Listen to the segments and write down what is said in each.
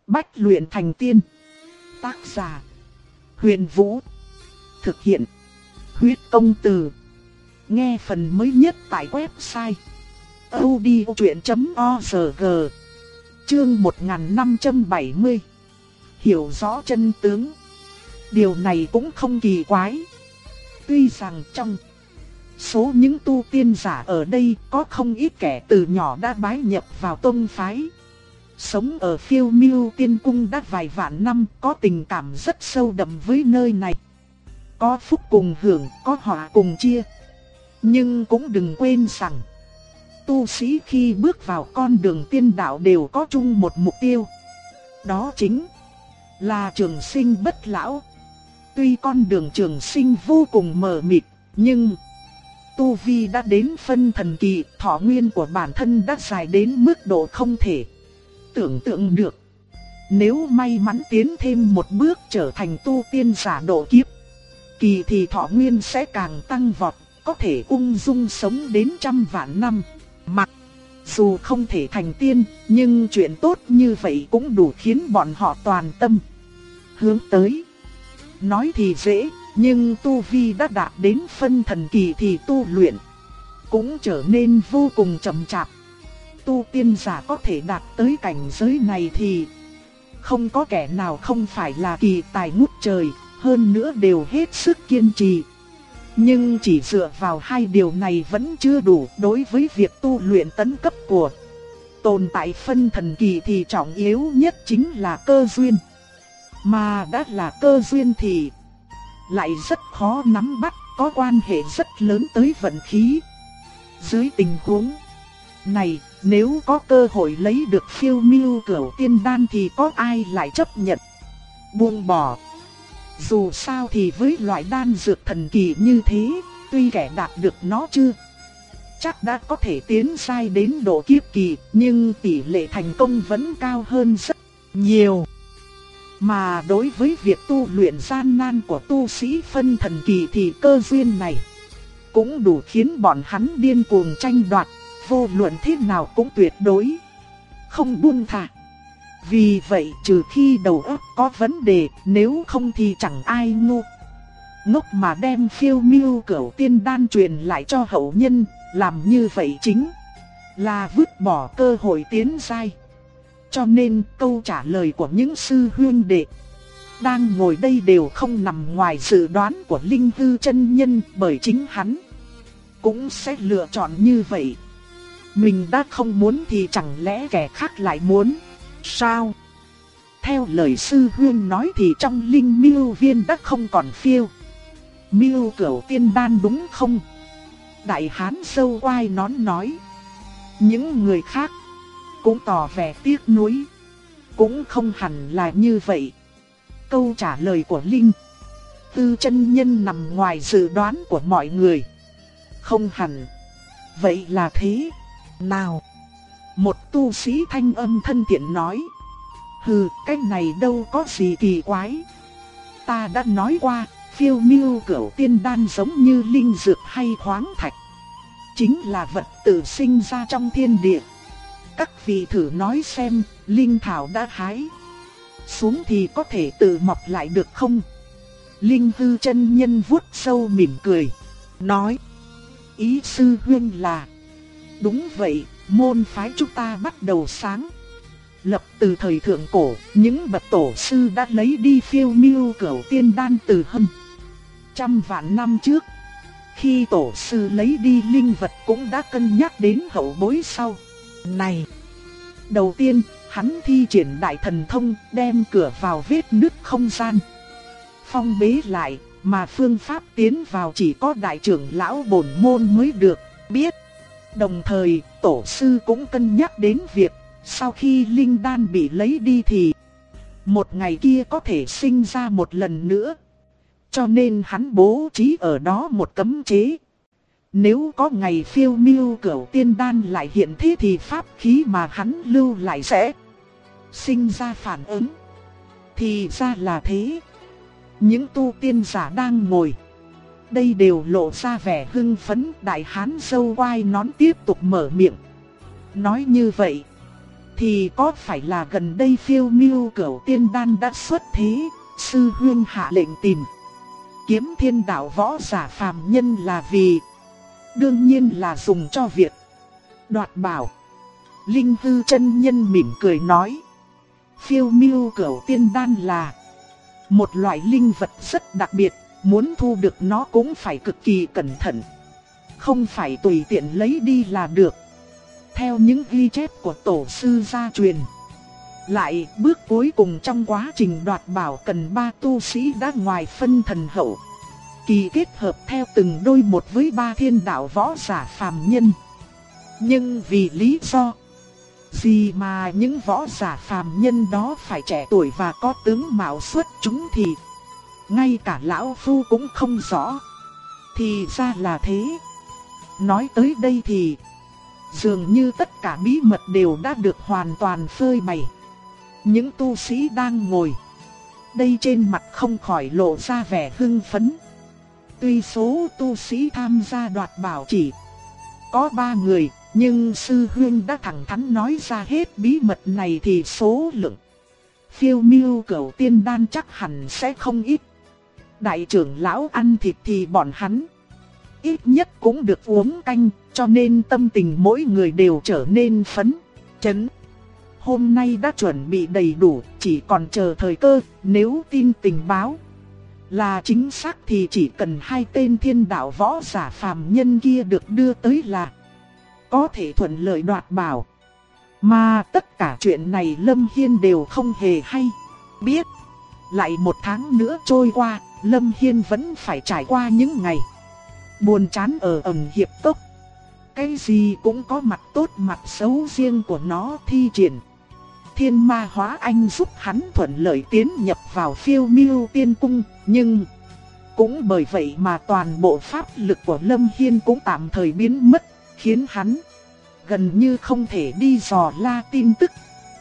Bách luyện thành tiên. Tác giả: Huyền Vũ. Thực hiện: Huyết Công Từ. Nghe phần mới nhất tại website audiochuyện.org. Chương 1570. Hiểu rõ chân tướng. Điều này cũng không kỳ quái. Tuy rằng trong số những tu tiên giả ở đây có không ít kẻ từ nhỏ đã bái nhập vào tông phái. Sống ở Phiêu Miêu Tiên Cung đã vài vạn năm, có tình cảm rất sâu đậm với nơi này. Có phúc cùng hưởng, có họa cùng chia. Nhưng cũng đừng quên rằng, tu sĩ khi bước vào con đường tiên đạo đều có chung một mục tiêu. Đó chính là trường sinh bất lão. Tuy con đường trường sinh vô cùng mờ mịt, nhưng tu vi đã đến phân thần kỳ, thọ nguyên của bản thân đã dài đến mức độ không thể tưởng tượng được. Nếu may mắn tiến thêm một bước trở thành tu tiên giả độ kiếp kỳ thì thọ nguyên sẽ càng tăng vọt, có thể ung dung sống đến trăm vạn năm. Mặc dù không thể thành tiên, nhưng chuyện tốt như vậy cũng đủ khiến bọn họ toàn tâm hướng tới. Nói thì dễ, nhưng tu vi đã đạt đến phân thần kỳ thì tu luyện cũng trở nên vô cùng chậm chạp. Tu tiên giả có thể đạt tới cảnh giới này thì không có kẻ nào không phải là kỳ tài ngút trời, hơn nữa đều hết sức kiên trì. Nhưng chỉ dựa vào hai điều này vẫn chưa đủ. Đối với việc tu luyện tấn cấp của tồn tại phân thần kỳ thì trọng yếu nhất chính là cơ duyên. Mà đã là cơ duyên thì lại rất khó nắm bắt, có quan hệ rất lớn tới vận khí. Dưới tình huống này, nếu có cơ hội lấy được Phiêu Miêu Cửu Tiên Đan thì có ai lại chấp nhận buông bỏ. Dù sao thì với loại đan dược thần kỳ như thế, tuy kẻ đạt được nó chưa chắc đã có thể tiến giai đến độ kiếp kỳ, nhưng tỷ lệ thành công vẫn cao hơn rất nhiều. Mà đối với việc tu luyện gian nan của tu sĩ phân thần kỳ thì cơ duyên này cũng đủ khiến bọn hắn điên cuồng tranh đoạt, vô luận thế nào cũng tuyệt đối không buông thả. Vì vậy trừ khi đầu óc có vấn đề, nếu không thì chẳng ai ngu ngốc mà đem Phiêu Miêu Cửu Tiên Đan truyền lại cho hậu nhân. Làm như vậy chính là vứt bỏ cơ hội tiến giai. Cho nên câu trả lời của những sư huynh đệ đang ngồi đây đều không nằm ngoài dự đoán của Linh Hư chân nhân, bởi chính hắn cũng sẽ lựa chọn như vậy. Mình đã không muốn thì chẳng lẽ kẻ khác lại muốn sao? Theo lời sư huynh nói thì trong Linh Miêu Viên đã không còn Phiêu Miêu Cửu Tiên Đan đúng không? Đại hán sâu quai nón nói. Những người khác cũng tỏ vẻ tiếc nuối. Cũng không hẳn là như vậy. Câu trả lời của Linh Tư chân nhân nằm ngoài dự đoán của mọi người. Không hẳn. Vậy là thế nào? Một tu sĩ thanh âm thân thiện nói. Hừ, cái này đâu có gì kỳ quái. Ta đã nói qua, Phiêu Miêu Cửu Tiên Đan giống như linh dược hay khoáng thạch, chính là vật tự sinh ra trong thiên địa. Các vị thử nói xem, linh thảo đã hái xuống thì có thể tự mọc lại được không? Linh Hư chân nhân vuốt sâu mỉm cười, nói. Ý sư huynh là đúng vậy, môn phái chúng ta bắt đầu sáng lập từ thời thượng cổ. Những bậc tổ sư đã lấy đi Phiêu Miêu Cửu Tiên Đan từ hơn trăm vạn năm trước. Khi tổ sư lấy đi linh vật cũng đã cân nhắc đến hậu bối sau này. Đầu tiên, hắn thi triển đại thần thông, đem cửa vào vết nứt không gian phong bế lại, mà phương pháp tiến vào chỉ có đại trưởng lão bổn môn mới được biết. Đồng thời, tổ sư cũng cân nhắc đến việc sau khi linh đan bị lấy đi thì một ngày kia có thể sinh ra một lần nữa. Cho nên hắn bố trí ở đó một cấm chế. Nếu có ngày Phiêu Miêu Cửu Tiên Đan lại hiện thế thì pháp khí mà hắn lưu lại sẽ sinh ra phản ứng. Thì ra là thế. Những tu tiên giả đang ngồi đây đều lộ ra vẻ hưng phấn. Đại hán râu quai nón tiếp tục mở miệng, nói như vậy thì có phải là gần đây Phiêu Miêu Cửu Tiên Đan đã xuất thế, sư huynh hạ lệnh tìm kiếm thiên đạo võ giả phàm nhân là vì đương nhiên là dùng cho việc đoạt bảo. Linh Hư chân nhân mỉm cười nói, Phiêu Miêu Cửu Tiên Đan là một loại linh vật rất đặc biệt, muốn thu được nó cũng phải cực kỳ cẩn thận, không phải tùy tiện lấy đi là được. Theo những ghi chép của tổ sư gia truyền, lại bước cuối cùng trong quá trình đoạt bảo cần 3 tu sĩ đã ngoài phân thần hậu kỳ kết hợp theo từng đôi một với 3 thiên đạo võ giả phàm nhân. Nhưng vì lý do gì mà những võ giả phàm nhân đó phải trẻ tuổi và có tướng mạo xuất chúng thì ngay cả lão phu cũng không rõ. Thì ra là thế. Nói tới đây thì dường như tất cả bí mật đều đã được hoàn toàn phơi bày. Những tu sĩ đang ngồi đây trên mặt không khỏi lộ ra vẻ hưng phấn. Tuy số tu sĩ tham gia đoạt bảo chỉ có 3 người, nhưng sư huynh đã thẳng thắn nói ra hết bí mật này thì số lượng Phiêu Miêu Cửu Tiên Đan chắc hẳn sẽ không ít. Đại trưởng lão ăn thịt thì bọn hắn ít nhất cũng được uống canh, cho nên tâm tình mỗi người đều trở nên phấn chấn. Hôm nay đã chuẩn bị đầy đủ, chỉ còn chờ thời cơ. Nếu tin tình báo là chính xác thì chỉ cần 2 tên thiên đạo võ giả phàm nhân kia được đưa tới là có thể thuận lợi đoạt bảo. Mà tất cả chuyện này Lâm Hiên đều không hề hay biết. Lại 1 tháng nữa trôi qua, Lâm Hiên vẫn phải trải qua những ngày buồn chán ở ẩn hiệp cốc. Cái gì cũng có mặt tốt mặt xấu riêng của nó. Thi triển Thiên Ma Hóa Anh giúp hắn thuận lợi tiến nhập vào Phiêu Miêu Tiên Cung. Nhưng cũng bởi vậy mà toàn bộ pháp lực của Lâm Hiên cũng tạm thời biến mất, khiến hắn gần như không thể đi dò la tin tức.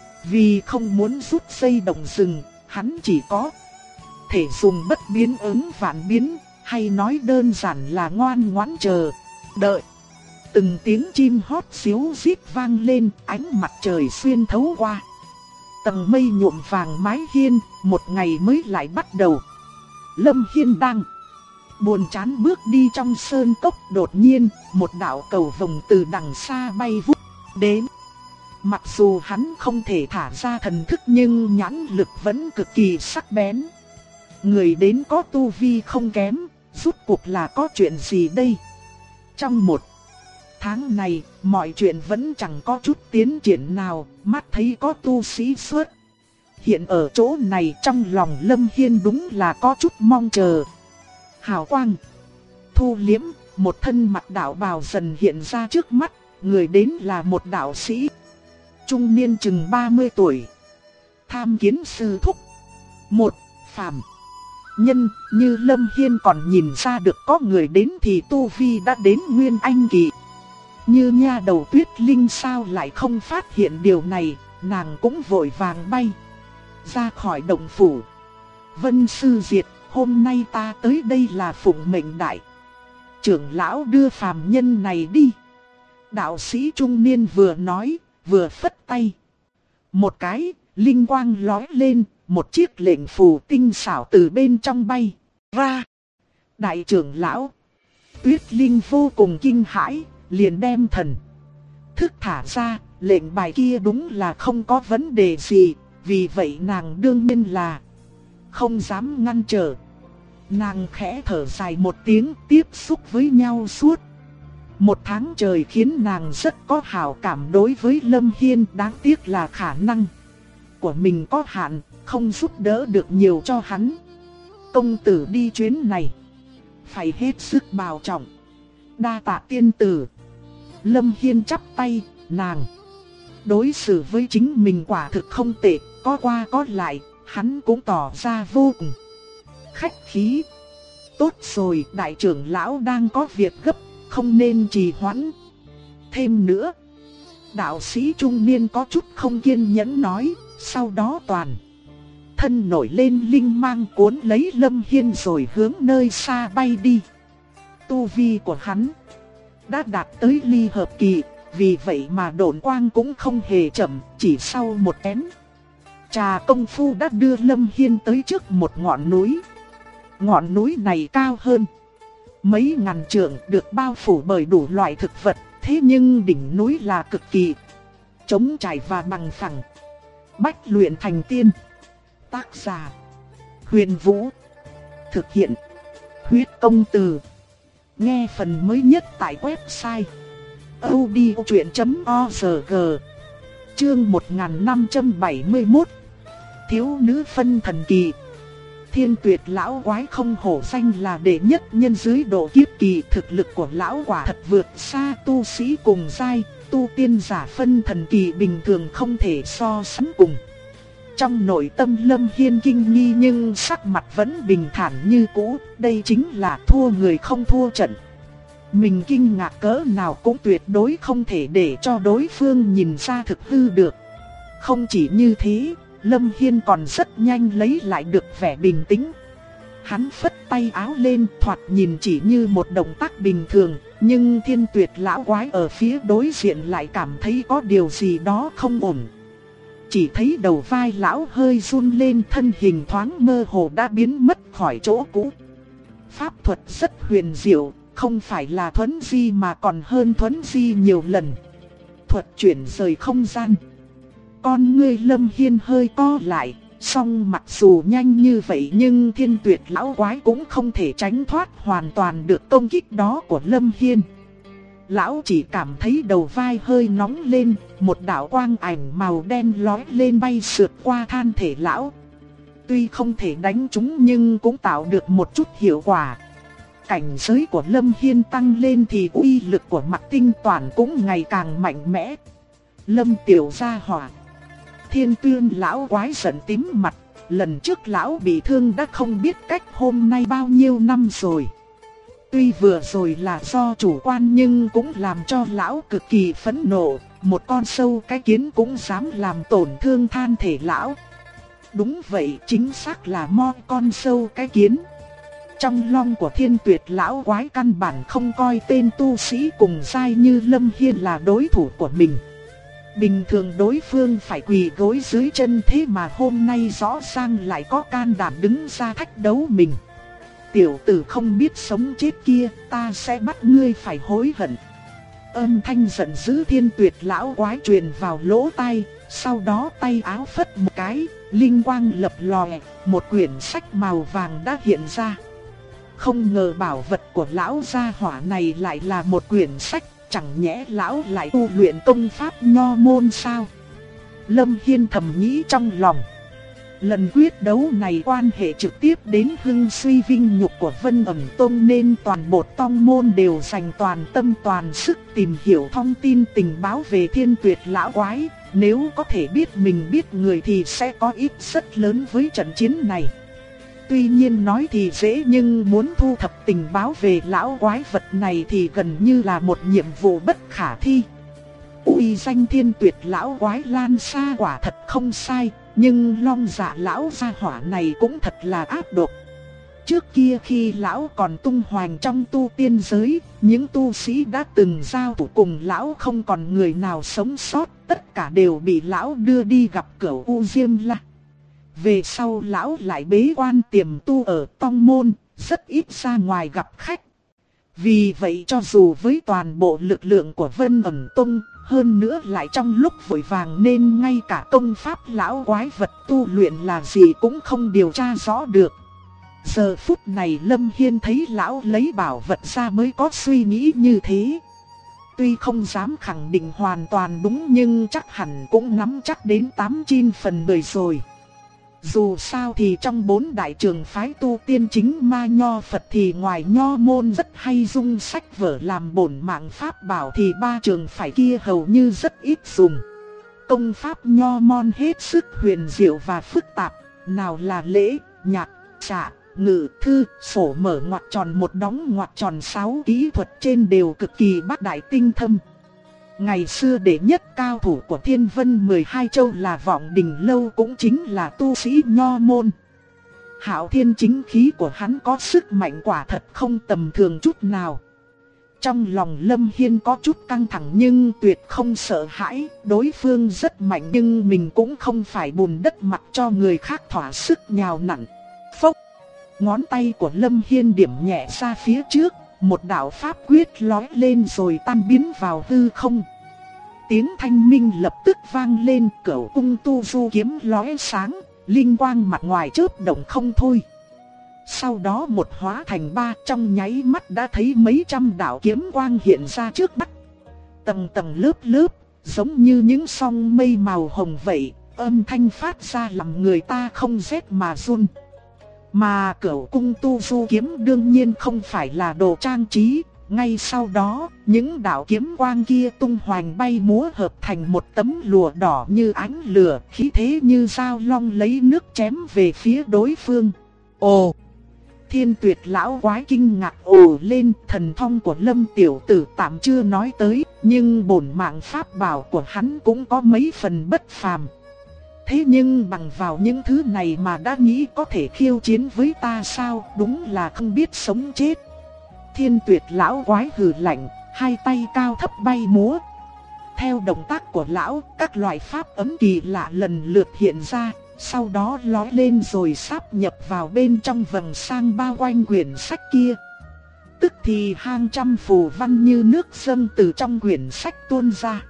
Vì không muốn rút dây động rừng, hắn chỉ có thể dùng bất biến ứng vạn biến, hay nói đơn giản là ngoan ngoãn chờ đợi. Từng tiếng chim hót xíu rít vang lên, ánh mặt trời xuyên thấu qua tầng mây nhuộm vàng mái hiên, một ngày mới lại bắt đầu. Lâm Hiên đang buồn chán bước đi trong sơn cốc, đột nhiên một đạo cầu vồng từ đằng xa bay vút đến. Mặc dù hắn không thể thả ra thần thức nhưng nhãn lực vẫn cực kỳ sắc bén. Người đến có tu vi không kém, rốt cuộc là có chuyện gì đây? Trong 1 tháng này, mọi chuyện vẫn chẳng có chút tiến triển nào, mắt thấy có tu sĩ xuất hiện ở chỗ này, trong lòng Lâm Hiên đúng là có chút mong chờ. Hào quang thu liếm, một thân mặc đạo bào dần hiện ra trước mắt. Người đến là một đạo sĩ trung niên chừng 30 tuổi. Tham kiến sư thúc. Một phàm nhân như Lâm Hiên còn nhìn ra được có người đến thì tu vi đã đến Nguyên Anh kỳ. Như nha đầu Tuyết Linh sao lại không phát hiện điều này, nàng cũng vội vàng bay ra khỏi động phủ. Vân sư Diệt, hôm nay ta tới đây là phụng mệnh đại trưởng lão đưa phàm nhân này đi. Đạo sĩ trung niên vừa nói, vừa phất tay. Một cái, linh quang lóe lên, một chiếc lệnh phù tinh xảo từ bên trong bay ra. Đại trưởng lão Tuyết Linh vô cùng kinh hãi, liền đem thần thức thả ra. Lệnh bài kia đúng là không có vấn đề gì, vì vậy nàng đương nhiên là không dám ngăn trở. Nàng khẽ thở dài một tiếng, tiếp xúc với nhau suốt 1 tháng trời khiến nàng rất có hảo cảm đối với Lâm Hiên. Đáng tiếc là khả năng của mình có hạn, không giúp đỡ được nhiều cho hắn. Công tử đi chuyến này phải hết sức bảo trọng. Đa tạ tiên tử. Lâm Hiên chắp tay. Nàng đối xử với chính mình quả thực không tệ, có qua có lại, hắn cũng tỏ ra vô cùng khách khí. Tốt rồi, đại trưởng lão đang có việc gấp, không nên trì hoãn thêm nữa. Đạo sĩ trung niên có chút không kiên nhẫn nói, sau đó toàn thân nổi lên linh mang cuốn lấy Lâm Hiên rồi hướng nơi xa bay đi. Tu vi của hắn đã đạt tới ly hợp kỳ, vì vậy mà độn quang cũng không hề chậm, chỉ sau một kén trà công phu đã đưa Lâm Hiên tới trước một ngọn núi. Ngọn núi này cao hơn mấy ngàn trượng, được bao phủ bởi đủ loại thực vật, thế nhưng đỉnh núi là cực kỳ trống trải và bằng phẳng. Bách luyện thành tiên. Tác giả: Huyền Vũ. Thực hiện: Huyết Công Từ. Nghe phần mới nhất tại website audiochuyện.org. Chương 1571. Thiếu nữ phân thần kỳ. Thiên Tuyệt lão quái không hổ danh là đệ nhất nhân dưới độ kiếp kỳ, thực lực của lão quả thật vượt xa tu sĩ cùng giai, tu tiên giả phân thần kỳ bình thường không thể so sánh cùng. Trong nội tâm Lâm Hiên kinh nghi nhưng sắc mặt vẫn bình thản như cũ, đây chính là thua người không thua trận. Mình kinh ngạc cỡ nào cũng tuyệt đối không thể để cho đối phương nhìn ra thực hư được. Không chỉ như thế, Lâm Hiên còn rất nhanh lấy lại được vẻ bình tĩnh. Hắn phất tay áo lên, thoạt nhìn chỉ như một động tác bình thường, nhưng Thiên Tuyệt lão quái ở phía đối diện lại cảm thấy có điều gì đó không ổn. Chỉ thấy đầu vai lão hơi run lên, thân hình thoáng mơ hồ đã biến mất khỏi chỗ cũ. Pháp thuật rất huyền diệu, không phải là thuấn di mà còn hơn thuấn di nhiều lần. Thuật chuyển rời không gian. Con ngươi Lâm Hiên hơi co lại, song mặc dù nhanh như vậy nhưng Thiên Tuyệt lão quái cũng không thể tránh thoát hoàn toàn được công kích đó của Lâm Hiên. Lão chỉ cảm thấy đầu vai hơi nóng lên, một đạo quang ảnh màu đen lói lên bay sượt qua thân thể lão. Tuy không thể đánh trúng nhưng cũng tạo được một chút hiệu quả. Cảnh giới của Lâm Hiên tăng lên thì uy lực của Mặc Tinh Toàn cũng ngày càng mạnh mẽ. Lâm tiểu gia hỏa. Thiên Tuyên lão quái giận tím mặt, lần trước lão bị thương đã không biết cách hôm nay bao nhiêu năm rồi. Tuy vừa rồi là do chủ quan nhưng cũng làm cho lão cực kỳ phẫn nộ, một con sâu cái kiến cũng dám làm tổn thương thân thể lão. Đúng vậy, chính xác là con sâu cái kiến. Trong lòng của Thiên Tuyệt lão quái căn bản không coi tên tu sĩ cùng giai như Lâm Hiên là đối thủ của mình. Bình thường đối phương phải quỳ gối dưới chân, thế mà hôm nay rõ ràng lại có can đảm đứng ra thách đấu mình. Tiểu tử không biết sống chết kia, ta sẽ bắt ngươi phải hối hận. Âm thanh giận dữ Thiên Tuyệt lão quái truyền vào lỗ tai, sau đó tay áo phất một cái, linh quang lập lòe, một quyển sách màu vàng đã hiện ra. Không ngờ bảo vật của lão gia hỏa này lại là một quyển sách, chẳng nhẽ lão lại tu luyện công pháp nho môn sao? Lâm Hiên thầm nghĩ trong lòng. Lần quyết đấu này quan hệ trực tiếp đến hưng suy vinh nhục của Vân Ẩm Tông nên toàn bộ tông môn đều dành toàn tâm toàn sức tìm hiểu thông tin tình báo về Thiên Tuyệt lão quái. Nếu có thể biết mình biết người thì sẽ có ích rất lớn với trận chiến này. Tuy nhiên nói thì dễ nhưng muốn thu thập tình báo về lão quái vật này thì gần như là một nhiệm vụ bất khả thi. Uy danh Thiên Tuyệt lão quái lan xa quả thật không sai, nhưng long dạ lão gia hỏa này cũng thật là ác độc. Trước kia khi lão còn tung hoành trong tu tiên giới, những tu sĩ đã từng giao thủ cùng lão không còn người nào sống sót, tất cả đều bị lão đưa đi gặp Cửu U Diêm La. Về sau lão lại bế quan tiềm tu ở tông môn, rất ít ra ngoài gặp khách. Vì vậy cho dù với toàn bộ lực lượng của Vân Ẩm Tông, hơn nữa lại trong lúc vội vàng nên ngay cả công pháp lão quái vật tu luyện là gì cũng không điều tra rõ được. Giờ phút này Lâm Hiên thấy lão lấy bảo vật ra mới có suy nghĩ như thế. Tuy không dám khẳng định hoàn toàn đúng nhưng chắc hẳn cũng nắm chắc đến 89/10 rồi. Dù sao thì trong 4 đại trường phái tu tiên chính ma nho Phật thì ngoài nho môn rất hay dung sách vở làm bổn mạng pháp bảo thì 3 trường phái kia hầu như rất ít dùng. Công pháp nho môn hết sức huyền diệu và phức tạp, nào là lễ, nhạc, xạ, ngự, thư, sổ mở ngoặc tròn một đóng ngoặc tròn 6 kỹ thuật trên đều cực kỳ bát đại tinh thâm. Ngày xưa đệ nhất cao thủ của Thiên Vân 12 châu là Vọng Đình Lâu cũng chính là tu sĩ nho môn. Hạo Thiên chính khí của hắn có sức mạnh quả thật không tầm thường chút nào. Trong lòng Lâm Hiên có chút căng thẳng nhưng tuyệt không sợ hãi, đối phương rất mạnh nhưng mình cũng không phải bùn đất mặc cho người khác thỏa sức nhào nặn. Phốc, ngón tay của Lâm Hiên điểm nhẹ ra phía trước, một đạo pháp quyết lóe lên rồi tan biến vào hư không. Tiếng thanh minh lập tức vang lên, Cửu Cung Tu Du kiếm lóe sáng, linh quang mặt ngoài chớp động không thôi. Sau đó một hóa thành ba, trong nháy mắt đã thấy mấy trăm đạo kiếm quang hiện ra trước mắt. Tầng tầng lớp lớp, giống như những song mây màu hồng vậy, âm thanh phát ra làm người ta không rét mà run. Mà Cửu Cung Tu Du kiếm đương nhiên không phải là đồ trang trí. Ngay sau đó, những đạo kiếm quang kia tung hoành bay múa hợp thành một tấm lụa đỏ như ánh lửa, khí thế như dao long lấy nước chém về phía đối phương. Ồ! Thiên Tuyệt lão quái kinh ngạc ồ lên, thần thông của Lâm tiểu tử tạm chưa nói tới, nhưng bổn mạng pháp bảo của hắn cũng có mấy phần bất phàm. Thế nhưng bằng vào những thứ này mà đã nghĩ có thể khiêu chiến với ta sao, đúng là không biết sống chết. Thiên Tuyệt lão quái hừ lạnh, hai tay cao thấp bay múa. Theo động tác của lão, các loại pháp ấm kỳ lạ lần lượt hiện ra, sau đó lói lên rồi sáp nhập vào bên trong vầng sáng bao quanh quyển sách kia. Tức thì hàng trăm phù văn như nước dâng từ trong quyển sách tuôn ra.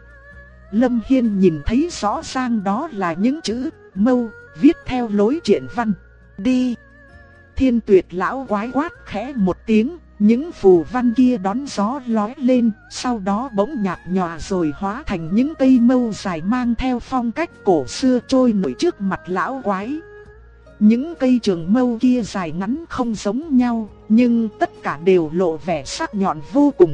Lâm Hiên nhìn thấy rõ ràng đó là những chữ mâu viết theo lối truyện văn. Đi! Thiên Tuyệt lão quái quát khẽ một tiếng, những phù văn kia đón gió lói lên, sau đó bỗng nhạt nhòa rồi hóa thành những cây mâu dài mang theo phong cách cổ xưa trôi nổi trước mặt lão quái. Những cây trường mâu kia dài ngắn không giống nhau, nhưng tất cả đều lộ vẻ sắc nhọn vô cùng.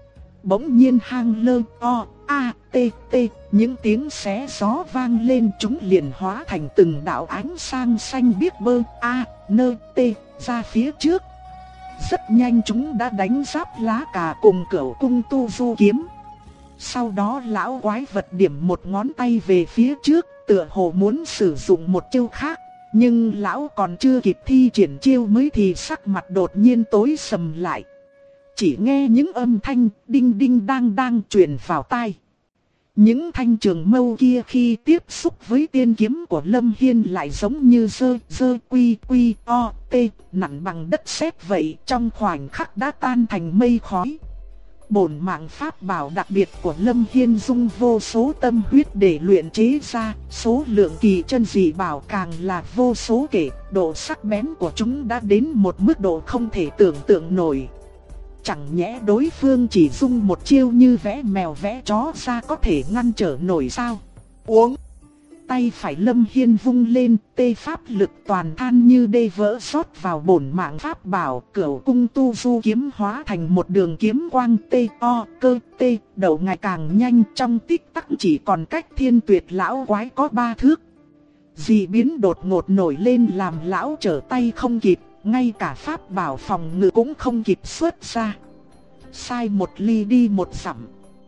Bỗng nhiên hang lơ o a t t, những tiếng xé gió vang lên, chúng liền hóa thành từng đạo ánh sáng xanh biếc bơ a nơ t ra phía trước. Rất nhanh chúng đã đánh giáp lá cà cùng Cửu Cung Tu Du kiếm. Sau đó lão quái vật điểm một ngón tay về phía trước, tựa hồ muốn sử dụng một chiêu khác. Nhưng lão còn chưa kịp thi triển chiêu mới thì sắc mặt đột nhiên tối sầm lại. Chỉ nghe những âm thanh đinh đinh đang đang truyền vào tai. Những thanh trường mâu kia khi tiếp xúc với tiên kiếm của Lâm Hiên lại giống như dơ quy quy o tê nặng bằng đất sét vậy, trong khoảnh khắc đã tan thành mây khói. Bổn mạng pháp bảo đặc biệt của Lâm Hiên dung vô số tâm huyết để luyện chế ra, số lượng kỳ chân dị bảo càng là vô số kể, độ sắc bén của chúng đã đến một mức độ không thể tưởng tượng nổi. Chẳng nhẽ đối phương chỉ dung một chiêu như vẽ mèo vẽ chó ra có thể ngăn trở nổi sao? Uống! Tay phải Lâm Hiên vung lên, tê pháp lực toàn than như đê vỡ rót vào bổn mạng pháp bảo. Cửu Cung Tu Du kiếm hóa thành một đường kiếm quang tê o cơ tê, đầu ngày càng nhanh, trong tích tắc chỉ còn cách Thiên Tuyệt lão quái có 3 thước. Dị biến đột ngột nổi lên làm lão trở tay không kịp. Ngay cả pháp bảo phòng ngự cũng không kịp xuất ra. Sai một ly đi một dặm.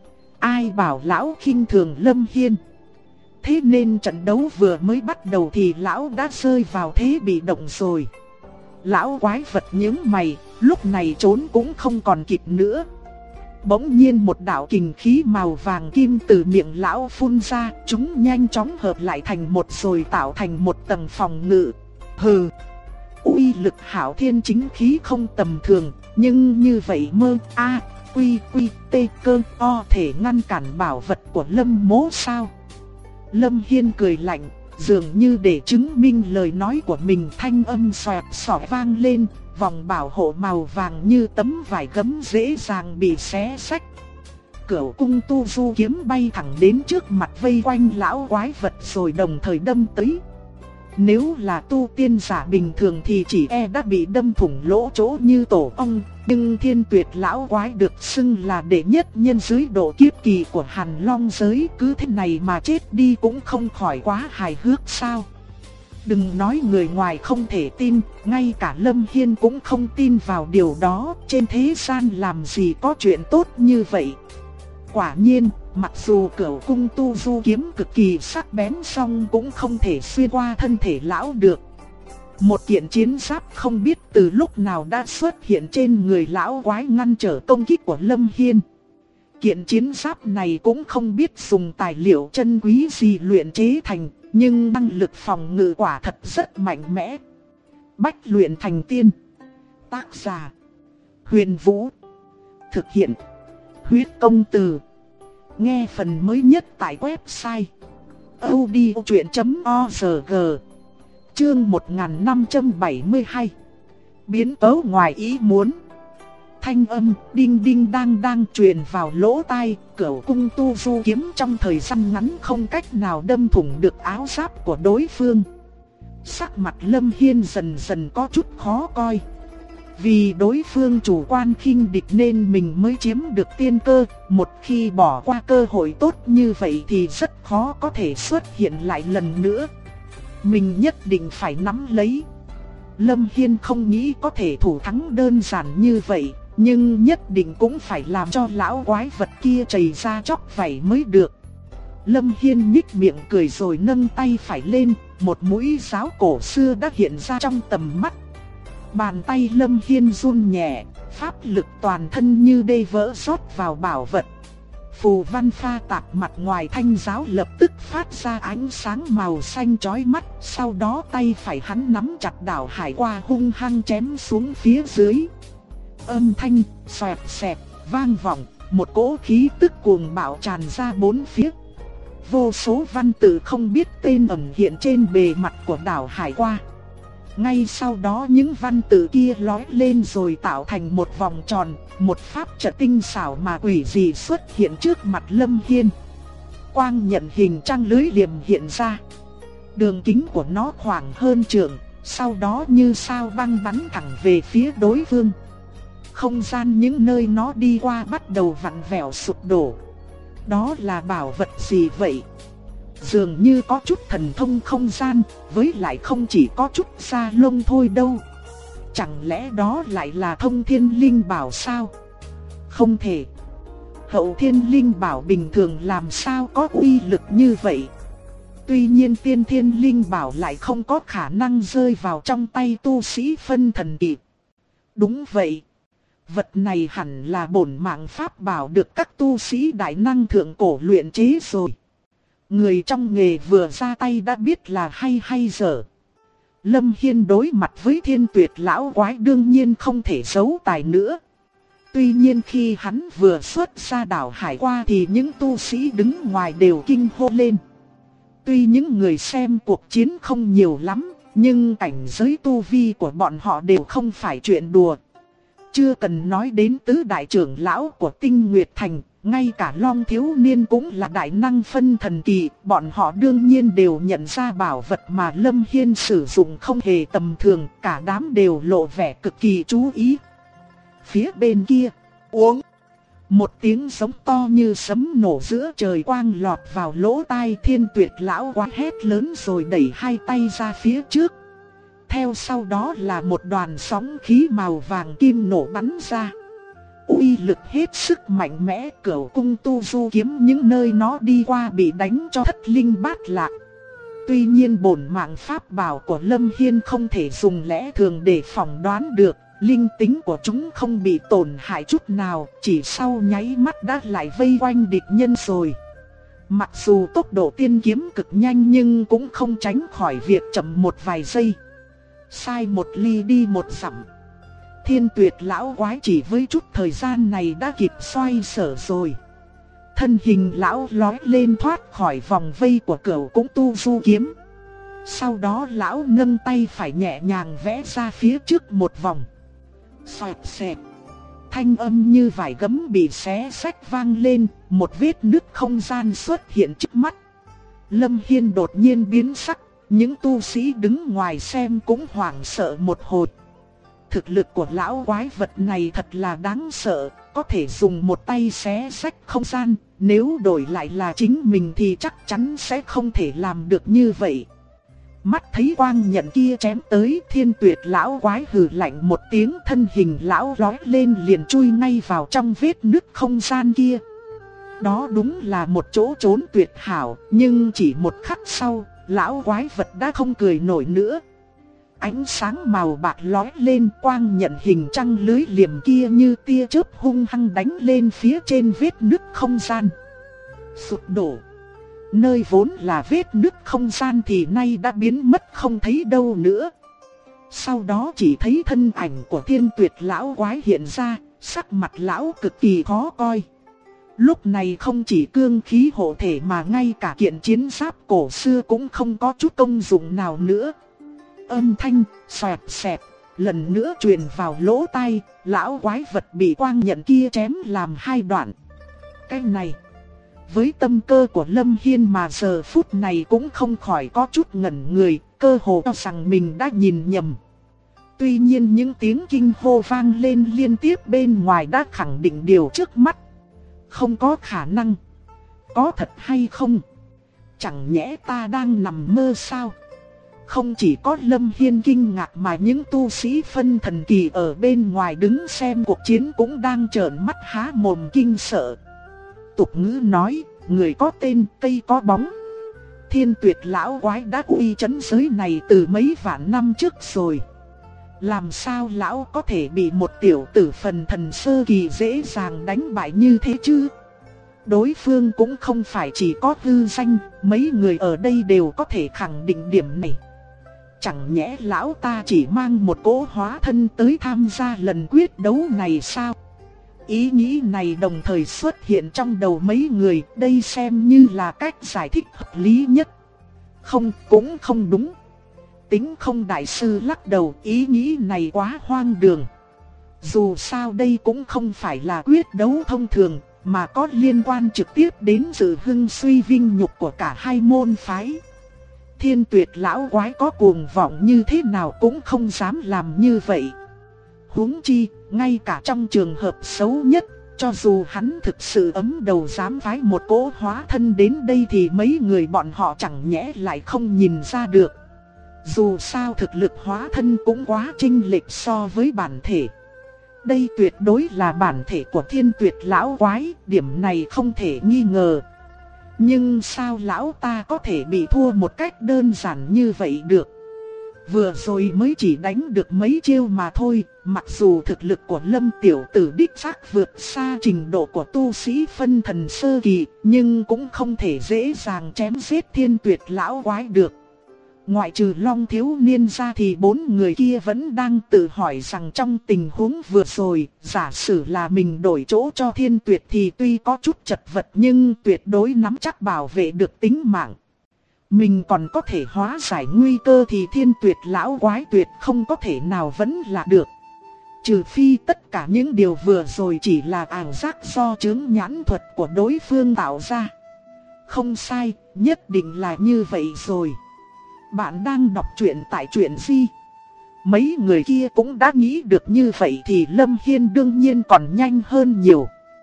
Ai bảo lão khinh thường Lâm Hiên. Thế nên trận đấu vừa mới bắt đầu thì lão đã rơi vào thế bị động rồi. Lão quái vật nhướng mày, lúc này trốn cũng không còn kịp nữa. Bỗng nhiên một đạo kình khí màu vàng kim từ miệng lão phun ra, chúng nhanh chóng hợp lại thành một rồi tạo thành một tầng phòng ngự. Hừ! Uy lực hảo thiên chính khí không tầm thường, nhưng như vậy mơ a quy quy tê cơ o thể ngăn cản bảo vật của Lâm Mỗ sao? Lâm Hiên cười lạnh, dường như để chứng minh lời nói của mình, thanh âm xoẹt xỏi vang lên, vòng bảo hộ màu vàng như tấm vải gấm dễ dàng bị xé rách. Cửu Cung Tu Du kiếm bay thẳng đến trước mặt vây quanh lão quái vật rồi đồng thời đâm tới. Nếu là tu tiên giả bình thường thì chỉ đã bị đâm thủng lỗ chỗ như tổ ong, nhưng Thiên Tuyệt lão quái được xưng là đệ nhất nhân dưới độ kiếp kỳ của Hàn Long giới, cứ thế này mà chết đi cũng không khỏi quá hài hước sao? Đừng nói người ngoài không thể tin, ngay cả Lâm Hiên cũng không tin vào điều đó, trên thế gian làm gì có chuyện tốt như vậy. Quả nhiên, mặc dù Cửu Cung Tu Du kiếm cực kỳ sắc bén song cũng không thể xuyên qua thân thể lão được. Một kiện chiến giáp không biết từ lúc nào đã xuất hiện trên người lão quái ngăn trở công kích của Lâm Hiên. Kiện chiến giáp này cũng không biết dùng tài liệu chân quý gì luyện chế thành, nhưng năng lực phòng ngự quả thật rất mạnh mẽ. Bách luyện thành tiên. Tác giả: Huyền Vũ. Thực hiện: Huyết Công Từ. Nghe phần mới nhất tại website audiochuyện.org. Chương 1572. Biến tấu ngoài ý muốn. Thanh âm đinh đinh đang đang truyền vào lỗ tai. Cửu cung tu du kiếm trong thời gian ngắn không cách nào đâm thủng được áo giáp của đối phương. Sắc mặt Lâm Hiên dần dần có chút khó coi. Vì đối phương chủ quan khinh địch nên mình mới chiếm được tiên cơ. Một khi bỏ qua cơ hội tốt như vậy thì rất khó có thể xuất hiện lại lần nữa. Mình nhất định phải nắm lấy. Lâm Hiên không nghĩ có thể thủ thắng đơn giản như vậy, nhưng nhất định cũng phải làm cho lão quái vật kia chảy ra chóc vảy mới được. Lâm Hiên nhích miệng cười rồi nâng tay phải lên, một mũi giáo cổ xưa đã hiện ra trong tầm mắt. Bàn tay Lâm Hiên run nhẹ, pháp lực toàn thân như đê vỡ rót vào bảo vật. Phù văn pha tạp mặt ngoài thanh giáo lập tức phát ra ánh sáng màu xanh chói mắt. Sau đó tay phải hắn nắm chặt đảo hải qua hung hăng chém xuống phía dưới. Âm thanh xoẹt xẹt vang vọng, một cỗ khí tức cuồng bạo tràn ra bốn phía. Vô số văn tự không biết tên ẩn hiện trên bề mặt của đảo hải qua. Ngay sau đó những văn tự kia lói lên rồi tạo thành một vòng tròn, một pháp trận tinh xảo mà quỷ dị xuất hiện trước mặt Lâm Hiên. Quang nhận hình trăng lưới liềm hiện ra. Đường kính của nó khoảng hơn trượng, sau đó như sao băng bắn thẳng về phía đối phương. Không gian những nơi nó đi qua bắt đầu vặn vẹo sụp đổ. Đó là bảo vật gì vậy? Dường như có chút thần thông không gian, với lại không chỉ có chút da lông thôi đâu. Chẳng lẽ đó lại là thông thiên linh bảo sao? Không thể. Hậu thiên linh bảo bình thường làm sao có uy lực như vậy? Tuy nhiên tiên thiên linh bảo lại không có khả năng rơi vào trong tay tu sĩ phân thần kỳ. Đúng vậy. Vật này hẳn là bổn mạng pháp bảo được các tu sĩ đại năng thượng cổ luyện chế rồi. Người trong nghề vừa ra tay đã biết là hay dở. Lâm Hiên đối mặt với Thiên Tuyệt lão quái đương nhiên không thể giấu tài nữa. Tuy nhiên khi hắn vừa xuất ra đảo hải qua thì những tu sĩ đứng ngoài đều kinh hô lên. Tuy những người xem cuộc chiến không nhiều lắm, nhưng cảnh giới tu vi của bọn họ đều không phải chuyện đùa. Chưa cần nói đến tứ đại trưởng lão của Tinh Nguyệt Thành, ngay cả Long thiếu niên cũng là đại năng phân thần kỳ, bọn họ đương nhiên đều nhận ra bảo vật mà Lâm Hiên sử dụng không hề tầm thường, cả đám đều lộ vẻ cực kỳ chú ý. Phía bên kia, uống. Một tiếng giống to như sấm nổ giữa trời quang lọt vào lỗ tai. Thiên Tuyệt lão quái hét lớn rồi đẩy hai tay ra phía trước. Theo sau đó là một đoàn sóng khí màu vàng kim nổ bắn ra. Uy lực hết sức mạnh mẽ, Cửu cung tu du kiếm những nơi nó đi qua bị đánh cho thất linh bát lạc. Tuy nhiên bổn mạng pháp bảo của Lâm Hiên không thể dùng lẽ thường để phỏng đoán được. Linh tính của chúng không bị tổn hại chút nào, chỉ sau nháy mắt đã lại vây quanh địch nhân rồi. Mặc dù tốc độ tiên kiếm cực nhanh nhưng cũng không tránh khỏi việc chậm một vài giây. Sai một ly đi một dặm. Thiên Tuyệt lão quái chỉ với chút thời gian này đã kịp xoay sở rồi. Thân hình lão lói lên thoát khỏi vòng vây của Cửu cung tu du kiếm. Sau đó lão nâng tay phải nhẹ nhàng vẽ ra phía trước một vòng. Xoẹt xẹt. Thanh âm như vải gấm bị xé xách vang lên, một vết nứt không gian xuất hiện trước mắt. Lâm Hiên đột nhiên biến sắc, những tu sĩ đứng ngoài xem cũng hoảng sợ một hồi. Thực lực của lão quái vật này thật là đáng sợ, có thể dùng một tay xé xách không gian, nếu đổi lại là chính mình thì chắc chắn sẽ không thể làm được như vậy. Mắt thấy quang nhận kia chém tới, Thiên Tuyệt lão quái hừ lạnh một tiếng, thân hình lão lói lên liền chui ngay vào trong vết nứt không gian kia. Đó đúng là một chỗ trốn tuyệt hảo, nhưng chỉ một khắc sau, lão quái vật đã không cười nổi nữa. Ánh sáng màu bạc lóe lên, quang nhận hình trăng lưới liềm kia như tia chớp hung hăng đánh lên phía trên vết nứt không gian. Sụp đổ. Nơi vốn là vết nứt không gian thì nay đã biến mất không thấy đâu nữa. Sau đó chỉ thấy thân ảnh của Thiên Tuyệt lão quái hiện ra, sắc mặt lão cực kỳ khó coi. Lúc này không chỉ cương khí hộ thể mà ngay cả kiện chiến giáp cổ xưa cũng không có chút công dụng nào nữa. Âm thanh xoẹt xẹt lần nữa truyền vào lỗ tai, lão quái vật bị quang nhận kia chém làm hai đoạn. Cái này, với tâm cơ của Lâm Hiên mà giờ phút này cũng không khỏi có chút ngẩn người, cơ hồ cho rằng mình đã nhìn nhầm. Tuy nhiên những tiếng kinh hô vang lên liên tiếp bên ngoài đã khẳng định điều trước mắt. Không có khả năng. Có thật hay không? Chẳng nhẽ ta đang nằm mơ sao? Không chỉ có Lâm Hiên kinh ngạc mà những tu sĩ phân thần kỳ ở bên ngoài đứng xem cuộc chiến cũng đang trợn mắt há mồm kinh sợ. Tục ngữ nói, người có tên, cây có bóng. Thiên Tuyệt lão quái đã uy chấn giới này từ mấy vạn năm trước rồi. Làm sao lão có thể bị một tiểu tử phần thần sơ kỳ dễ dàng đánh bại như thế chứ? Đối phương cũng không phải chỉ có hư danh, mấy người ở đây đều có thể khẳng định điểm này. Chẳng nhẽ lão ta chỉ mang một cỗ hóa thân tới tham gia lần quyết đấu này sao? Ý nghĩ này đồng thời xuất hiện trong đầu mấy người, đây xem như là cách giải thích hợp lý nhất. Không, cũng không đúng. Tính không đại sư lắc đầu, ý nghĩ này quá hoang đường. Dù sao đây cũng không phải là quyết đấu thông thường, mà có liên quan trực tiếp đến sự hưng suy vinh nhục của cả hai môn phái. Thiên Tuyệt lão quái có cuồng vọng như thế nào cũng không dám làm như vậy. Huống chi, ngay cả trong trường hợp xấu nhất, cho dù hắn thực sự ấm đầu dám phái một cỗ hóa thân đến đây thì mấy người bọn họ chẳng nhẽ lại không nhìn ra được. Dù sao thực lực hóa thân cũng quá chênh lệch so với bản thể. Đây tuyệt đối là bản thể của Thiên Tuyệt lão quái, điểm này không thể nghi ngờ. Nhưng sao lão ta có thể bị thua một cách đơn giản như vậy được? Vừa rồi mới chỉ đánh được mấy chiêu mà thôi, mặc dù thực lực của Lâm tiểu tử đích xác vượt xa trình độ của tu sĩ phân thần sơ kỳ, nhưng cũng không thể dễ dàng chém giết Thiên Tuyệt lão quái được. Ngoại trừ Long thiếu niên ra thì bốn người kia vẫn đang tự hỏi rằng trong tình huống vừa rồi, giả sử là mình đổi chỗ cho Thiên Tuyệt thì tuy có chút chật vật nhưng tuyệt đối nắm chắc bảo vệ được tính mạng. Mình còn có thể hóa giải nguy cơ thì Thiên Tuyệt lão quái tuyệt không có thể nào vẫn là được. Trừ phi tất cả những điều vừa rồi chỉ là ảo giác do chướng nhãn thuật của đối phương tạo ra. Không sai, nhất định là như vậy rồi. Bạn đang đọc truyện tại truyện Di. Mấy người kia cũng đã nghĩ được như vậy thì Lâm Hiên đương nhiên còn nhanh hơn nhiều.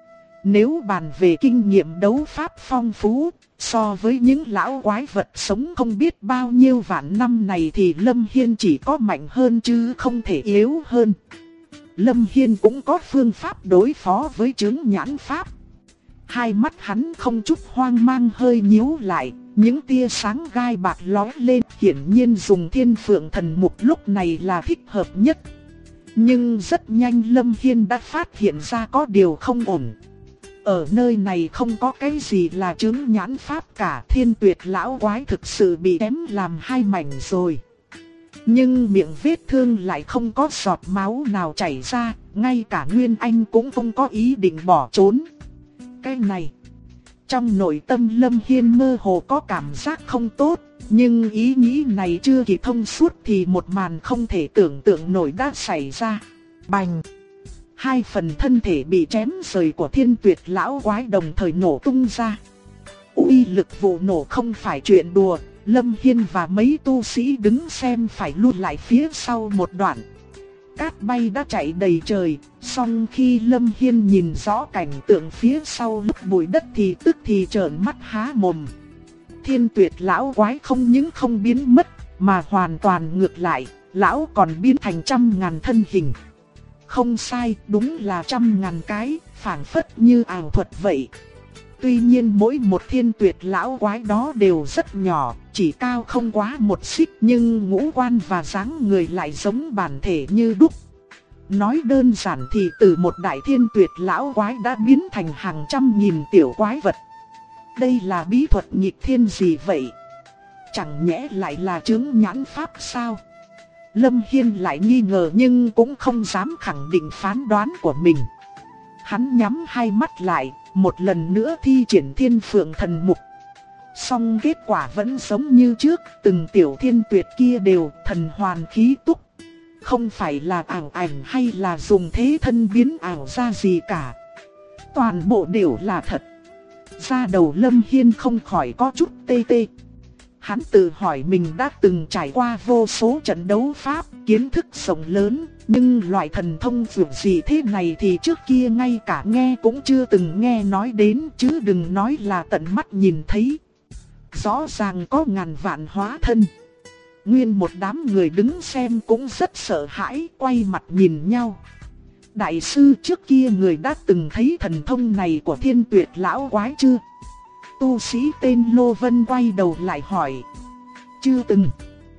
Nếu bàn về kinh nghiệm đấu pháp phong phú, so với những lão quái vật sống không biết bao nhiêu vạn năm này thì Lâm Hiên chỉ có mạnh hơn chứ không thể yếu hơn. Lâm Hiên cũng có phương pháp đối phó với chướng nhãn pháp. Hai mắt hắn không chút hoang mang hơi nhíu lại, những tia sáng gai bạc lóe lên, hiển nhiên dùng Thiên Phượng Thần Mục lúc này là thích hợp nhất. Nhưng rất nhanh Lâm Hiên đã phát hiện ra có điều không ổn. Ở nơi này không có cái gì là chướng nhãn pháp cả, Thiên Tuyệt lão quái thực sự bị chém làm hai mảnh rồi. Nhưng miệng vết thương lại không có giọt máu nào chảy ra, ngay cả Nguyên Anh cũng không có ý định bỏ trốn. Cái này, trong nội tâm Lâm Hiên mơ hồ có cảm giác không tốt, nhưng ý nghĩ này chưa kịp thông suốt thì một màn không thể tưởng tượng nổi đã xảy ra. Bành! Hai phần thân thể bị chém rời của Thiên Tuyệt lão quái đồng thời nổ tung ra. Uy lực vụ nổ không phải chuyện đùa, Lâm Hiên và mấy tu sĩ đứng xem phải lùi lại phía sau một đoạn. Cát bay đã chạy đầy trời, song khi Lâm Hiên nhìn rõ cảnh tượng phía sau lúc bụi đất thì tức thì trợn mắt há mồm. Thiên Tuyệt lão quái không những không biến mất, mà hoàn toàn ngược lại, lão còn biến thành 100.000 thân hình. Không sai, đúng là 100.000 cái, phảng phất như ảo thuật vậy. Tuy nhiên mỗi một Thiên Tuyệt lão quái đó đều rất nhỏ, chỉ cao không quá một xích nhưng ngũ quan và dáng người lại giống bản thể như đúc. Nói đơn giản thì từ một đại thiên tuyệt lão quái đã biến thành hàng trăm nghìn tiểu quái vật. Đây là bí thuật nghịch thiên gì vậy? Chẳng nhẽ lại là chướng nhãn pháp sao? Lâm Hiên lại nghi ngờ nhưng cũng không dám khẳng định phán đoán của mình. Hắn nhắm hai mắt lại, một lần nữa thi triển Thiên Phượng Thần Mục. Song kết quả vẫn giống như trước, từng tiểu thiên tuyệt kia đều thần hoàn khí túc. Không phải là ảo ảnh hay là dùng thế thân biến ảo ra gì cả. Toàn bộ đều là thật. Da đầu Lâm Hiên không khỏi có chút tê tê. Hắn tự hỏi mình đã từng trải qua vô số trận đấu pháp, kiến thức rộng lớn, nhưng loại thần thông vượt gì thế này thì trước kia ngay cả nghe cũng chưa từng nghe nói đến, chứ đừng nói là tận mắt nhìn thấy. Rõ ràng có ngàn vạn hóa thân. Nguyên một đám người đứng xem cũng rất sợ hãi, quay mặt nhìn nhau. Đại sư trước kia người đã từng thấy thần thông này của Thiên Tuyệt lão quái chưa? Tu sĩ tên Lô Vân quay đầu lại hỏi. Chưa từng.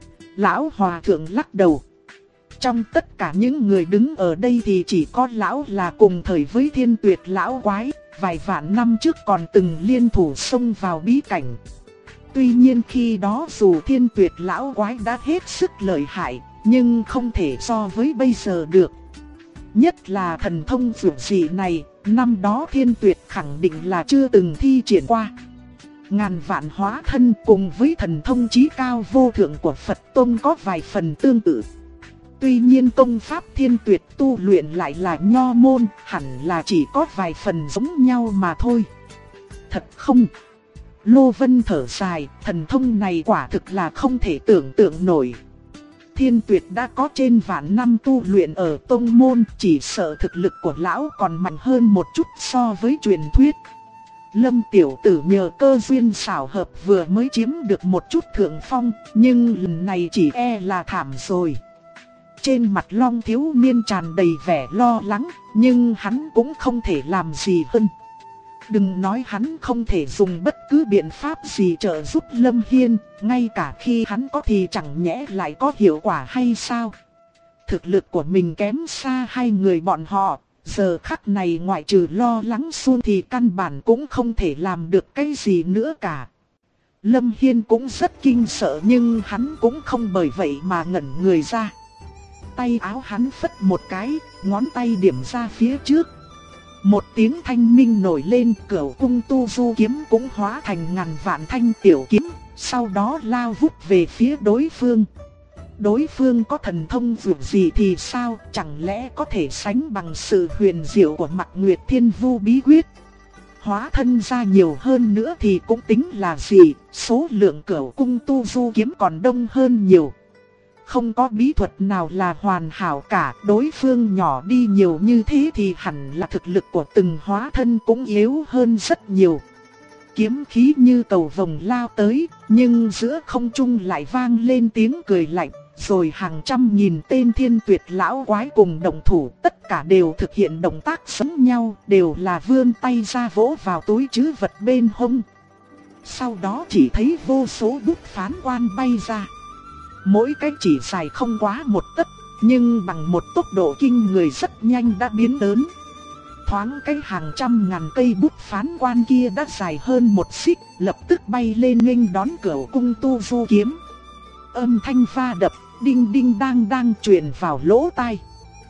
Lão hòa thượng lắc đầu. Trong tất cả những người đứng ở đây thì chỉ có lão là cùng thời với Thiên Tuyệt lão quái, vài vạn năm trước còn từng liên thủ xông vào bí cảnh. Tuy nhiên khi đó dù Thiên Tuyệt lão quái đã hết sức lợi hại, nhưng không thể so với bây giờ được. Nhất là thần thông vượt dị này, năm đó Thiên Tuyệt khẳng định là chưa từng thi triển qua. Ngàn vạn hóa thân cùng với thần thông chí cao vô thượng của Phật Tông có vài phần tương tự. Tuy nhiên công pháp Thiên Tuyệt tu luyện lại là nho môn, hẳn là chỉ có vài phần giống nhau mà thôi. Thật không? Lô Vân thở dài, thần thông này quả thực là không thể tưởng tượng nổi. Thiên Tuyệt đã có trên vạn năm tu luyện ở tông môn, chỉ sợ thực lực của lão còn mạnh hơn một chút so với truyền thuyết. Lâm tiểu tử nhờ cơ duyên xảo hợp vừa mới chiếm được một chút thượng phong, nhưng lần này chỉ e là thảm rồi. Trên mặt Long thiếu niên tràn đầy vẻ lo lắng, nhưng hắn cũng không thể làm gì hơn. Đừng nói hắn không thể dùng bất cứ biện pháp gì trợ giúp Lâm Hiên, ngay cả khi hắn có thì chẳng nhẽ lại có hiệu quả hay sao? Thực lực của mình kém xa hai người bọn họ, giờ khắc này ngoại trừ lo lắng suông thì căn bản cũng không thể làm được cái gì nữa cả. Lâm Hiên cũng rất kinh sợ nhưng hắn cũng không bởi vậy mà ngẩn người ra. Tay áo hắn phất một cái, ngón tay điểm ra phía trước. Một tiếng thanh minh nổi lên, Cửu Cung Tu Du kiếm cũng hóa thành ngàn vạn thanh tiểu kiếm, sau đó lao vút về phía đối phương. Đối phương có thần thông vượt gì thì sao, chẳng lẽ có thể sánh bằng sự huyền diệu của Mạc Nguyệt Thiên Vu bí quyết. Hóa thân ra nhiều hơn nữa thì cũng tính là gì, số lượng Cửu Cung Tu Du kiếm còn đông hơn nhiều. Không có bí thuật nào là hoàn hảo cả, đối phương nhỏ đi nhiều như thế thì hẳn là thực lực của từng hóa thân cũng yếu hơn rất nhiều. Kiếm khí như cầu vồng lao tới, nhưng giữa không trung lại vang lên tiếng cười lạnh, rồi hàng trăm nghìn tên Thiên Tuyệt lão quái cùng đồng thủ, tất cả đều thực hiện động tác giống nhau, đều là vươn tay ra vỗ vào túi trữ vật bên hông. Sau đó chỉ thấy vô số bút phán quan bay ra. Mỗi cái chỉ dài không quá một tấc, nhưng bằng một tốc độ kinh người rất nhanh đã biến lớn. Thoáng cái hàng trăm ngàn cây bút phán quan kia đã dài hơn một xích, lập tức bay lên nghênh đón Cửu Cung Tu Du kiếm. Âm thanh va đập, đinh đinh đang đang truyền vào lỗ tai.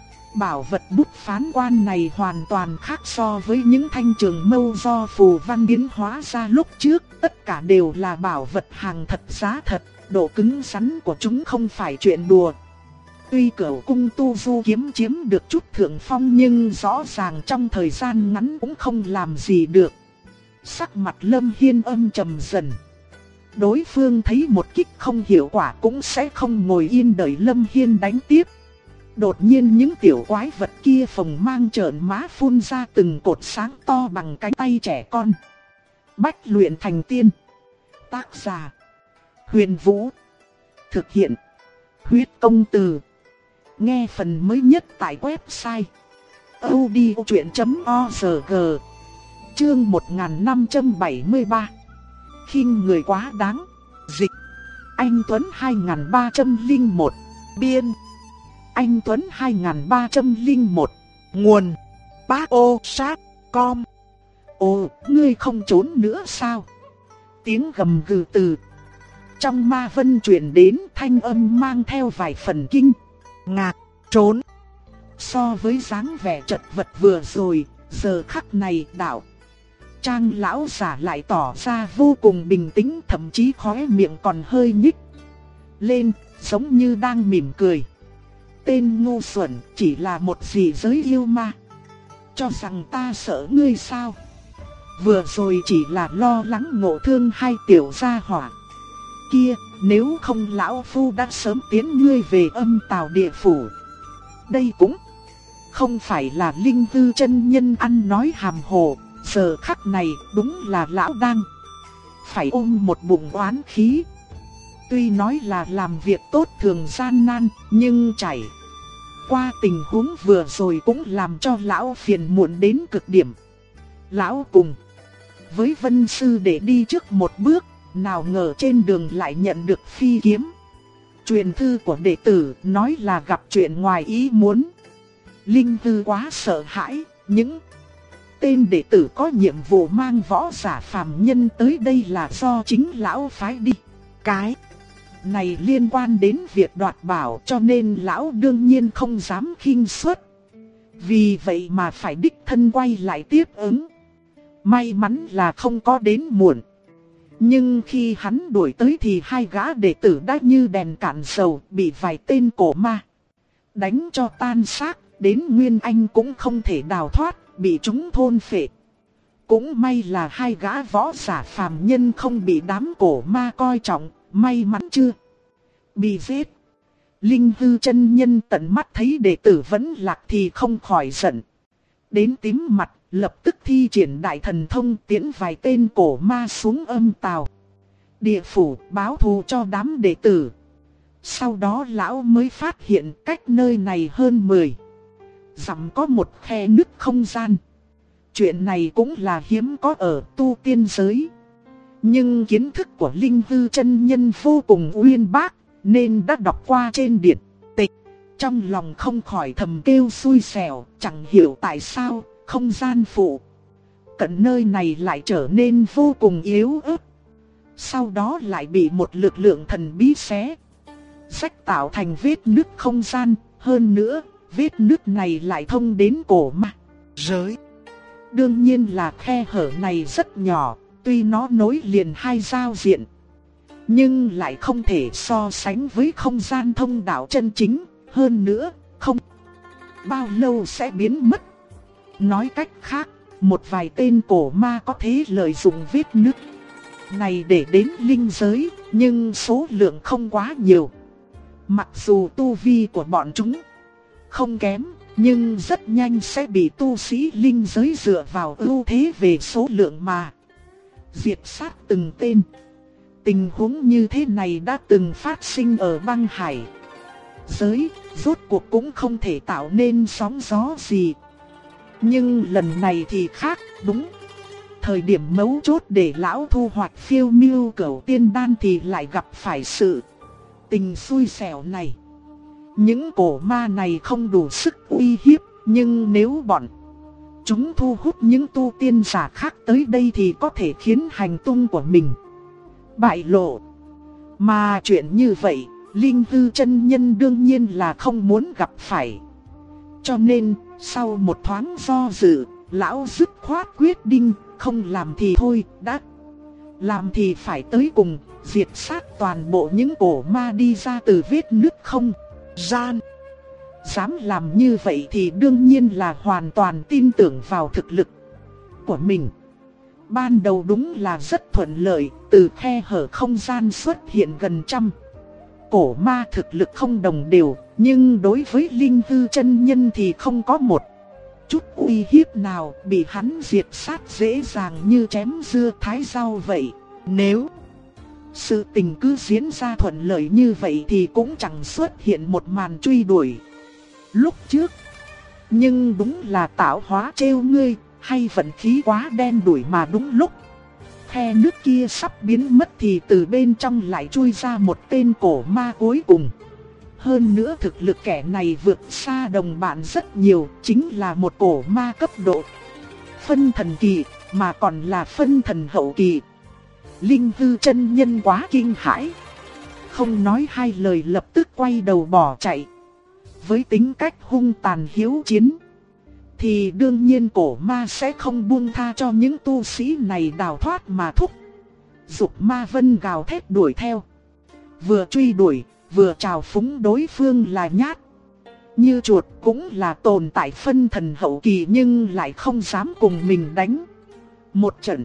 Bảo vật bút phán quan này hoàn toàn khác so với những thanh trường mâu do phù văn biến hóa ra lúc trước, tất cả đều là bảo vật hàng thật giá thật. Độ cứng rắn của chúng không phải chuyện đùa. Tuy Cửu Cung Tu Du kiếm chiếm được chút thượng phong nhưng rõ ràng trong thời gian ngắn cũng không làm gì được. Sắc mặt Lâm Hiên âm trầm dần. Đối phương thấy một kích không hiệu quả cũng sẽ không ngồi yên đợi Lâm Hiên đánh tiếp. Đột nhiên những tiểu quái vật kia phồng mang trợn má phun ra từng cột sáng to bằng cánh tay trẻ con. Bách luyện thành tiên. Tác giả Huyền Vũ. Thực hiện Huyết Công Từ. Nghe phần mới nhất tại website audiochuyện.org. Chương 1573. Khinh người quá đáng. Dịch Anh Tuấn 2301. Biên. Anh Tuấn 2301. Nguồn PaoSat.com. Ồ, ngươi không trốn nữa sao? Tiếng gầm gừ từ trong ma vân truyền đến, thanh âm mang theo vài phần kinh ngạc. Trốn. So với dáng vẻ chật vật vừa rồi, giờ khắc này đạo Trang lão giả lại tỏ ra vô cùng bình tĩnh, thậm chí khóe miệng còn hơi nhích lên, giống như đang mỉm cười. Tên ngu xuẩn, chỉ là một dị giới yêu ma, cho rằng ta sợ ngươi sao? Vừa rồi chỉ là lo lắng ngộ thương hai tiểu gia hỏa kia, nếu không lão phu đã sớm tiến ngươi về Âm Tào địa phủ. Đây cũng không phải là Linh Tư chân nhân ăn nói hàm hồ, giờ khắc này đúng là lão đang phải ôm một bụng oán khí. Tuy nói là làm việc tốt thường gian nan, nhưng trải qua tình huống vừa rồi cũng làm cho lão phiền muộn đến cực điểm. Lão cùng với Vân Sư để đi trước một bước, nào ngờ trên đường lại nhận được phi kiếm truyền thư của đệ tử, nói là gặp chuyện ngoài ý muốn. Linh Tư quá sợ hãi, những tên đệ tử có nhiệm vụ mang võ giả phàm nhân tới đây là do chính lão phái đi. Cái này liên quan đến việc đoạt bảo, cho nên lão đương nhiên không dám khinh suất. Vì vậy mà phải đích thân quay lại tiếp ứng. May mắn là không có đến muộn. Nhưng khi hắn đuổi tới thì hai gã đệ tử đã như đèn cạn dầu, bị vài tên cổ ma đánh cho tan xác, đến Nguyên Anh cũng không thể đào thoát, bị chúng thôn phệ. Cũng may là hai gã võ giả phàm nhân không bị đám cổ ma coi trọng, may mắn chưa bị giết. Linh Hư chân nhân tận mắt thấy đệ tử vẫn lạc thì không khỏi giận đến tím mặt, lập tức thi triển đại thần thông tiễn vài tên cổ ma xuống Âm Tào địa phủ báo thù cho đám đệ tử. Sau đó lão mới phát hiện cách nơi này hơn 10 dặm có một khe nứt không gian. Chuyện này cũng là hiếm có ở tu tiên giới, nhưng kiến thức của Linh Hư chân nhân vô cùng uyên bác, nên đã đọc qua trên điện tịch. Trong lòng không khỏi thầm kêu xui xẻo, chẳng hiểu tại sao không gian phụ cận nơi này lại trở nên vô cùng yếu ớt. Sau đó lại bị một lực lượng thần bí xé rách tạo thành vết nứt không gian. Hơn nữa, vết nứt này lại thông đến cổ ma giới. Đương nhiên là khe hở này rất nhỏ, tuy nó nối liền hai giao diện, nhưng lại không thể so sánh với không gian thông đạo chân chính. Hơn nữa, không bao lâu sẽ biến mất. Nói cách khác, một vài tên cổ ma có thể lợi dụng vết nứt này để đến linh giới, nhưng số lượng không quá nhiều. Mặc dù tu vi của bọn chúng không kém, nhưng rất nhanh sẽ bị tu sĩ linh giới dựa vào ưu thế về số lượng mà diệt sát từng tên. Tình huống như thế này đã từng phát sinh ở băng hải giới, rốt cuộc cũng không thể tạo nên sóng gió gì. Nhưng lần này thì khác, đúng thời điểm mấu chốt để lão thu hoạch phiêu miêu cửu tiên đan thì lại gặp phải sự tình xui xẻo này. Những cổ ma này không đủ sức uy hiếp, nhưng nếu bọn chúng thu hút những tu tiên giả khác tới đây thì có thể khiến hành tung của mình bại lộ. Mà chuyện như vậy, Linh Tư chân nhân đương nhiên là không muốn gặp phải. Cho nên, sau một thoáng do dự, lão dứt khoát quyết định, không làm thì thôi, đã làm thì phải tới cùng, diệt sát toàn bộ những cổ ma đi ra từ vết nứt không gian. Dám làm như vậy thì đương nhiên là hoàn toàn tin tưởng vào thực lực của mình. Ban đầu đúng là rất thuận lợi, từ khe hở không gian xuất hiện gần trăm cổ ma thực lực không đồng đều, nhưng đối với Linh Tư chân nhân thì không có một chút uy hiếp nào, bị hắn diệt sát dễ dàng như chém dưa thái rau vậy. Nếu sự tình cứ diễn ra thuận lợi như vậy thì cũng chẳng xuất hiện một màn truy đuổi lúc trước. Nhưng đúng là tạo hóa trêu ngươi, hay vận khí quá đen đủi mà đúng lúc khe nước kia sắp biến mất thì từ bên trong lại chui ra một tên cổ ma cuối cùng. Hơn nữa thực lực kẻ này vượt xa đồng bạn rất nhiều, chính là một cổ ma cấp độ phân thần kỳ, mà còn là phân thần hậu kỳ. Linh Hư chân nhân quá kinh hãi, không nói hai lời lập tức quay đầu bỏ chạy. Với tính cách hung tàn hiếu chiến, thì đương nhiên cổ ma sẽ không buông tha cho những tu sĩ này đào thoát mà thúc giục ma vân gào thét đuổi theo. Vừa truy đuổi, vừa trào phúng đối phương là nhát như chuột, cũng là tồn tại phân thần hậu kỳ nhưng lại không dám cùng mình đánh một trận.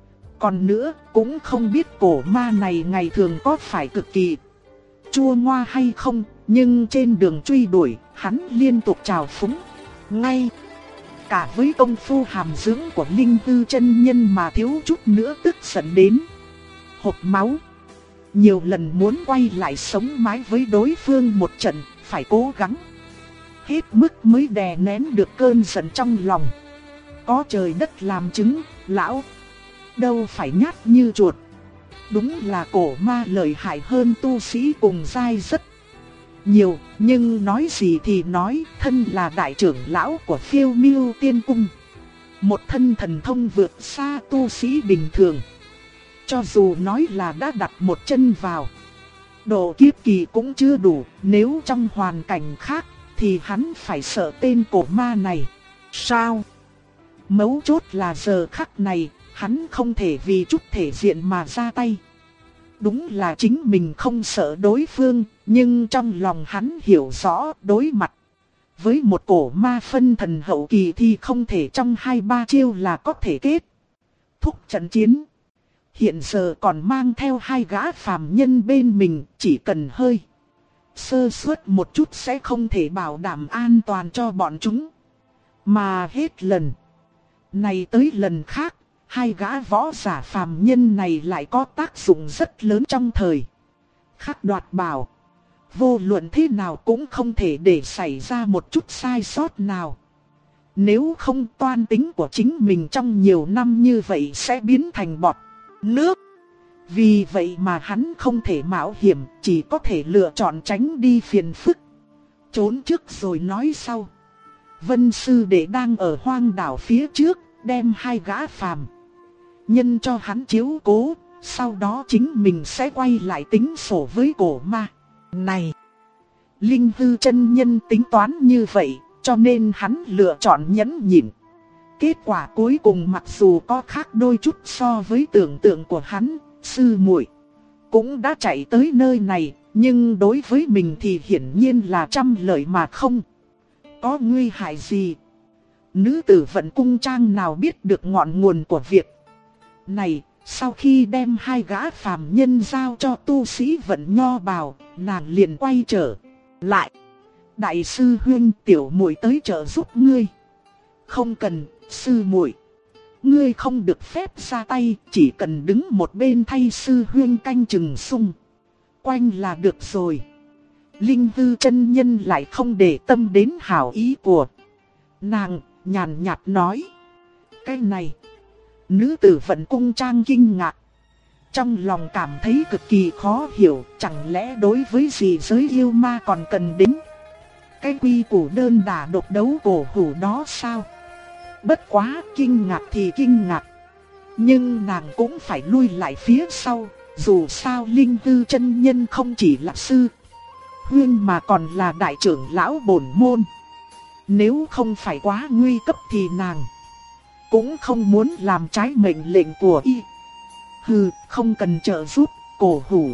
Còn nữa, cũng không biết cổ ma này ngày thường có phải cực kỳ chua ngoa hay không, nhưng trên đường truy đuổi, hắn liên tục trào phúng. Ngay cả với công phu hàm dưỡng của Linh Hư chân nhân mà thiếu chút nữa tức giận đến hộc máu. Nhiều lần muốn quay lại sống mái với đối phương một trận, phải cố gắng hết mức mới đè nén được cơn giận trong lòng. Có trời đất làm chứng, lão đâu phải nhát như chuột. Đúng là cổ ma lợi hại hơn tu sĩ cùng giai rất nhiều, nhưng nói gì thì nói, thân là đại trưởng lão của Phiêu Miêu Tiên Cung, một thân thần thông vượt xa tu sĩ bình thường. Cho dù nói là đã đặt một chân vào độ kiếp kỳ cũng chưa đủ, nếu trong hoàn cảnh khác thì hắn phải sợ tên cổ ma này. Sao? Mấu chốt là giờ khắc này, hắn không thể vì chút thể diện mà ra tay. Đúng là chính mình không sợ đối phương, nhưng trong lòng hắn hiểu rõ đối mặt với một cổ ma phân thần hậu kỳ thì không thể trong 2-3 chiêu là có thể kết thúc trận chiến. Hiện giờ còn mang theo 2 gã phàm nhân bên mình, chỉ cần hơi sơ suất một chút sẽ không thể bảo đảm an toàn cho bọn chúng. Mà hết lần này tới lần khác, 2 gã võ giả phàm nhân này lại có tác dụng rất lớn trong thời khắc đoạt bảo. Vô luận thế nào cũng không thể để xảy ra một chút sai sót nào. Nếu không, toan tính của chính mình trong nhiều năm như vậy sẽ biến thành bọt nước. Vì vậy mà hắn không thể mạo hiểm, chỉ có thể lựa chọn tránh đi phiền phức, trốn trước rồi nói sau. Vân sư đệ đang ở hoang đảo phía trước, đem 2 gã phàm nhân cho hắn chiếu cố, sau đó chính mình sẽ quay lại tính sổ với cổ ma này. Linh Hư chân nhân tính toán như vậy, cho nên hắn lựa chọn nhẫn nhịn. Kết quả cuối cùng mặc dù có khác đôi chút so với tưởng tượng của hắn, sư muội cũng đã chạy tới nơi này, nhưng đối với mình thì hiển nhiên là trăm lợi mà không có nguy hại gì. Nữ tử Vận Cung Trang nào biết được ngọn nguồn của việc này, sau khi đem 2 gã phàm nhân giao cho tu sĩ Vận Nho Bào, nàng liền quay trở lại. Đại sư huynh, tiểu muội tới trợ giúp ngươi. Không cần, sư muội, ngươi không được phép ra tay, chỉ cần đứng một bên thay sư huynh canh chừng xung quanh là được rồi. Linh Hư chân nhân lại không để tâm đến hảo ý của nàng, nhàn nhạt nói. Cái này, nữ tử Vận Cung Trang kinh ngạc, trong lòng cảm thấy cực kỳ khó hiểu, chẳng lẽ đối với gì giới yêu ma còn cần đến cái quy củ đơn đả độc đấu cổ hủ đó sao? Bất quá kinh ngạc thì kinh ngạc, nhưng nàng cũng phải lui lại phía sau, dù sao Linh Hư chân nhân không chỉ là sư huynh mà còn là đại trưởng lão bổn môn. Nếu không phải quá nguy cấp thì nàng cũng không muốn làm trái mệnh lệnh của y. Hừ, không cần trợ giúp, cổ hủ.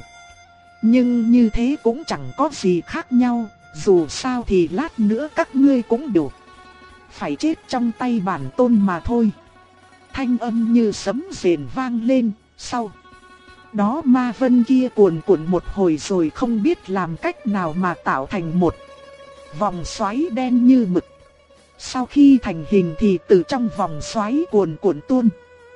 Nhưng như thế cũng chẳng có gì khác nhau, dù sao thì lát nữa các ngươi cũng đều phải chết trong tay bản tôn mà thôi. Thanh âm như sấm rền vang lên, sau đó ma vân kia cuồn cuộn một hồi rồi không biết làm cách nào mà tạo thành một vòng xoáy đen như mực. Sau khi thành hình thì từ trong vòng xoáy cuồn cuộn tuôn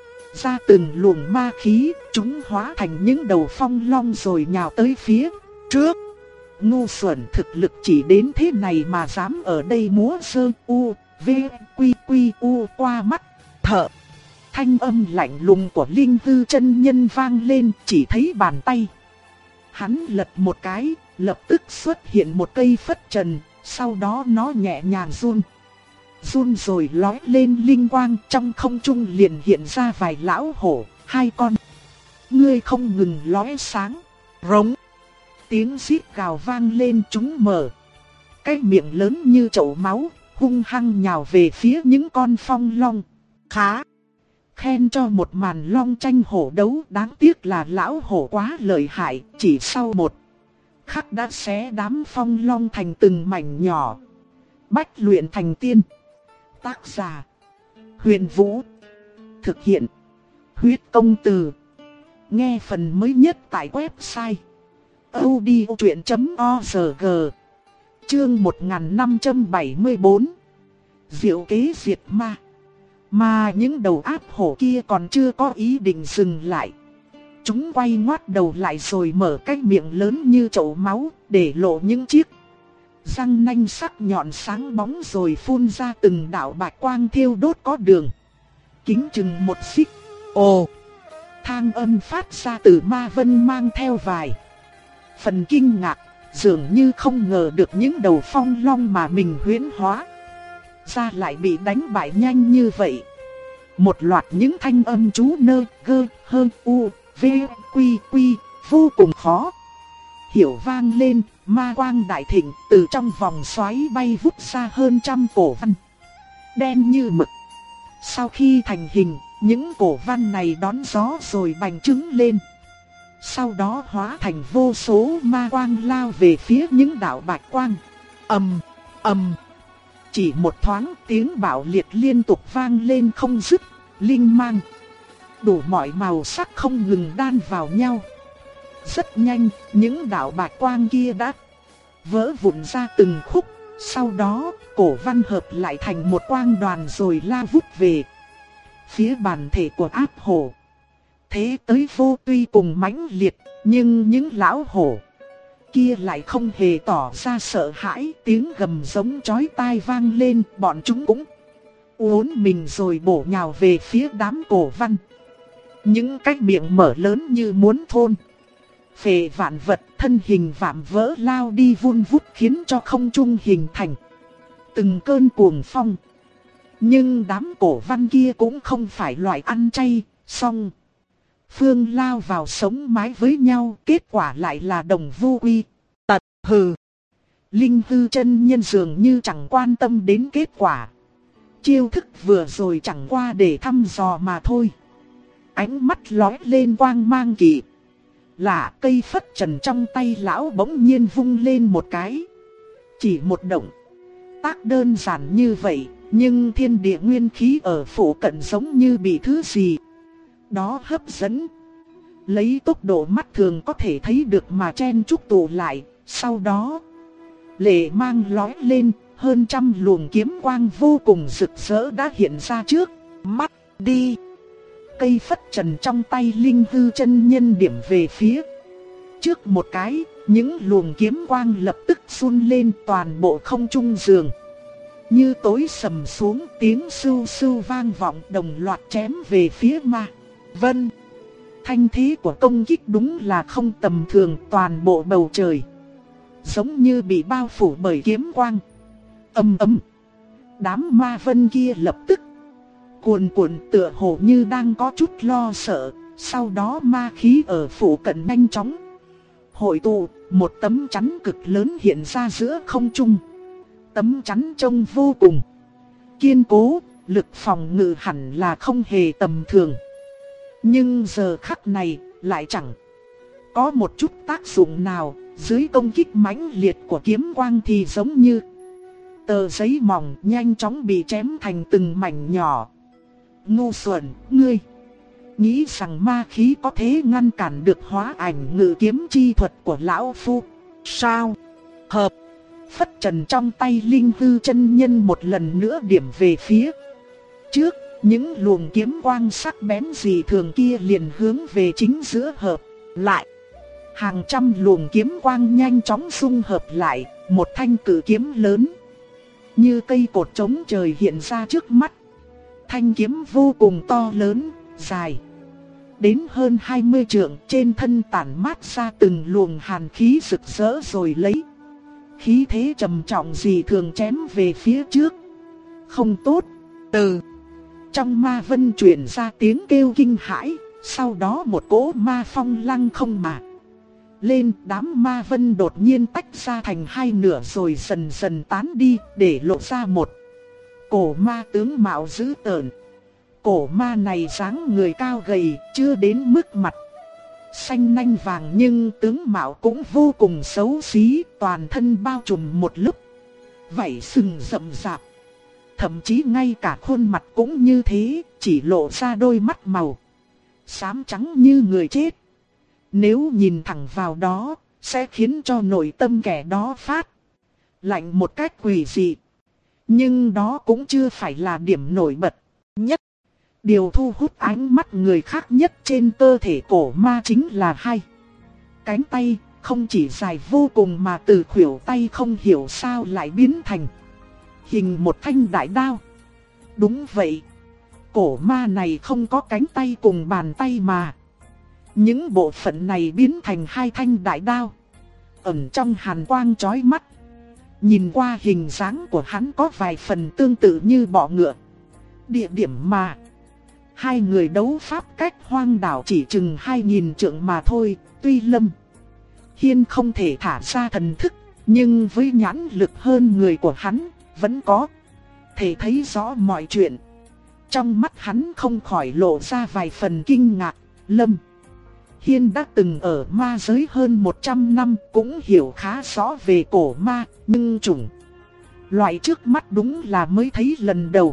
ra từng luồng ma khí, chúng hóa thành những đầu phong long rồi nhào tới phía trước. Ngu xuẩn, thực lực chỉ đến thế này mà dám ở đây múa sơ u, v, quy quy u qua mắt thợ Thanh âm lạnh lùng của Linh Hư chân nhân vang lên, chỉ thấy bàn tay hắn lật một cái, lập tức xuất hiện một cây phất trần, sau đó nó nhẹ nhàng run. Run rồi lói lên linh quang, trong không trung liền hiện ra vài lão hổ, hai con ngươi không ngừng lóe sáng. Rống. Tiếng rít gào vang lên, chúng mở cái miệng lớn như chậu máu, hung hăng nhào về phía những con phong long. Khá khen cho một màn long tranh hổ đấu, đáng tiếc là lão hổ quá lợi hại, chỉ sau một khắc đã xé đám phong long thành từng mảnh nhỏ. Bách luyện thành tiên. Tác giả Huyền Vũ. Thực hiện Huyết Công Từ. Nghe phần mới nhất tại website audiochuyện.org. Chương 1574. Diệu kế diệt ma. Mà những đầu ác hổ kia còn chưa có ý định dừng lại. Chúng quay ngoắt đầu lại rồi mở cái miệng lớn như chậu máu, để lộ những chiếc răng nanh sắc nhọn sáng bóng rồi phun ra từng đạo bạch quang thiêu đốt có đường kính chừng một xích. Ồ! Thang âm phát ra từ ma vân mang theo vài phần kinh ngạc, dường như không ngờ được những đầu phong long mà mình huyễn hóa ra lại bị đánh bại nhanh như vậy. Một loạt những thanh âm chú nơ, gơ, hơ, u, v, quy, quy, vô cùng khó hiểu vang lên. Ma quang đại thịnh, từ trong vòng xoáy bay vút ra hơn trăm cổ văn đen như mực. Sau khi thành hình, những cổ văn này đón gió rồi bành trướng lên. Sau đó hóa thành vô số ma quang lao về phía những đạo bạch quang. Ầm, ầm. Chỉ một thoáng, tiếng bạo liệt liên tục vang lên không dứt. Linh mang đủ mọi màu sắc không ngừng đan vào nhau. Rất nhanh, những đạo bạch quang kia đã vỡ vụn ra từng khúc. Sau đó, cổ văn hợp lại thành một quang đoàn rồi la vút về phía bản thể của ác hổ. Thế tới vô tuy cùng mãnh liệt, nhưng những lão hổ kia lại không hề tỏ ra sợ hãi. Tiếng gầm giống chói tai vang lên, bọn chúng cũng uốn mình rồi bổ nhào về phía đám cổ văn. Những cái miệng mở lớn như muốn thôn phệ vạn vật, thân hình vạm vỡ lao đi vun vút, khiến cho không trung hình thành từng cơn cuồng phong. Nhưng đám cổ văn kia cũng không phải loại ăn chay, song phương lao vào sống mái với nhau, kết quả lại là đồng vô quy tật. Hừ. Linh Hư chân nhân dường như chẳng quan tâm đến kết quả. Chiêu thức vừa rồi chẳng qua để thăm dò mà thôi. Ánh mắt lóe lên quang mang kỳ lạ, cây phất trần trong tay lão bỗng nhiên vung lên một cái. Chỉ một động tác đơn giản như vậy, nhưng thiên địa nguyên khí ở phủ cận giống như bị thứ gì đó hấp dẫn. Lấy tốc độ mắt thường có thể thấy được mà chen chúc tụ lại. Sau đó lệ mang lóe lên, hơn trăm luồng kiếm quang vô cùng rực rỡ đã hiện ra trước mắt. Đi. Cây phất trần trong tay Linh Hư chân nhân điểm về phía trước một cái, những luồng kiếm quang lập tức phun lên, toàn bộ không trung dường như tối sầm xuống. Tiếng sưu sưu vang vọng, đồng loạt chém về phía ma vân. Thanh thế của công kích đúng là không tầm thường, toàn bộ bầu trời giống như bị bao phủ bởi kiếm quang. Ầm ầm. Đám ma vân kia lập tức cuồn cuộn, tựa hồ như đang có chút lo sợ. Sau đó ma khí ở phủ cận nhanh chóng hội tụ, một tấm chắn cực lớn hiện ra giữa không trung. Tấm chắn trông vô cùng kiên cố, lực phòng ngự hẳn là không hề tầm thường. Nhưng giờ khắc này lại chẳng có một chút tác dụng nào. Dưới công kích mãnh liệt của kiếm quang thì giống như tờ giấy mỏng nhanh chóng bị chém thành từng mảnh nhỏ. Ngu xuẩn, ngươi nghĩ rằng ma khí có thể ngăn cản được hóa ảnh ngự kiếm chi thuật của lão phu sao? Hợp. Phất trần trong tay Linh Hư chân nhân một lần nữa điểm về phía trước. Những luồng kiếm quang sắc bén dị thường kia liền hướng về chính giữa hợp lại. Hàng trăm luồng kiếm quang nhanh chóng xung hợp lại, một thanh cử kiếm lớn như cây cột chống trời hiện ra trước mắt. Thanh kiếm vô cùng to lớn, dài đến hơn 20 trượng, trên thân tản mát ra từng luồng hàn khí rực rỡ rồi lấy khí thế trầm trọng dị thường chém về phía trước. Không tốt! Từ trong ma vân truyền ra tiếng kêu kinh hãi, sau đó một cỗ ma phong lăng không mà lên, đám ma vân đột nhiên tách ra thành hai nửa rồi dần dần tán đi, để lộ ra một cổ ma tướng mạo dữ tợn. Cổ ma này dáng người cao gầy, chưa đến mức mặt xanh nanh vàng, nhưng tướng mạo cũng vô cùng xấu xí, toàn thân bao trùm một lớp vảy sừng rậm rạp. Thậm chí ngay cả khuôn mặt cũng như thế, chỉ lộ ra đôi mắt màu xám trắng như người chết. Nếu nhìn thẳng vào đó, sẽ khiến cho nội tâm kẻ đó phát lạnh một cách quỷ dị. Nhưng đó cũng chưa phải là điểm nổi bật nhất. Điều thu hút ánh mắt người khác nhất trên cơ thể cổ ma chính là hai cánh tay, không chỉ dài vô cùng mà từ khuỷu tay không hiểu sao lại biến thành hình một thanh đại đao. Đúng vậy, cổ ma này không có cánh tay cùng bàn tay mà những bộ phận này biến thành hai thanh đại đao, ẩn trong hàn quang chói mắt. Nhìn qua hình dáng của hắn có vài phần tương tự như bọ ngựa. Địa điểm mà hai người đấu pháp cách hoang đảo chỉ chừng 2000 trượng mà thôi. Tuy Lâm Hiên không thể thả ra thần thức, nhưng với nhãn lực hơn người của hắn, vẫn có thể thấy rõ mọi chuyện. Trong mắt hắn không khỏi lộ ra vài phần kinh ngạc. Lâm Hiên đã từng ở ma giới hơn 100 năm, cũng hiểu khá rõ về cổ ma, nhưng chủng loại trước mắt đúng là mới thấy lần đầu.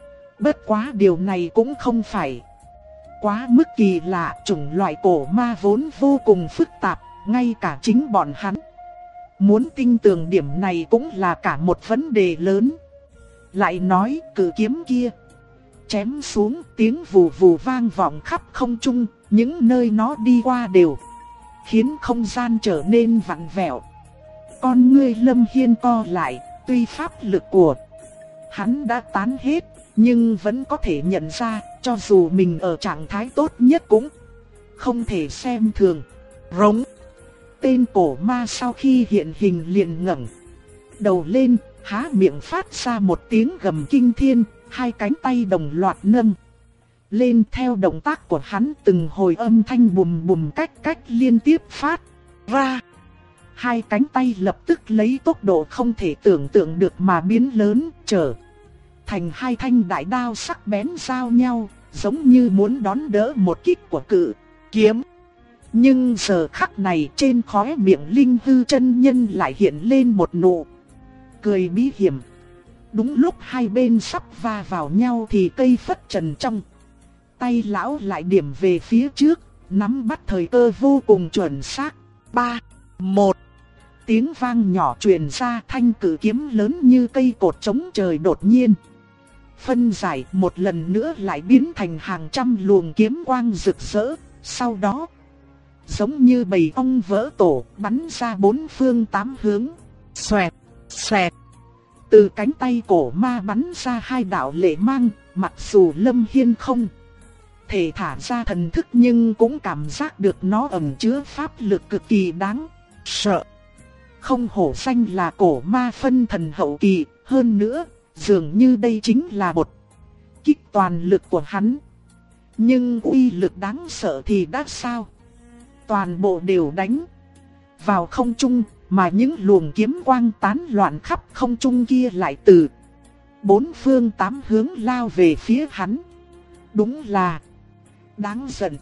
Bất quá điều này cũng không phải quá mức kỳ lạ, chủng loại cổ ma vốn vô cùng phức tạp, ngay cả chính bọn hắn muốn tin tưởng điểm này cũng là cả một vấn đề lớn. Lại nói cự kiếm kia chém xuống, tiếng vù vù vang vọng khắp không trung, những nơi nó đi qua đều khiến không gian trở nên vặn vẹo. Con ngươi Lâm Hiên co lại, tuy pháp lực của hắn đã tán hết, nhưng vẫn có thể nhận ra, cho dù mình ở trạng thái tốt nhất cũng không thể xem thường. Rống! Tên cổ ma sau khi hiện hình liền ngẩng đầu lên, há miệng phát ra một tiếng gầm kinh thiên, hai cánh tay đồng loạt nâng lên. Theo động tác của hắn, từng hồi âm thanh bùm bùm cách liên tiếp phát ra. Hai cánh tay lập tức lấy tốc độ không thể tưởng tượng được mà biến lớn, trở thành hai thanh đại đao sắc bén giao nhau, giống như muốn đón đỡ một kích của cự kiếm. Nhưng giờ khắc này trên khóe miệng Linh Hư chân nhân lại hiện lên một nụ cười bí hiểm. Đúng lúc hai bên sắp va vào nhau thì cây phất trần trong tay lão lại điểm về phía trước, nắm bắt thời cơ vô cùng chuẩn xác. 3, 1. Tiếng vang nhỏ truyền ra, thanh cử kiếm lớn như cây cột chống trời đột nhiên phân giải, một lần nữa lại biến thành hàng trăm luồng kiếm quang rực rỡ. Sau đó giống như bầy ong vỡ tổ, bắn ra bốn phương tám hướng. Xoẹt, xoẹt. Từ cánh tay cổ ma bắn ra hai đạo lệ mang, mặc dù Lâm Hiên không thể thả ra thần thức nhưng cũng cảm giác được nó ẩn chứa pháp lực cực kỳ đáng sợ. Không hổ danh là cổ ma phân thần hậu kỳ, hơn nữa, dường như đây chính là một kích toàn lực của hắn. Nhưng uy lực đáng sợ thì đã sao? Toàn bộ đều đánh vào không trung, mà những luồng kiếm quang tán loạn khắp không trung kia lại từ bốn phương tám hướng lao về phía hắn. Đúng là đáng giận.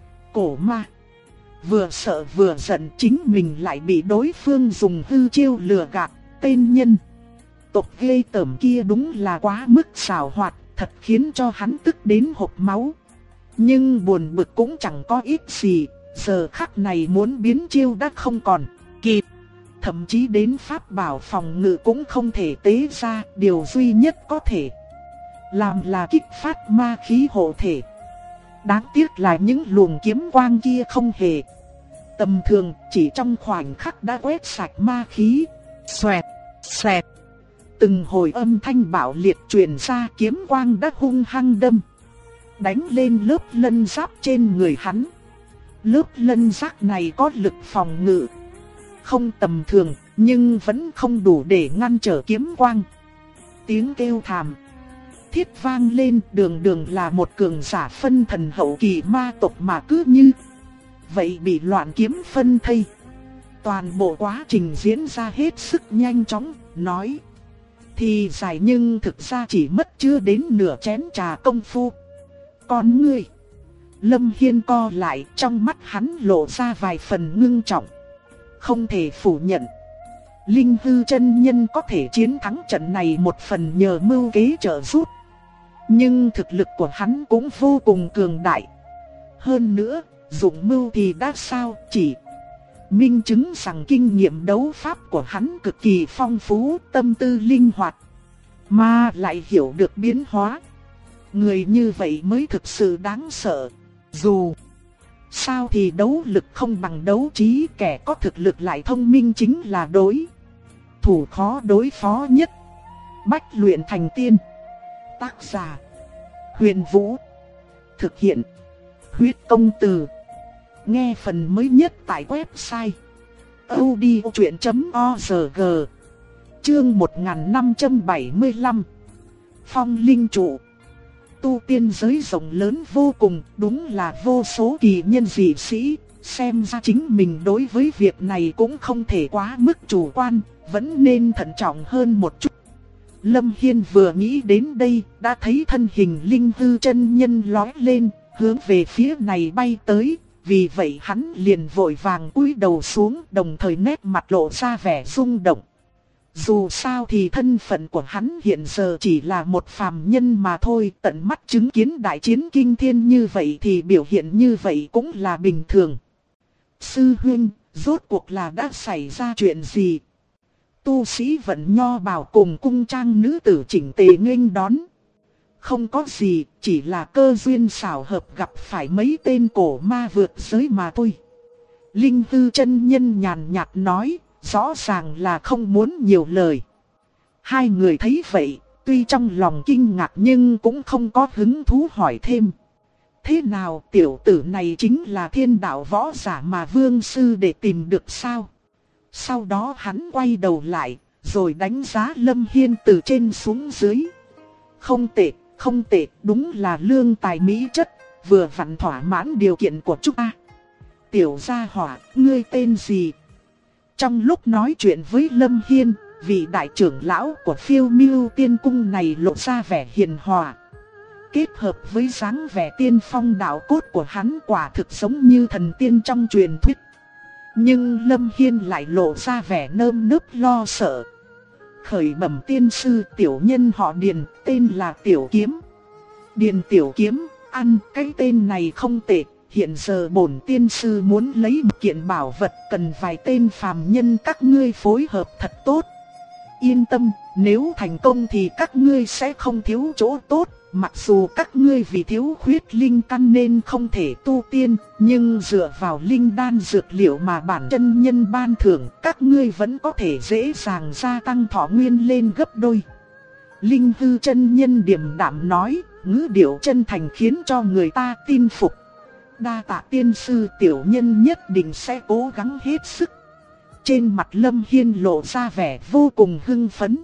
Cổ ma vừa sợ vừa giận, chính mình lại bị đối phương dùng hư chiêu lừa gạt. Tên nhân tộc ghê tởm kia đúng là quá mức xảo hoạt, thật khiến cho hắn tức đến hộc máu. Nhưng buồn bực cũng chẳng có ích gì, giờ khắc này muốn biến chiêu đã không còn kịp. Thậm chí đến pháp bảo phòng ngự cũng không thể tế ra, điều duy nhất có thể làm là kích phát ma khí hộ thể. Đáng tiếc là những luồng kiếm quang kia không hề tầm thường, chỉ trong khoảnh khắc đã quét sạch ma khí. Xoẹt, xoẹt. Từng hồi âm thanh bạo liệt truyền ra, kiếm quang đã hung hăng đâm đánh lên lớp lân giáp trên người hắn. Lớp lân giáp này có lực phòng ngự không tầm thường, nhưng vẫn không đủ để ngăn trở kiếm quang. Tiếng kêu thảm thiết vang lên, đường đường là một cường giả phân thần hậu kỳ ma tộc mà cứ như vậy bị loạn kiếm phân thây. Toàn bộ quá trình diễn ra hết sức nhanh chóng, nói thì dài nhưng thực ra chỉ mất chưa đến nửa chén trà công phu. Con ngươi Lâm Hiên co lại, trong mắt hắn lộ ra vài phần ngưng trọng. Không thể phủ nhận, Linh Hư chân nhân có thể chiến thắng trận này một phần nhờ mưu kế trợ giúp. Nhưng thực lực của hắn cũng vô cùng cường đại. Hơn nữa, dụng mưu thì đã sao, chỉ minh chứng rằng kinh nghiệm đấu pháp của hắn cực kỳ phong phú, tâm tư linh hoạt, mà lại hiểu được biến hóa. Người như vậy mới thực sự đáng sợ. Dù sao thì đấu lực không bằng đấu trí, kẻ có thực lực lại thông minh chính là đối thủ khó đối phó nhất. Bách luyện thành tiên. Tác giả Huyền Vũ. Thực hiện Huyết Công Từ. Nghe phần mới nhất tại website audiochuyện.org. Chương 1575. Phong linh trụ. Tu tiên giới rộng lớn vô cùng, đúng là vô số kỳ nhân dị sĩ. Xem ra chính mình đối với việc này cũng không thể quá mức chủ quan, vẫn nên thận trọng hơn một chút. Lâm Hiên vừa nghĩ đến đây, đã thấy thân hình Linh Hư chân nhân lói lên, hướng về phía này bay tới. Vì vậy hắn liền vội vàng cúi đầu xuống, đồng thời nét mặt lộ ra vẻ rung động. Dù sao thì thân phận của hắn hiện giờ chỉ là một phàm nhân mà thôi, tận mắt chứng kiến đại chiến kinh thiên như vậy thì biểu hiện như vậy cũng là bình thường. Sư huynh, rốt cuộc là đã xảy ra chuyện gì? Tu sĩ vận nho bào cùng cung trang nữ tử chỉnh tề nghênh đón. Không có gì, chỉ là cơ duyên xảo hợp gặp phải mấy tên cổ ma vượt giới mà thôi. Linh Hư chân nhân nhàn nhạt nói, rõ ràng là không muốn nhiều lời. Hai người thấy vậy, tuy trong lòng kinh ngạc nhưng cũng không có hứng thú hỏi thêm. Thế nào, tiểu tử này chính là thiên đạo võ giả mà vương sư để tìm được sao? Sau đó hắn quay đầu lại, rồi đánh giá Lâm Hiên từ trên xuống dưới. Không tệ, không tệ, đúng là lương tài mỹ chất, vừa vặn thỏa mãn điều kiện của chúng ta. Tiểu gia hỏa, ngươi tên gì? Trong lúc nói chuyện với Lâm Hiên, vị đại trưởng lão của Phiêu Miêu Tiên Cung này lộ ra vẻ hiền hòa. Kết hợp với dáng vẻ tiên phong đạo cốt của hắn, quả thực giống như thần tiên trong truyền thuyết. Nhưng Lâm Hiên lại lộ ra vẻ nơm nớp lo sợ. Khởi bẩm tiên sư, tiểu nhân họ Điền, tên là Tiểu Kiếm. Điền Tiểu Kiếm, ăn, cái tên này không tệ. Hiện giờ bổn tiên sư muốn lấy một kiện bảo vật, cần vài tên phàm nhân các ngươi phối hợp thật tốt. Yên tâm, nếu thành công thì các ngươi sẽ không thiếu chỗ tốt. Mặc dù các ngươi vì thiếu khuyết linh căn nên không thể tu tiên, nhưng dựa vào linh đan dược liệu mà bản chân nhân ban thưởng, các ngươi vẫn có thể dễ dàng gia tăng thọ nguyên lên gấp đôi. Linh Hư chân nhân điềm đạm nói, ngữ điệu chân thành khiến cho người ta tin phục. Đa tạ tiên sư, tiểu nhân nhất định sẽ cố gắng hết sức. Trên mặt Lâm Hiên lộ ra vẻ vô cùng hưng phấn.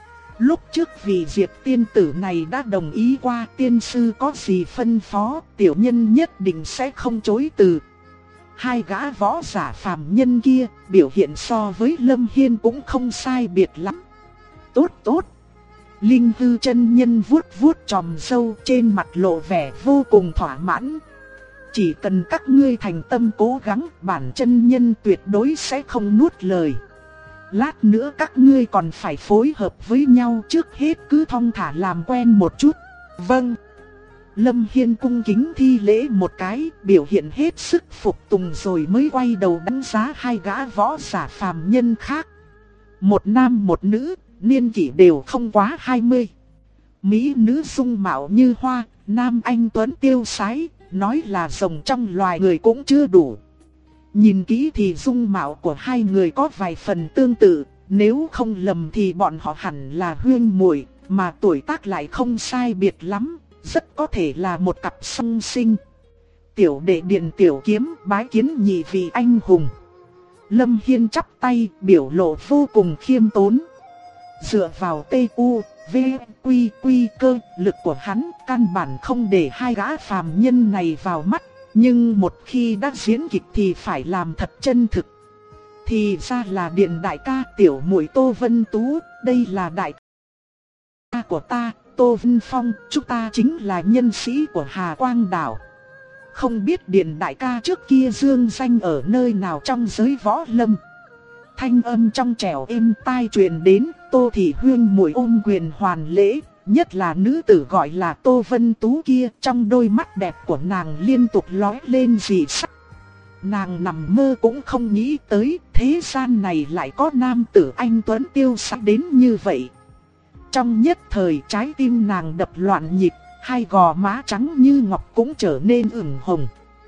Lúc trước vị Diệp tiên tử này đã đồng ý qua, tiên sư có gì phân phó, tiểu nhân nhất định sẽ không chối từ. Hai gã võ giả phàm nhân kia, biểu hiện so với Lâm Hiên cũng không sai biệt lắm. Tốt tốt. Linh Hư chân nhân vuốt vuốt chòm râu, trên mặt lộ vẻ vô cùng thỏa mãn. Chỉ cần các ngươi thành tâm cố gắng, bản chân nhân tuyệt đối sẽ không nuốt lời. Lát nữa các ngươi còn phải phối hợp với nhau, trước hết cứ thong thả làm quen một chút. Vâng. Lâm Hiên cung kính thi lễ một cái, biểu hiện hết sức phục tùng rồi mới quay đầu đánh giá hai gã võ giả phàm nhân khác. Một nam một nữ, niên kỷ đều không quá 20. Mỹ nữ dung mạo như hoa, nam anh tuấn tiêu sái, nói là rồng trong loài người cũng chưa đủ. Nhìn kỹ thì dung mạo của hai người có vài phần tương tự, nếu không lầm thì bọn họ hẳn là huynh muội, mà tuổi tác lại không sai biệt lắm, rất có thể là một cặp song sinh. Tiểu đệ Điện Tiểu Kiếm bái kiến nhị vị anh hùng. Lâm Hiên chắp tay, biểu lộ vô cùng khiêm tốn. Dựa vào TU, V, Quy cơ, lực của hắn căn bản không để hai gã phàm nhân này vào mắt. Nhưng một khi đã diễn kịch thì phải làm thật chân thực. Thì ra là Điện đại ca tiểu muội Tô Vân Tú, đây là đại ca của ta, Tô Vân Phong, chúng ta chính là nhân sĩ của Hà Quang Đảo. Không biết Điện đại ca trước kia dương danh ở nơi nào trong giới võ lâm. Thanh âm trong trẻo êm tai truyền đến, Tô thị huyên muội ôm quyền hoàn lễ, nhất là nữ tử gọi là Tô Vân Tú kia, trong đôi mắt đẹp của nàng liên tục lóe lên dị sắc. Nàng nằm mơ cũng không nghĩ tới, thế gian này lại có nam tử anh tuấn tiêu sắc đến như vậy. Trong nhất thời trái tim nàng đập loạn nhịp, hai gò má trắng như ngọc cũng trở nên ửng hồng.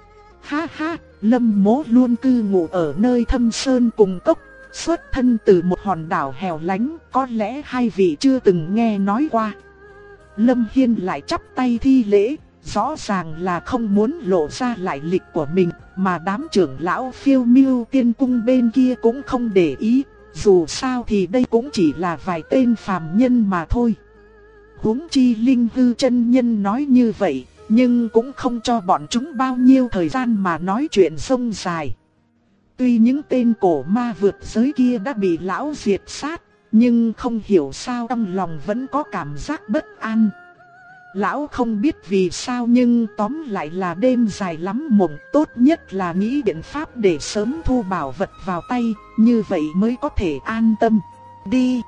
Ha ha, Lâm Mỗ luôn cư ngụ ở nơi thâm sơn cùng cốc, xuất thân từ một hòn đảo hẻo lánh, có lẽ hai vị chưa từng nghe nói qua. Lâm Hiên lại chắp tay thi lễ, rõ ràng là không muốn lộ ra lại lịch của mình, mà đám trưởng lão Phiêu Miêu Tiên Cung bên kia cũng không để ý, dù sao thì đây cũng chỉ là vài tên phàm nhân mà thôi. Huống chi Linh Hư chân nhân nói như vậy, nhưng cũng không cho bọn chúng bao nhiêu thời gian mà nói chuyện sông dài. Tuy những tên cổ ma vượt giới kia đã bị lão diệt sát, nhưng không hiểu sao trong lòng vẫn có cảm giác bất an. Lão không biết vì sao nhưng tóm lại là đêm dài lắm mộng, tốt nhất là nghĩ biện pháp để sớm thu bảo vật vào tay, như vậy mới có thể an tâm. Đi!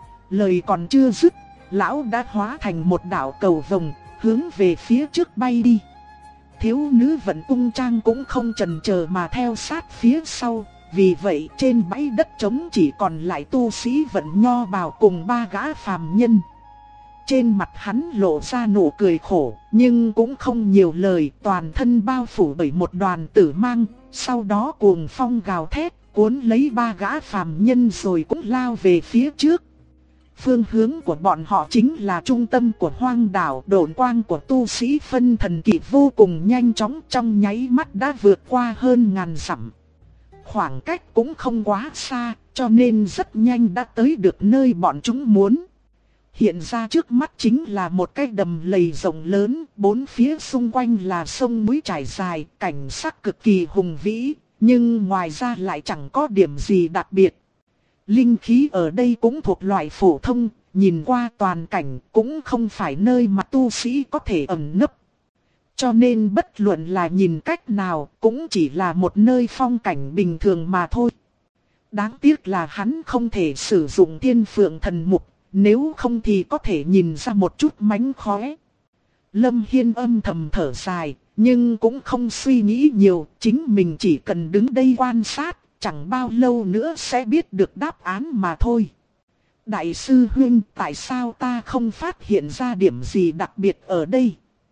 Lời còn chưa dứt, lão đã hóa thành một đạo cầu vồng, hướng về phía trước bay đi. Thiếu nữ Vận Cung Trang cũng không chần chờ mà theo sát phía sau, vì vậy trên bãi đất trống chỉ còn lại tu sĩ Vận Nho Bào cùng ba gã phàm nhân. Trên mặt hắn lộ ra nụ cười khổ, nhưng cũng không nhiều lời, toàn thân bao phủ bởi một đoàn tử mang, sau đó cuồng phong gào thét, cuốn lấy ba gã phàm nhân rồi cũng lao về phía trước. Phương hướng của bọn họ chính là trung tâm của hoang đảo, độn quang của tu sĩ phân thần kỳ vô cùng nhanh chóng, trong nháy mắt đã vượt qua hơn ngàn dặm. Khoảng cách cũng không quá xa, cho nên rất nhanh đã tới được nơi bọn chúng muốn. Hiện ra trước mắt chính là một cái đầm lầy rộng lớn, bốn phía xung quanh là sông núi trải dài, cảnh sắc cực kỳ hùng vĩ, nhưng ngoài ra lại chẳng có điểm gì đặc biệt. Linh khí ở đây cũng thuộc loại phổ thông, nhìn qua toàn cảnh cũng không phải nơi mà tu sĩ có thể ẩn nấp. Cho nên bất luận là nhìn cách nào cũng chỉ là một nơi phong cảnh bình thường mà thôi. Đáng tiếc là hắn không thể sử dụng Thiên Phượng Thần Mục, nếu không thì có thể nhìn ra một chút mánh khóe. Lâm Hiên âm thầm thở dài, nhưng cũng không suy nghĩ nhiều, chính mình chỉ cần đứng đây quan sát, chẳng bao lâu nữa sẽ biết được đáp án mà thôi. Đại sư huynh, tại sao ta không phát hiện ra điểm gì đặc biệt ở đây?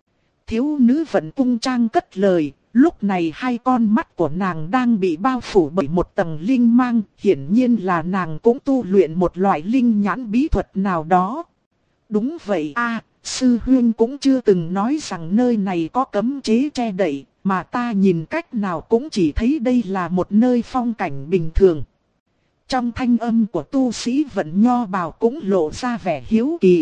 Thiếu nữ Vận Cung Trang cất lời, lúc này hai con mắt của nàng đang bị bao phủ bởi một tầng linh mang, hiển nhiên là nàng cũng tu luyện một loại linh nhãn bí thuật nào đó. Đúng vậy a, sư huynh cũng chưa từng nói rằng nơi này có cấm chế che đậy, mà ta nhìn cách nào cũng chỉ thấy đây là một nơi phong cảnh bình thường. Trong thanh âm của tu sĩ Vận Nho Bào cũng lộ ra vẻ hiếu kỳ.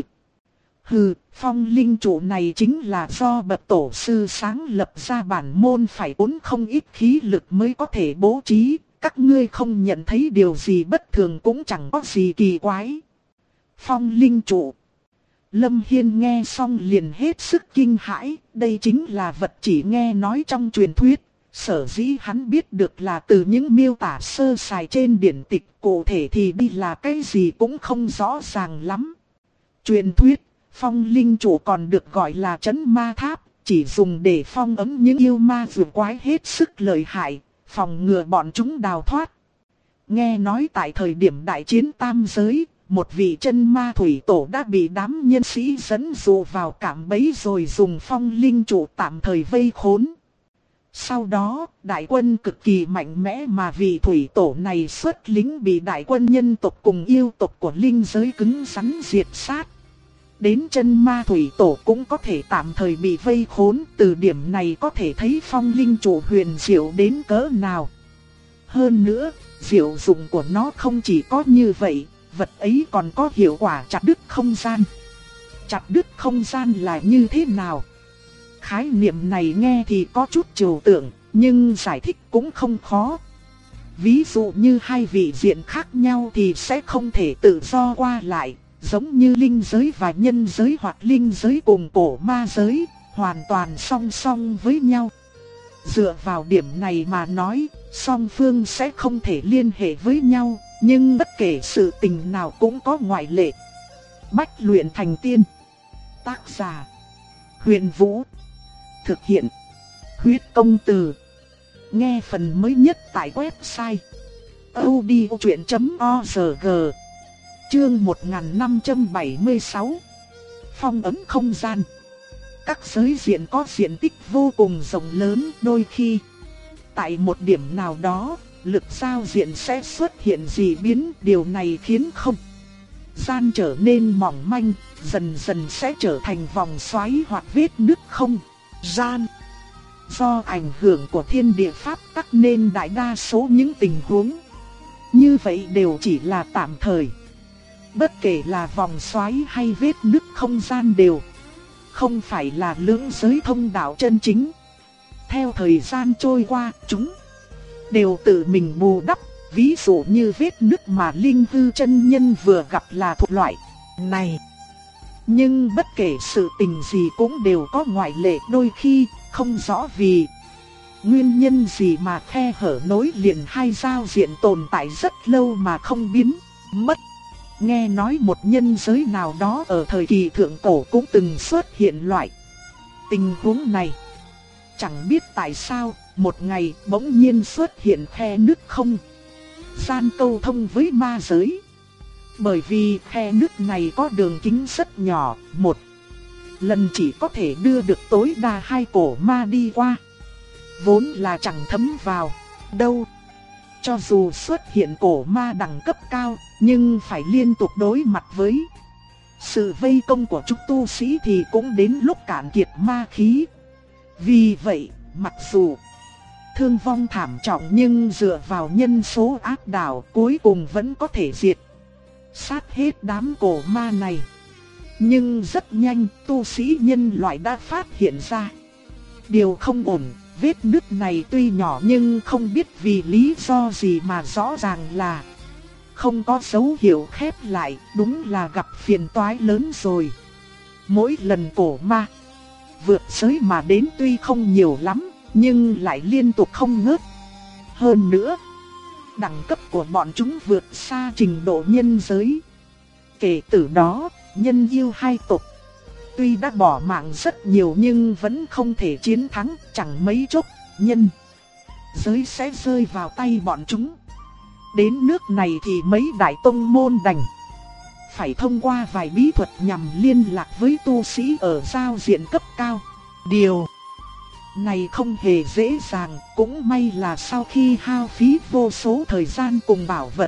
Hừ, phong linh trụ này chính là do bậc tổ sư sáng lập ra, bản môn phải tốn không ít khí lực mới có thể bố trí, các ngươi không nhận thấy điều gì bất thường cũng chẳng có gì kỳ quái. Phong linh trụ. Lâm Hiên nghe xong liền hết sức kinh hãi, đây chính là vật chỉ nghe nói trong truyền thuyết. Sở dĩ hắn biết được là từ những miêu tả sơ sài trên điển tịch, cụ thể thì đi là cái gì cũng không rõ ràng lắm. Truyền thuyết, phong linh trụ còn được gọi là trấn ma tháp, chỉ dùng để phong ấn những yêu ma vừa quái hết sức lợi hại, phòng ngừa bọn chúng đào thoát. Nghe nói tại thời điểm đại chiến tam giới, một vị chân ma thủy tổ đã bị đám nhân sĩ dẫn dụ vào cạm bẫy rồi dùng phong linh trụ tạm thời vây khốn. Sau đó, đại quân cực kỳ mạnh mẽ mà vị thủy tổ này xuất lính bị đại quân nhân tộc cùng yêu tộc của linh giới cứng rắn diệt sát. Đến chân ma thủy tổ cũng có thể tạm thời bị vây khốn, từ điểm này có thể thấy phong linh chủ huyền diệu đến cỡ nào. Hơn nữa, diệu dụng của nó không chỉ có như vậy, vật ấy còn có hiệu quả chặt đứt không gian. Chặt đứt không gian là như thế nào? Khái niệm này nghe thì có chút trừu tượng, nhưng giải thích cũng không khó. Ví dụ như hai vị diện khác nhau thì sẽ không thể tự do qua lại, giống như linh giới và nhân giới hoặc linh giới cùng cổ ma giới, hoàn toàn song song với nhau. Dựa vào điểm này mà nói, song phương sẽ không thể liên hệ với nhau, nhưng bất kể sự tình nào cũng có ngoại lệ. Bách luyện thành tiên. Tác giả: Huyền Vũ. Thực hiện: Huyết Công Từ. Nghe phần mới nhất tại website audiochuyện.org. Chương 1576. Phong ấn không gian. Các giới diện có diện tích vô cùng rộng lớn, đôi khi tại một điểm nào đó, lực giao diện sẽ xuất hiện dị biến, điều này khiến không gian trở nên mỏng manh, dần dần sẽ trở thành vòng xoáy hoặc vết nứt không gian. Do ảnh hưởng của thiên địa pháp tắc nên đại đa số những tình huống như vậy đều chỉ là tạm thời. Bất kể là vòng xoáy hay vết nứt không gian đều không phải là lưỡng giới thông đạo chân chính. Theo thời gian trôi qua, chúng đều tự mình bù đắp. Ví dụ như vết nứt mà Linh Hư chân nhân vừa gặp là thuộc loại này. Nhưng bất kể sự tình gì cũng đều có ngoại lệ, đôi khi không rõ vì nguyên nhân gì mà khe hở nối liền hai giao diện tồn tại rất lâu mà không biến mất. Nghe nói một nhân giới nào đó ở thời kỳ thượng cổ cũng từng xuất hiện loại tình huống này. Chẳng biết tại sao, một ngày bỗng nhiên xuất hiện khe nứt không gian câu thông với ma giới. Bởi vì khe nứt này có đường kính rất nhỏ, một lần chỉ có thể đưa được tối đa 2 cổ ma đi qua. Vốn là chẳng thấm vào đâu. Cho dù xuất hiện cổ ma đẳng cấp cao, nhưng phải liên tục đối mặt với sự vây công của chúng tu sĩ thì cũng đến lúc cạn kiệt ma khí. Vì vậy, mặc dù thương vong thảm trọng nhưng dựa vào nhân số áp đảo cuối cùng vẫn có thể diệt sát hết đám cổ ma này. Nhưng rất nhanh, tu sĩ nhân loại đã phát hiện ra điều không ổn. Vết nứt này tuy nhỏ nhưng không biết vì lý do gì mà rõ ràng là không có dấu hiệu khép lại, đúng là gặp phiền toái lớn rồi. Mỗi lần cổ ma vượt giới mà đến tuy không nhiều lắm, nhưng lại liên tục không ngớt. Hơn nữa, đẳng cấp của bọn chúng vượt xa trình độ nhân giới. Kể từ đó, nhân yêu hai tộc tuy đã bỏ mạng rất nhiều nhưng vẫn không thể chiến thắng, chẳng mấy chốc nhân giới sẽ rơi vào tay bọn chúng. Đến nước này thì mấy đại tông môn đành phải thông qua vài bí thuật nhằm liên lạc với tu sĩ ở giao diện cấp cao. Điều này không hề dễ dàng, cũng may là sau khi hao phí vô số thời gian cùng bảo vật,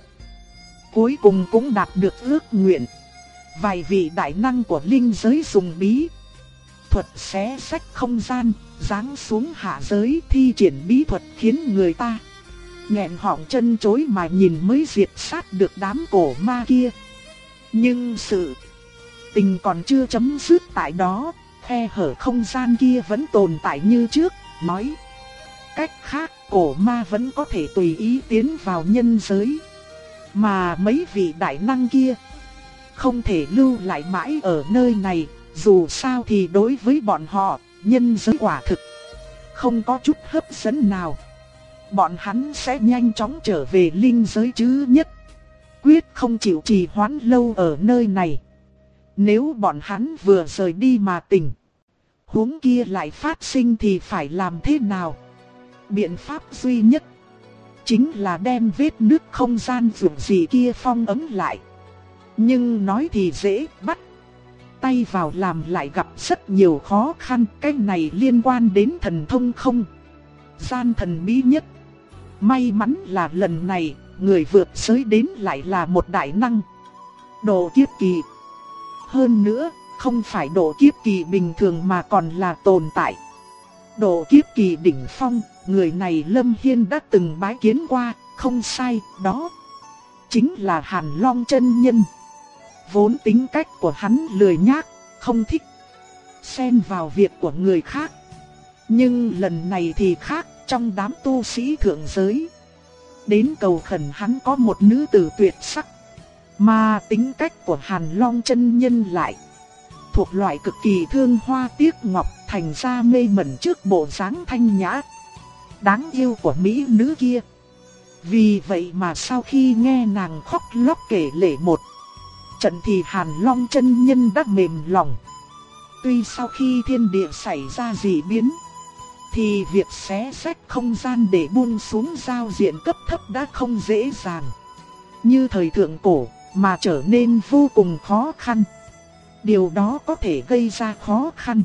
cuối cùng cũng đạt được ước nguyện. Vài vị đại năng của linh giới dùng bí thuật xé sách không gian, giáng xuống hạ giới thi triển bí thuật khiến người ta nghẹn họng chân chối mà nhìn mới diệt sát được đám cổ ma kia. Nhưng sự tình còn chưa chấm dứt tại đó, khe hở không gian kia vẫn tồn tại như trước. Nói cách khác, cổ ma vẫn có thể tùy ý tiến vào nhân giới, mà mấy vị đại năng kia không thể lưu lại mãi ở nơi này. Dù sao thì đối với bọn họ, nhân giới quả thực không có chút hấp dẫn nào. Bọn hắn sẽ nhanh chóng trở về linh giới chứ nhất quyết không chịu trì hoãn lâu ở nơi này. Nếu bọn hắn vừa rời đi mà tình huống kia lại phát sinh thì phải làm thế nào? Biện pháp duy nhất chính là đem vết nứt không gian vượt gì kia phong ấn lại. Nhưng nói thì dễ, bắt tay vào làm lại gặp rất nhiều khó khăn. Cái này liên quan đến thần thông không gian thần bí nhất. May mắn là lần này, người vượt giới đến lại là một đại năng độ kiếp kỳ. Hơn nữa, không phải độ kiếp kỳ bình thường mà còn là tồn tại độ kiếp kỳ đỉnh phong. Người này Lâm Hiên đã từng bái kiến qua, không sai, đó chính là Hàn Long chân nhân. Vốn tính cách của hắn lười nhác, không thích xen vào việc của người khác. Nhưng lần này thì khác, trong đám tu sĩ thượng giới đến cầu khẩn hắn có một nữ tử tuyệt sắc. Mà tính cách của Hàn Long chân nhân lại thuộc loại cực kỳ thương hoa tiếc ngọc, thành ra mê mẩn trước bộ dáng thanh nhã đáng yêu của mỹ nữ kia. Vì vậy mà sau khi nghe nàng khóc lóc kể lể một trận thì Hàn Long chân nhân đã mềm lòng. Tuy sau khi thiên địa xảy ra dị biến thì việc xé rách không gian để buông xuống giao diện cấp thấp đã không dễ dàng như thời thượng cổ, mà trở nên vô cùng khó khăn. Điều đó có thể gây ra khó khăn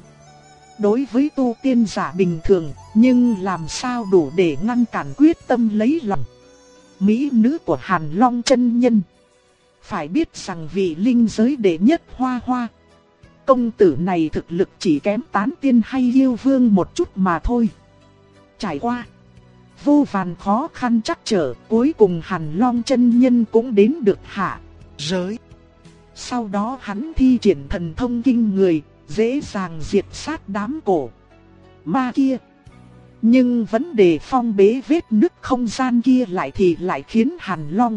đối với tu tiên giả bình thường, nhưng làm sao đủ để ngăn cản quyết tâm lấy lòng mỹ nữ của Hàn Long chân nhân. Phải biết rằng vị linh giới đệ nhất Hoa Hoa công tử này thực lực chỉ kém Tán Tiên hay Yêu Vương một chút mà thôi. Trải qua vô vàn khó khăn trắc trở, cuối cùng Hàn Long chân nhân cũng đến được hạ giới. Sau đó hắn thi triển thần thông kinh người, dễ dàng diệt sát đám cổ ma kia. Nhưng vấn đề phong bế vết nứt không gian kia lại khiến Hàn Long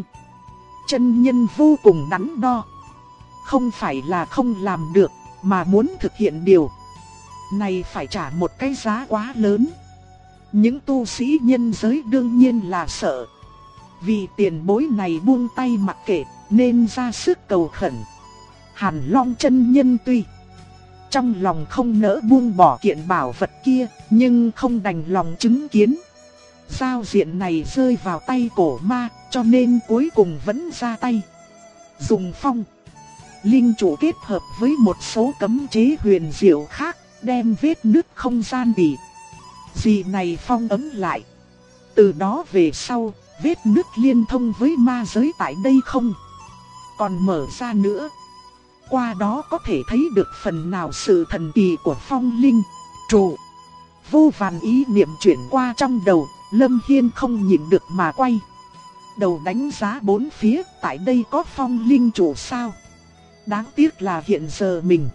chân nhân vô cùng đắn đo. Không phải là không làm được, mà muốn thực hiện điều này phải trả một cái giá quá lớn. Những tu sĩ nhân giới đương nhiên là sợ. Vì tiền bối này buông tay mặc kệ, nên ra sức cầu khẩn. Hàn Long chân nhân tuy trong lòng không nỡ buông bỏ kiện bảo vật kia, nhưng không đành lòng chứng kiến giao diện này rơi vào tay cổ ma, cho nên cuối cùng vẫn ra tay. Dùng phong linh chủ kết hợp với một số cấm chế huyền diệu khác, đem vết nứt không gian bị gì này phong ấm lại. Từ đó về sau, vết nứt liên thông với ma giới tại đây không còn mở ra nữa. Qua đó có thể thấy được phần nào sự thần kỳ của phong linh trụ. Vô vàn ý niệm chuyển qua trong đầu, Lâm Hiên không nhịn được mà quay đầu đánh giá bốn phía. Tại đây có phong linh trụ sao? Đáng tiếc là hiện giờ mình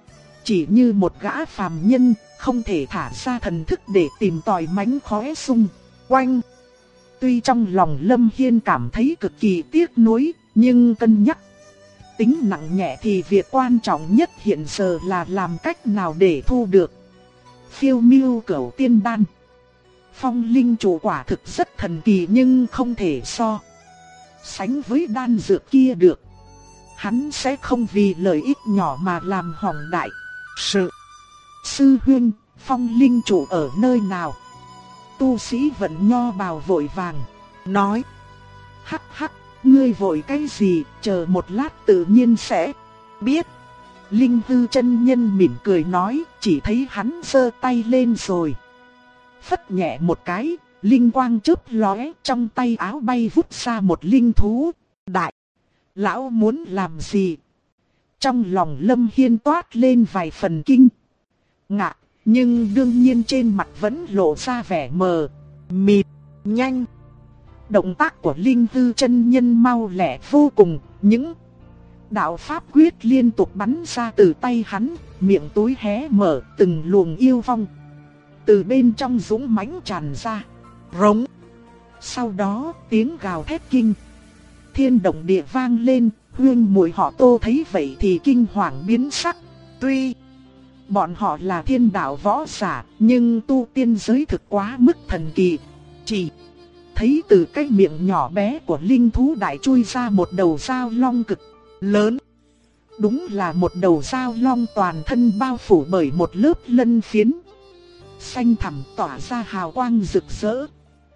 chỉ như một gã phàm nhân, không thể thả ra thần thức để tìm tòi mánh khóe xung quanh. Tuy trong lòng Lâm Hiên cảm thấy cực kỳ tiếc nuối, nhưng cân nhắc tính nặng nhẹ thì việc quan trọng nhất hiện giờ là làm cách nào để thu được Phiêu Miêu Cửu Tiên Đan. Phong linh trụ quả thực rất thần kỳ, nhưng không thể so sánh với đan dược kia được. Hắn sẽ không vì lợi ích nhỏ mà làm hỏng đại sự. Sư huynh, phong linh trụ ở nơi nào? Tu sĩ Vận Nho bào vội vàng nói. Hắc hắc, ngươi vội cái gì, chờ một lát tự nhiên sẽ biết. Linh Hư chân nhân mỉm cười nói, chỉ thấy hắn giơ tay lên rồi phất nhẹ một cái, linh quang chớp lóe, trong tay áo bay vút ra một linh thú. Đại lão muốn làm gì? Trong lòng Lâm Hiên toát lên vài phần kinh ngạc, nhưng đương nhiên trên mặt vẫn lộ ra vẻ mờ mịt. Nhanh! Động tác của Linh Hư chân nhân mau lẹ vô cùng, những đạo pháp quyết liên tục bắn ra từ tay hắn, miệng túi hé mở, từng luồng yêu phong từ bên trong dũng mãnh tràn ra. Rống! Sau đó tiếng gào thét kinh thiên động địa vang lên. Huynh muội họ Tô thấy vậy thì kinh hoàng biến sắc. Tuy bọn họ là thiên đạo võ giả, nhưng tu tiên giới thực quá mức thần kỳ. Chỉ thấy từ cái miệng nhỏ bé của linh thú đại chui ra một đầu dao long cực lớn. Đúng là một đầu dao long toàn thân bao phủ bởi một lớp lân phiến xanh thẳm tỏa ra hào quang rực rỡ.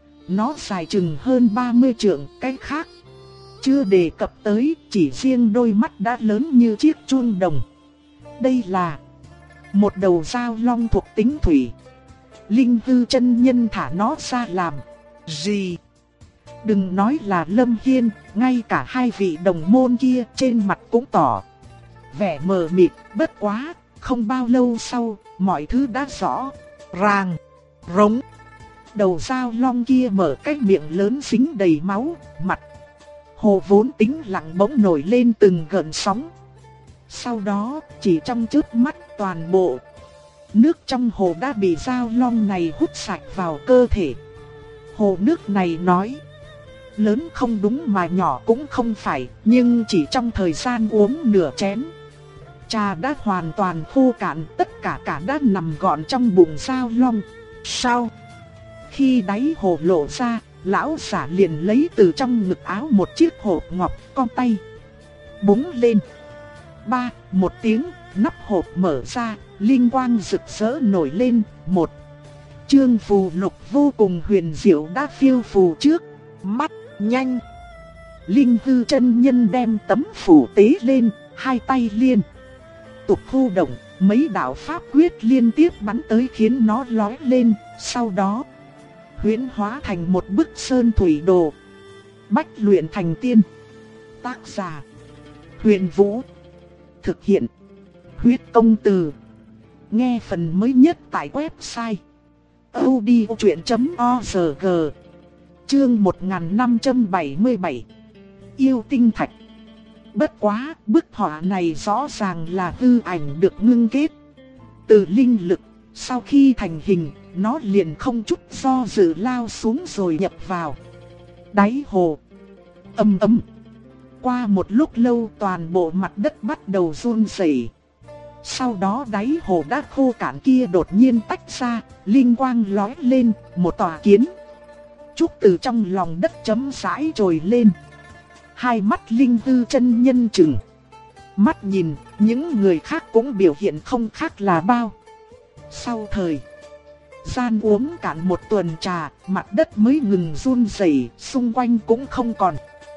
Nó dài chừng hơn 30 trượng, cái khác chưa đề cập tới, chỉ riêng đôi mắt đã lớn như chiếc chuông đồng. Đây là một đầu dao long thuộc tính thủy, Linh Hư chân nhân thả nó ra làm gì? Đừng nói là Lâm Hiên, ngay cả hai vị đồng môn kia trên mặt cũng tỏ vẻ mờ mịt. Bất quá, không bao lâu sau, mọi thứ đã rõ ràng. Rống. Đầu dao long kia mở cái miệng lớn dính đầy máu, mặt hồ vốn tĩnh lặng bỗng nổi lên từng gợn sóng. Sau đó, chỉ trong chớp mắt toàn bộ nước trong hồ đã bị dao long này hút sạch vào cơ thể. Hồ nước này nói lớn không đúng mà nhỏ cũng không phải, nhưng chỉ trong thời gian uống nửa chén, trà đã hoàn toàn khô cạn, tất cả đã nằm gọn trong bụng dao long. Sau khi đáy hồ lộ ra, lão giả liền lấy từ trong ngực áo một chiếc hộp ngọc, con tay búng lên. Ba, một tiếng, nắp hộp mở ra, linh quang rực rỡ nổi lên. Một chương phù lục vô cùng huyền diệu đã phiêu phù trước mắt. Nhanh! Linh Hư chân nhân đem tấm phù tế lên, hai tay liên tục khu động, mấy đạo pháp quyết liên tiếp bắn tới khiến nó lóe lên, sau đó huyễn hóa thành một bức sơn thủy đồ. Bách luyện thành tiên. Tác giả Huyền Vũ. Thực hiện Huyết Công Từ. Nghe phần mới nhất tại website audiochuyện.org. Chương 1577. Yêu tinh thạch. Bất quá, bức họa này rõ ràng là hư ảnh được ngưng kết từ linh lực. Sau khi thành hình, nó liền không chút do dự lao xuống rồi nhập vào đáy hồ. Ầm ầm. Qua một lúc lâu, toàn bộ mặt đất bắt đầu run rẩy. Sau đó đáy hồ đã khô cạn kia đột nhiên tách ra, linh quang lóe lên, một tòa kiến trúc từ trong lòng đất chấm rãi trồi lên. Hai mắt Linh Hư chân nhân trừng mắt nhìn, những người khác cũng biểu hiện không khác là bao. Sau thời gian uống cạn một tuần trà, mặt đất mới ngừng run rẩy, xung quanh cũng không còn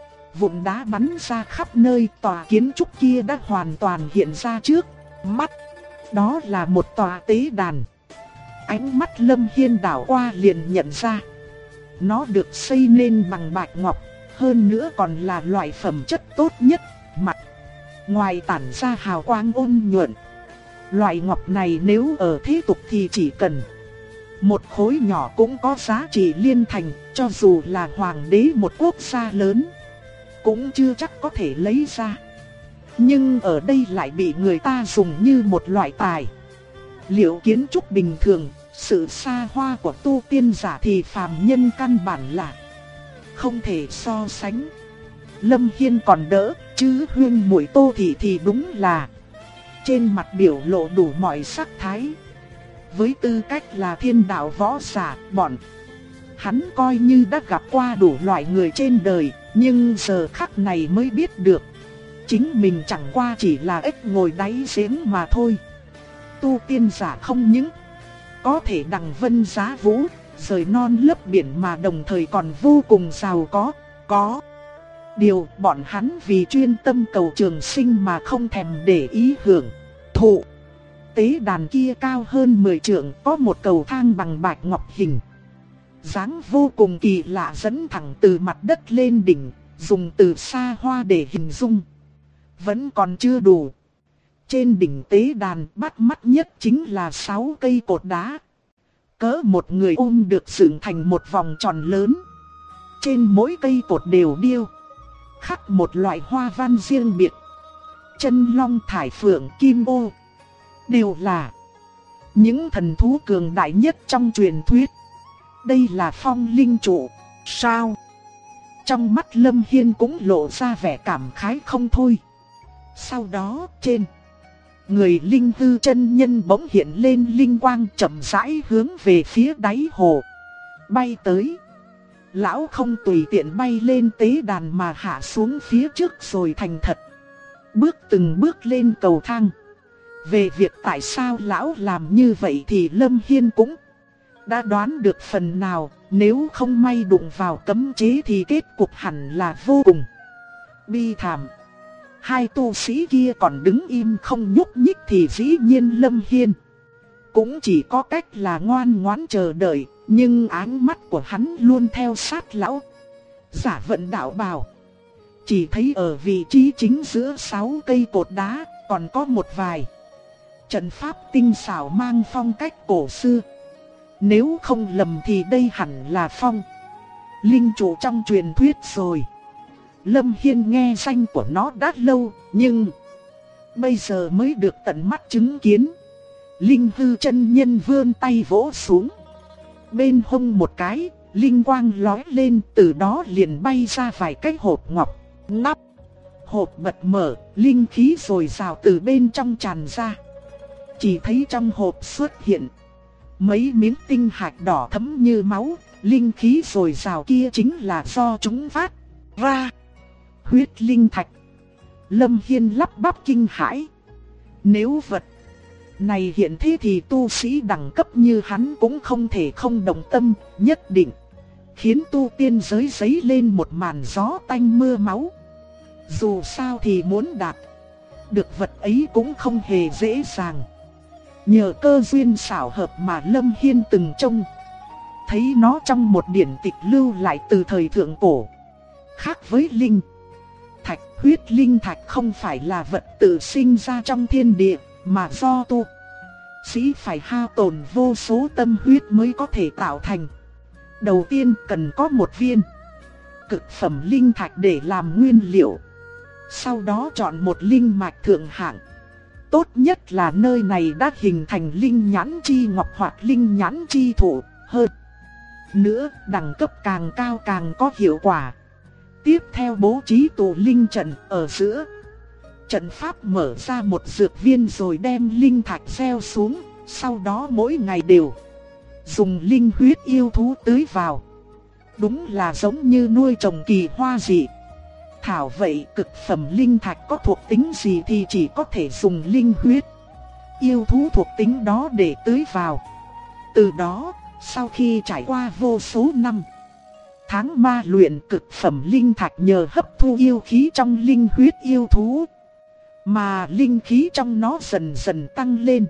vụn đá bắn ra khắp nơi. Tòa kiến trúc kia đã hoàn toàn hiện ra trước mắt. Đó là một tòa tế đàn. Ánh mắt Lâm Hiên đảo qua liền nhận ra, nó được xây nên bằng bạch ngọc, hơn nữa còn là loại phẩm chất tốt nhất. Mặt ngoài tản ra hào quang ôn nhuận. Loại ngọc này nếu ở thế tục thì chỉ cần một khối nhỏ cũng có giá trị liên thành, cho dù là hoàng đế một quốc gia lớn cũng chưa chắc có thể lấy ra. Nhưng ở đây lại bị người ta dùng như một loại tài liệu kiến trúc bình thường. Sự xa hoa của tu tiên giả thì phàm nhân căn bản là không thể so sánh. Lâm Hiên còn đỡ, chứ Huyên Muội Tô Thị thì đúng là trên mặt biểu lộ đủ mọi sắc thái. Với tư cách là thiên đạo võ giả, bọn hắn coi như đã gặp qua đủ loại người trên đời, nhưng giờ khắc này mới biết được chính mình chẳng qua chỉ là ếch ngồi đáy giếng mà thôi. Tu tiên giả không những có thể đằng vân giá vũ, rời non lấp biển, mà đồng thời còn vô cùng giàu có. Điều bọn hắn vì chuyên tâm cầu trường sinh mà không thèm để ý hưởng thụ. Tế đàn kia cao hơn 10 trượng, có một cầu thang bằng bạch ngọc hình dáng vô cùng kỳ lạ dẫn thẳng từ mặt đất lên đỉnh. Dùng từ xa hoa để hình dung vẫn còn chưa đủ. Trên đỉnh tế đàn bắt mắt nhất chính là 6 cây cột đá, cỡ một người ôm được dựng thành một vòng tròn lớn. Trên mỗi cây cột đều điêu khắc một loại hoa văn riêng biệt. Chân long, thải phượng, kim ô đều là những thần thú cường đại nhất trong truyền thuyết. Đây là phong linh trụ sao? Trong mắt Lâm Hiên cũng lộ ra vẻ cảm khái không thôi. Sau đó trên người Linh Hư chân nhân bỗng hiện lên linh quang, chậm rãi hướng về phía đáy hồ bay tới. Lão không tùy tiện bay lên tế đàn mà hạ xuống phía trước rồi thành thật từng bước lên cầu thang. Về việc tại sao lão làm như vậy thì Lâm Hiên cũng đã đoán được phần nào. Nếu không may đụng vào cấm chế thì kết cục hẳn là vô cùng bi thảm. Hai tu sĩ kia còn đứng im không nhúc nhích thì dĩ nhiên Lâm Hiên cũng chỉ có cách là ngoan ngoãn chờ đợi, nhưng ánh mắt của hắn luôn theo sát lão giả vận đạo bào. Chỉ thấy ở vị trí chính giữa 6 cây cột đá, còn có một vài trận pháp tinh xảo mang phong cách cổ xưa. Nếu không lầm thì đây hẳn là phong linh trụ trong truyền thuyết rồi. Lâm Hiên nghe danh của nó đã lâu, nhưng bây giờ mới được tận mắt chứng kiến. Linh hư chân nhân vươn tay vỗ xuống. Bên hông một cái, linh quang lóe lên, từ đó liền bay ra vài cái hộp ngọc. Nắp hộp bật mở, linh khí dồi dào từ bên trong tràn ra. Chỉ thấy trong hộp xuất hiện mấy miếng tinh hạch đỏ thẫm như máu. Linh khí dồi dào kia chính là do chúng phát ra. Huyết linh thạch. Lâm Hiên lắp bắp kinh hãi. Nếu vật này hiện thế thì tu sĩ đẳng cấp như hắn cũng không thể không động tâm, nhất định khiến tu tiên giới giấy lên một màn gió tanh mưa máu. Dù sao thì muốn đạt được vật ấy cũng không hề dễ dàng. Nhờ cơ duyên xảo hợp mà Lâm Hiên từng trông thấy nó trong một điển tịch lưu lại từ thời thượng cổ. Khác với linh thạch, huyết linh thạch không phải là vật tự sinh ra trong thiên địa, mà do tu sĩ phải hao tổn vô số tâm huyết mới có thể tạo thành. Đầu tiên cần có một viên cực phẩm linh thạch để làm nguyên liệu. Sau đó chọn một linh mạch thượng hạng. Tốt nhất là nơi này đã hình thành linh nhãn chi ngọc hoặc linh nhãn chi thụ. Hơn nữa, đẳng cấp càng cao càng có hiệu quả. Tiếp theo bố trí tụ linh trận ở giữa. Trận pháp mở ra một dược viên rồi đem linh thạch gieo xuống. Sau đó mỗi ngày đều dùng linh huyết yêu thú tưới vào. Đúng là giống như nuôi trồng kỳ hoa dị thảo vậy. Cực phẩm linh thạch có thuộc tính gì thì chỉ có thể dùng linh huyết yêu thú thuộc tính đó để tưới vào. Từ đó, sau khi trải qua vô số năm tháng ma luyện, cực phẩm linh thạch nhờ hấp thu yêu khí trong linh huyết yêu thú mà linh khí trong nó dần dần tăng lên.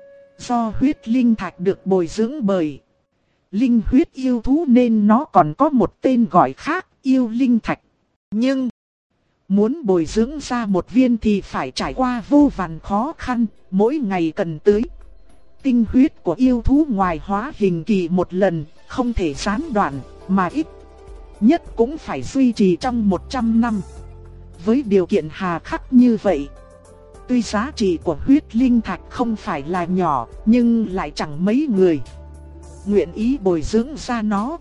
Do huyết linh thạch được bồi dưỡng bởi linh huyết yêu thú nên nó còn có một tên gọi khác, yêu linh thạch. Nhưng muốn bồi dưỡng ra một viên thì phải trải qua vô vàn khó khăn, mỗi ngày cần tưới tinh huyết của yêu thú ngoài hóa hình kỳ một lần, không thể gián đoạn, mà ít nhất cũng phải duy trì trong 100 năm. Với điều kiện hà khắc như vậy, tuy giá trị của huyết linh thạch không phải là nhỏ, nhưng lại chẳng mấy người nguyện ý bồi dưỡng ra nó.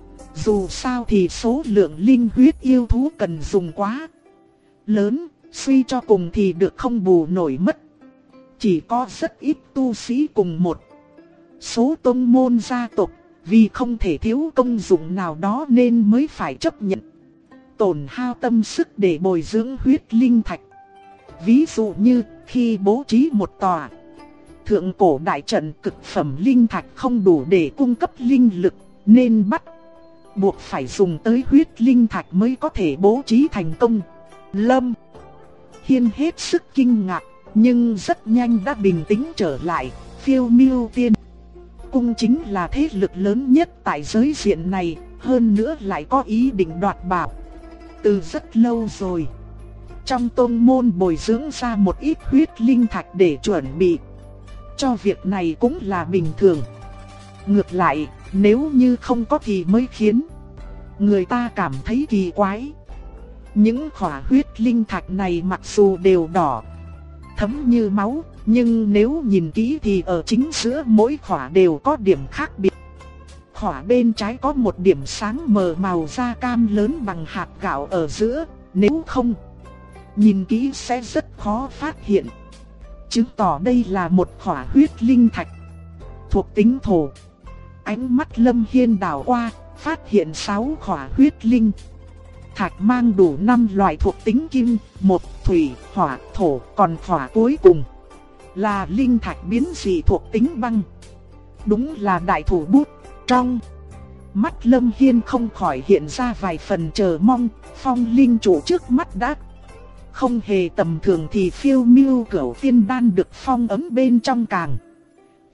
Dù sao thì số lượng linh huyết yêu thú cần dùng quá lớn, suy cho cùng thì được không bù nổi mất. Chỉ có rất ít tu sĩ cùng một số tông môn gia tộc, vì không thể thiếu công dụng nào đó nên mới phải chấp nhận tổn hao tâm sức để bồi dưỡng huyết linh thạch. Ví dụ như khi bố trí một tòa thượng cổ đại trận, cực phẩm linh thạch không đủ để cung cấp linh lực, nên bắt buộc phải dùng tới huyết linh thạch mới có thể bố trí thành công. Lâm Hiên hết sức kinh ngạc, nhưng rất nhanh đã bình tĩnh trở lại. Phiêu Miêu Tiên Cung chính là thế lực lớn nhất tại giới diện này, hơn nữa lại có ý định đoạt bảo từ rất lâu rồi. Trong tôn môn bồi dưỡng ra một ít huyết linh thạch để chuẩn bị cho việc này cũng là bình thường. Ngược lại, nếu như không có thì mới khiến người ta cảm thấy kỳ quái. Những khỏa huyết linh thạch này mặc dù đều đỏ thẫm như máu, nhưng nếu nhìn kỹ thì ở chính giữa mỗi khỏa đều có điểm khác biệt. Khỏa bên trái có một điểm sáng mờ màu da cam lớn bằng hạt gạo ở giữa, nếu không nhìn kỹ sẽ rất khó phát hiện. Chứng tỏ đây là một khỏa huyết linh thạch thuộc tính thổ. Ánh mắt Lâm Hiên đảo qua, phát hiện 6 khỏa huyết linh thạch mang đủ 5 loại thuộc tính kim, một thủy, hỏa, thổ, còn khỏa cuối cùng là linh thạch biến dị thuộc tính băng. Đúng là đại thủ bút. Trong mắt Lâm Hiên không khỏi hiện ra vài phần chờ mong. Phong linh trụ trước mắt đã không hề tầm thường thì Phiêu Miêu Cửu Tiên Đan được phong ấn bên trong càng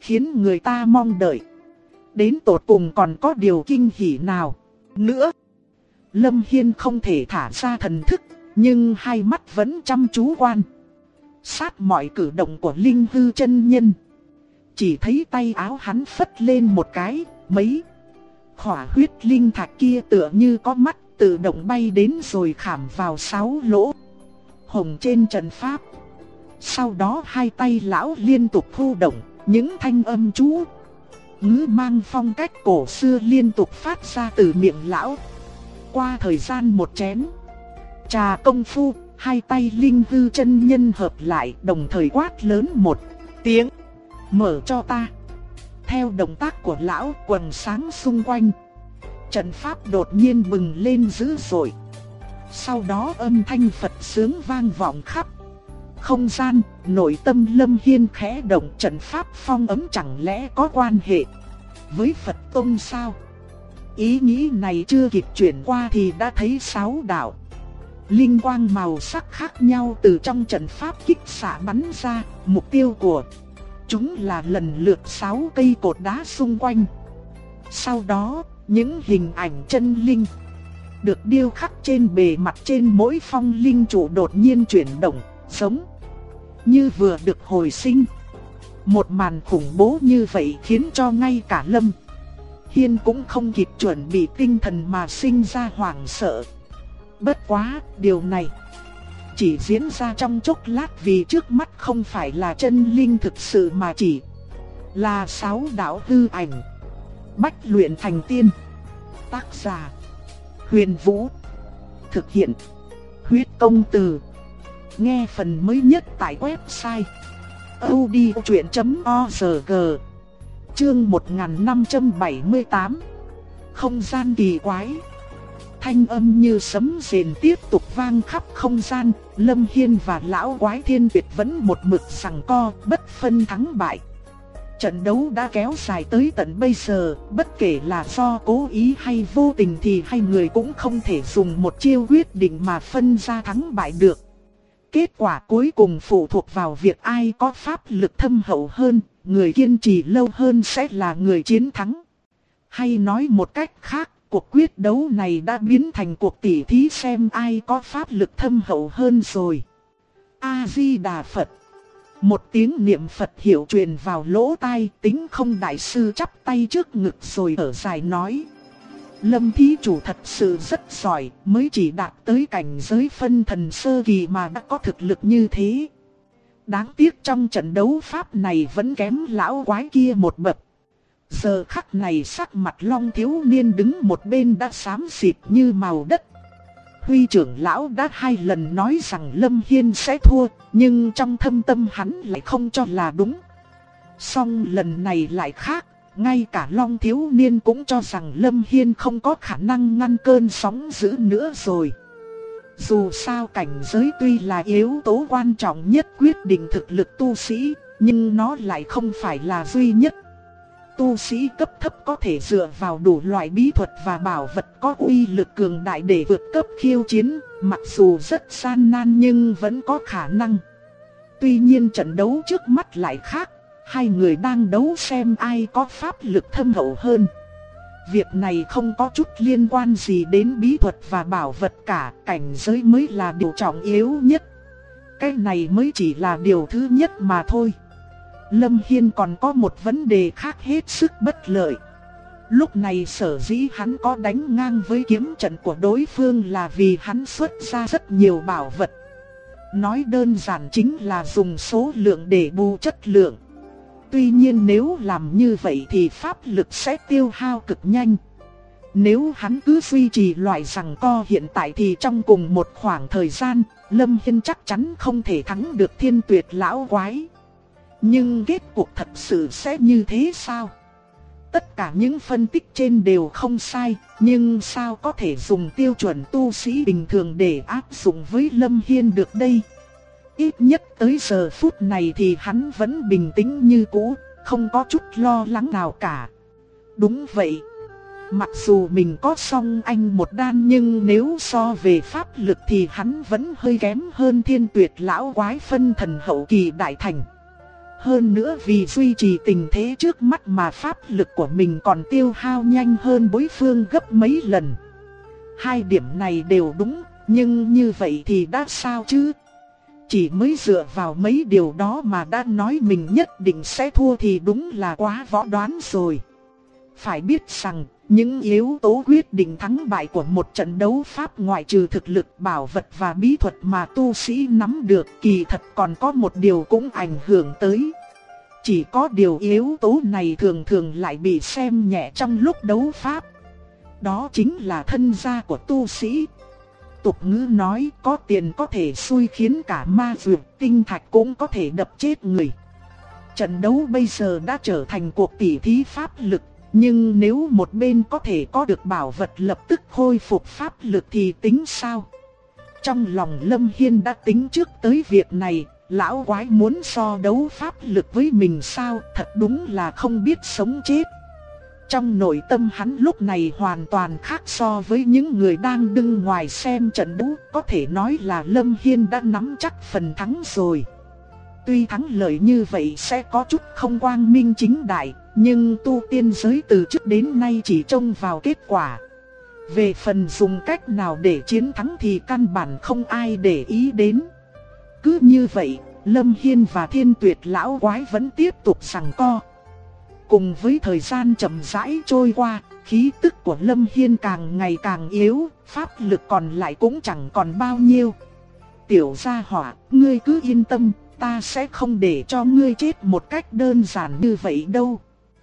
khiến người ta mong đợi. Đến tột cùng còn có điều kinh hỉ nào nữa. Lâm Hiên không thể thả ra thần thức, nhưng hai mắt vẫn chăm chú quan sát mọi cử động của Linh Hư chân nhân. Chỉ thấy tay áo hắn phất lên một cái, mấy khỏa huyết linh thạch kia tựa như có mắt tự động bay đến rồi khảm vào 6 lỗ hồng trên trận pháp. Sau đó hai tay lão liên tục thu động, những thanh âm chú ngữ mang phong cách cổ xưa liên tục phát ra từ miệng lão. Qua thời gian một chén trà công phu, hai tay Linh Hư chân nhân hợp lại, đồng thời quát lớn một tiếng: "Mở cho ta!" Theo động tác của lão, quần sáng xung quanh trận pháp đột nhiên bừng lên dữ dội. Sau đó âm thanh Phật sướng vang vọng khắp không gian. Nội tâm Lâm Hiên khẽ động, trận pháp phong ấm chẳng lẽ có quan hệ với Phật Tông sao? Ý nghĩ này chưa kịp chuyển qua thì đã thấy 6 đạo linh quang màu sắc khác nhau từ trong trận pháp kích xạ bắn ra. Mục tiêu của chúng là lần lượt 6 cây cột đá xung quanh. Sau đó, những hình ảnh chân linh được điêu khắc trên bề mặt trên mỗi phong linh trụ đột nhiên chuyển động, giống như vừa được hồi sinh. Một màn khủng bố như vậy khiến cho ngay cả Lâm Hiên cũng không kịp chuẩn bị tinh thần mà sinh ra hoảng sợ. Bất quá, điều này chỉ diễn ra trong chốc lát, vì trước mắt không phải là chân linh thực sự mà chỉ là 6 đạo hư ảnh. Bách luyện thành tiên. Tác giả: Huyền Vũ. Thực hiện: Huyết Công Từ. Nghe phần mới nhất tại website audiochuyen.org. Chương 1578. Không gian kỳ quái. Thanh âm như sấm rền tiếp tục vang khắp không gian. Lâm Hiên và lão quái Thiên Tuyệt vẫn một mực giằng co, bất phân thắng bại. Trận đấu đã kéo dài tới tận bây giờ, bất kể là do cố ý hay vô tình thì hai người cũng không thể dùng một chiêu quyết định mà phân ra thắng bại được. Kết quả cuối cùng phụ thuộc vào việc ai có pháp lực thâm hậu hơn, người kiên trì lâu hơn sẽ là người chiến thắng. Hay nói một cách khác, cuộc quyết đấu này đã biến thành cuộc tỉ thí xem ai có pháp lực thâm hậu hơn rồi. A-di-đà Phật. Một tiếng niệm Phật hiệu truyền vào lỗ tai. Tính Không đại sư chắp tay trước ngực rồi thở dài nói: Lâm thí chủ thật sự rất giỏi, mới chỉ đạt tới cảnh giới phân thần sơ kỳ mà đã có thực lực như thế. Đáng tiếc trong trận đấu pháp này vẫn kém lão quái kia một bậc. Giờ khắc này sắc mặt Long thiếu niên đứng một bên đã xám xịt như màu đất. Huy trưởng lão đã 2 lần nói rằng Lâm Hiên sẽ thua, nhưng trong thâm tâm hắn lại không cho là đúng. Song lần này lại khác, ngay cả Long thiếu niên cũng cho rằng Lâm Hiên không có khả năng ngăn cơn sóng dữ nữa rồi. Dù sao cảnh giới tuy là yếu tố quan trọng nhất quyết định thực lực tu sĩ, nhưng nó lại không phải là duy nhất. Tu sĩ cấp thấp có thể dựa vào đủ loại bí thuật và bảo vật có uy lực cường đại để vượt cấp khiêu chiến, mặc dù rất gian nan nhưng vẫn có khả năng. Tuy nhiên trận đấu trước mắt lại khác, hai người đang đấu xem ai có pháp lực thâm hậu hơn. Việc này không có chút liên quan gì đến bí thuật và bảo vật cả, cảnh giới mới là điều trọng yếu nhất. Cái này mới chỉ là điều thứ nhất mà thôi. Lâm Hiên còn có một vấn đề khác hết sức bất lợi. Lúc này sở dĩ hắn có đánh ngang với kiếm trận của đối phương là vì hắn xuất ra rất nhiều bảo vật. Nói đơn giản chính là dùng số lượng để bù chất lượng. Tuy nhiên nếu làm như vậy thì pháp lực sẽ tiêu hao cực nhanh. Nếu hắn cứ duy trì loại giằng co hiện tại thì trong cùng một khoảng thời gian, Lâm Hiên chắc chắn không thể thắng được Thiên Tuyệt lão quái. Nhưng kết cuộc thật sự sẽ như thế sao? Tất cả những phân tích trên đều không sai, nhưng sao có thể dùng tiêu chuẩn tu sĩ bình thường để áp dụng với Lâm Hiên được đây? Ít nhất tới giờ phút này thì hắn vẫn bình tĩnh như cũ, không có chút lo lắng nào cả. Đúng vậy. Mặc dù mình có song anh một đan nhưng nếu so về pháp lực thì hắn vẫn hơi kém hơn Thiên Tuyệt lão quái phân thần hậu kỳ đại thành. Hơn nữa vì duy trì tình thế trước mắt mà pháp lực của mình còn tiêu hao nhanh hơn đối phương gấp mấy lần. Hai điểm này đều đúng, nhưng như vậy thì đã sao chứ? Chỉ mới dựa vào mấy điều đó mà đã nói mình nhất định sẽ thua thì đúng là quá võ đoán rồi. Phải biết rằng, những yếu tố quyết định thắng bại của một trận đấu pháp ngoại trừ thực lực, bảo vật và bí thuật mà tu sĩ nắm được, kỳ thật còn có một điều cũng ảnh hưởng tới. Chỉ có điều yếu tố này thường thường lại bị xem nhẹ trong lúc đấu pháp. Đó chính là thân gia của tu sĩ. Tục ngữ nói có tiền có thể xui khiến cả ma dược, tinh thạch cũng có thể đập chết người. Trận đấu bây giờ đã trở thành cuộc tỉ thí pháp lực, nhưng nếu một bên có thể có được bảo vật lập tức khôi phục pháp lực thì tính sao? Trong lòng Lâm Hiên đã tính trước tới việc này, lão quái muốn so đấu pháp lực với mình sao, thật đúng là không biết sống chết. Trong nội tâm hắn lúc này hoàn toàn khác so với những người đang đứng ngoài xem trận đấu, có thể nói là Lâm Hiên đã nắm chắc phần thắng rồi. Tuy thắng lợi như vậy sẽ có chút không quang minh chính đại, nhưng tu tiên giới từ trước đến nay chỉ trông vào kết quả. Về phần dùng cách nào để chiến thắng thì căn bản không ai để ý đến. Cứ như vậy, Lâm Hiên và Thiên Tuyệt lão quái vẫn tiếp tục giằng co. Cùng với thời gian chậm rãi trôi qua, khí tức của Lâm Hiên càng ngày càng yếu, pháp lực còn lại cũng chẳng còn bao nhiêu. Tiểu gia hỏa, ngươi cứ yên tâm, ta sẽ không để cho ngươi chết một cách đơn giản như vậy đâu.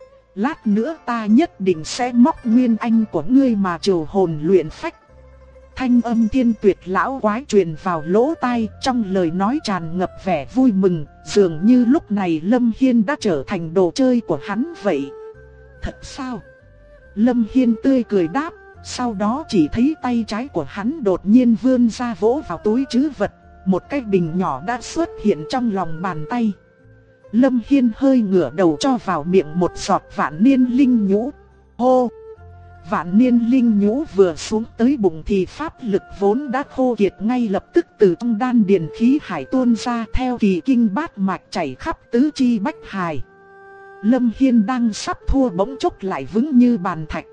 Lát nữa ta nhất định sẽ móc nguyên anh của ngươi mà trừ hồn luyện phách. Thanh âm Thiên Tuyệt lão quái truyền vào lỗ tai, trong lời nói tràn ngập vẻ vui mừng, dường như lúc này Lâm Hiên đã trở thành đồ chơi của hắn vậy. Thật sao? Lâm Hiên tươi cười đáp, sau đó chỉ thấy tay trái của hắn đột nhiên vươn ra vỗ vào túi trữ vật, một cái bình nhỏ đã xuất hiện trong lòng bàn tay. Lâm Hiên hơi ngửa đầu cho vào miệng một giọt vạn niên linh nhũ. Hô! Vạn niên linh nhũ vừa xuống tới bụng thì pháp lực vốn đã khô kiệt ngay lập tức từ trong đan điền khí hải tuôn ra theo kỳ kinh bát mạch chảy khắp tứ chi bách hài. Lâm Hiên đang sắp thua bỗng chốc lại vững như bàn thạch.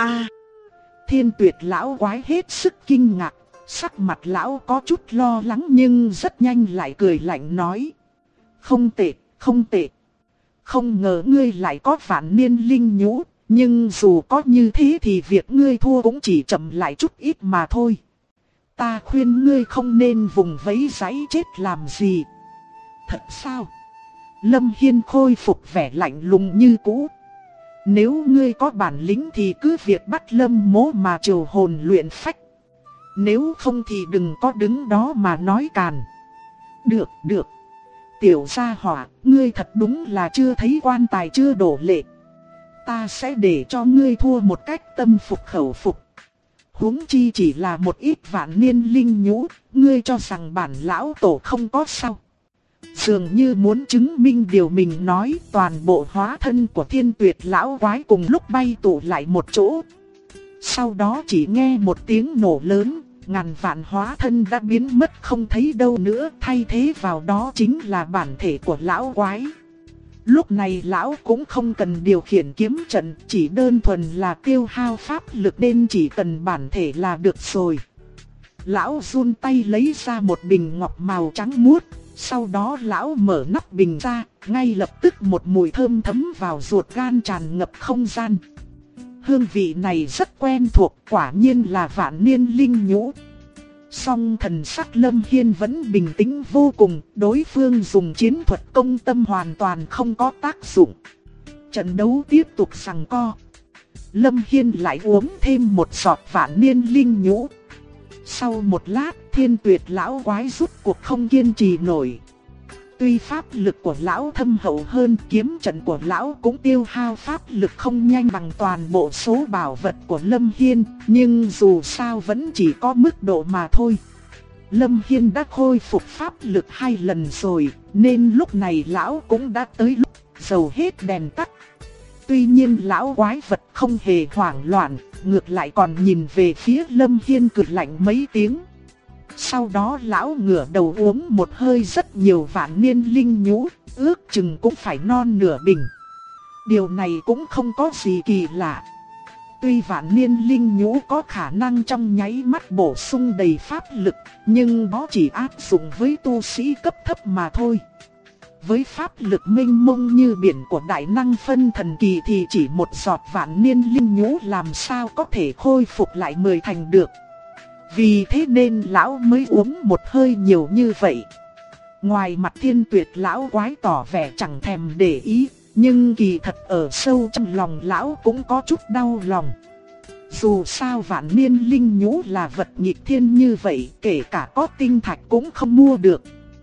Thiên Tuyệt lão quái hết sức kinh ngạc, sắc mặt lão có chút lo lắng nhưng rất nhanh lại cười lạnh nói. Không tệ, không tệ. Không ngờ ngươi lại có vạn niên linh nhũ. Nhưng dù có như thế thì việc ngươi thua cũng chỉ chậm lại chút ít mà thôi. Ta khuyên ngươi không nên vùng vẫy giãy chết làm gì. Thật sao? Lâm Hiên khôi phục vẻ lạnh lùng như cũ. Nếu ngươi có bản lĩnh thì cứ việc bắt Lâm Mỗ mà trừ hồn luyện phách. Nếu không thì đừng có đứng đó mà nói càn. Được, được. Tiểu gia hỏa, ngươi thật đúng là chưa thấy quan tài chưa đổ lệ. Ta sẽ để cho ngươi thua một cách tâm phục khẩu phục. Huống chi chỉ là một ít vạn niên linh nhũ, ngươi cho rằng bản lão tổ không có sao. Dường như muốn chứng minh điều mình nói, toàn bộ hóa thân của Thiên Tuyệt lão quái cùng lúc bay tụ lại một chỗ. Sau đó chỉ nghe một tiếng nổ lớn, ngàn vạn hóa thân đã biến mất không thấy đâu nữa, thay thế vào đó chính là bản thể của lão quái. Lúc này lão cũng không cần điều khiển kiếm trận, chỉ đơn thuần là tiêu hao pháp lực nên chỉ cần bản thể là được rồi. Lão run tay lấy ra một bình ngọc màu trắng muốt, sau đó lão mở nắp bình ra, ngay lập tức một mùi thơm thấm vào ruột gan tràn ngập không gian. Hương vị này rất quen thuộc, quả nhiên là vạn niên linh nhũ. Song thần sắc Lâm Hiên vẫn bình tĩnh vô cùng, đối phương dùng chiến thuật công tâm hoàn toàn không có tác dụng. Trận đấu tiếp tục giằng co. Lâm Hiên lại uống thêm một giọt vạn niên linh nhũ. Sau một lát, Thiên Tuyệt lão quái rút cuộc không kiên trì nổi. Tuy pháp lực của lão thâm hậu hơn, kiếm trận của lão cũng tiêu hao pháp lực không nhanh bằng toàn bộ số bảo vật của Lâm Hiên, nhưng dù sao vẫn chỉ có mức độ mà thôi. Lâm Hiên đã khôi phục pháp lực 2 lần rồi, nên lúc này lão cũng đã tới lúc dầu hết đèn tắt. Tuy nhiên lão quái vật không hề hoảng loạn, ngược lại còn nhìn về phía Lâm Hiên cười lạnh mấy tiếng. Sau đó lão ngửa đầu uống một hơi rất nhiều vạn niên linh nhũ, ước chừng cũng phải non nửa bình. Điều này cũng không có gì kỳ lạ. Tuy vạn niên linh nhũ có khả năng trong nháy mắt bổ sung đầy pháp lực, nhưng nó chỉ áp dụng với tu sĩ cấp thấp mà thôi. Với pháp lực mênh mông như biển của đại năng phân thần kỳ thì chỉ một giọt vạn niên linh nhũ làm sao có thể khôi phục lại 10 thành được. Vì thế nên lão mới uống một hơi nhiều như vậy. Ngoài mặt Thiên Tuyệt lão quái tỏ vẻ chẳng thèm để ý, nhưng kỳ thật ở sâu trong lòng lão cũng có chút đau lòng. Dù sao vạn niên linh nhũ là vật nghịch thiên như vậy, kể cả có tinh thạch cũng không mua được.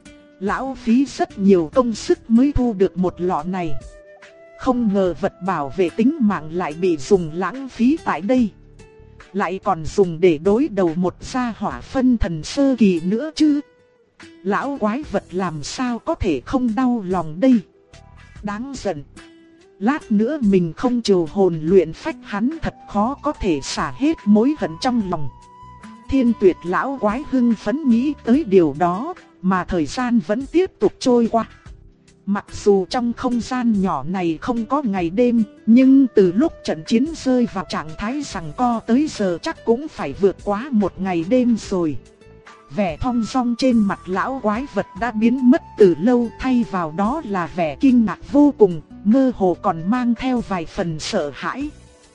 Lão phí rất nhiều công sức mới thu được một lọ này. Không ngờ vật bảo vệ tính mạng lại bị dùng lãng phí tại đây. Lại còn dùng để đối đầu một gia hỏa phân thần sơ kỳ nữa chứ. Lão quái vật làm sao có thể không đau lòng đây. Đáng giận. Lát nữa mình không trừ hồn luyện phách hắn thật khó có thể xả hết mối hận trong lòng. Thiên Tuyệt lão quái hưng phấn nghĩ tới điều đó, mà thời gian vẫn tiếp tục trôi qua. Mặc dù trong không gian nhỏ này không có ngày đêm, nhưng từ lúc trận chiến rơi vào trạng thái giằng co tới giờ chắc cũng phải vượt quá một ngày đêm rồi. Vẻ thong dong trên mặt lão quái vật đã biến mất từ lâu, thay vào đó là vẻ kinh ngạc vô cùng, mơ hồ còn mang theo vài phần sợ hãi.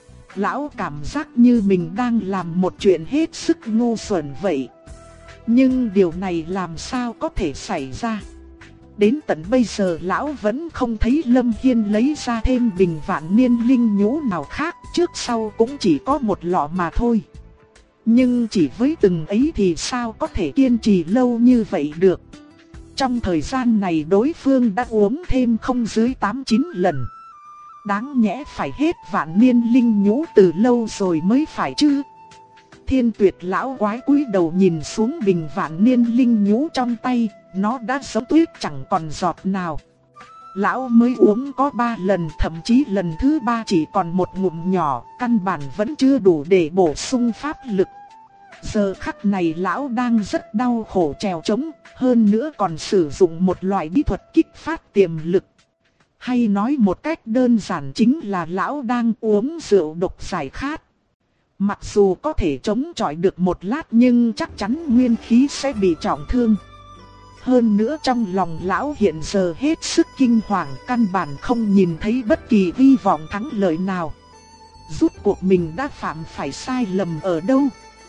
Lão cảm giác như mình đang làm một chuyện hết sức ngu xuẩn vậy. Nhưng điều này làm sao có thể xảy ra? Đến tận bây giờ lão vẫn không thấy Lâm Hiên lấy ra thêm bình vạn niên linh nhũ nào khác, trước sau cũng chỉ có một lọ mà thôi. Nhưng chỉ với từng ấy thì sao có thể kiên trì lâu như vậy được? Trong thời gian này đối phương đã uống thêm không dưới 8-9 lần. Đáng nhẽ phải hết vạn niên linh nhũ từ lâu rồi mới phải chứ. Thiên Tuyệt lão quái cúi đầu nhìn xuống bình vạn niên linh nhũ trong tay, nó đã giống tuyết chẳng còn giọt nào. Lão mới uống có 3 lần, thậm chí lần thứ 3 chỉ còn một ngụm nhỏ, căn bản vẫn chưa đủ để bổ sung pháp lực. Giờ khắc này lão đang rất đau khổ trèo trống, hơn nữa còn sử dụng một loại bí thuật kích phát tiềm lực. Hay nói một cách đơn giản chính là lão đang uống rượu độc giải khát. Mặc dù có thể chống chọi được một lát nhưng chắc chắn nguyên khí sẽ bị trọng thương. Hơn nữa trong lòng lão hiện giờ hết sức kinh hoàng, căn bản không nhìn thấy bất kỳ hy vọng thắng lợi nào. Rốt cuộc mình đã phạm phải sai lầm ở đâu?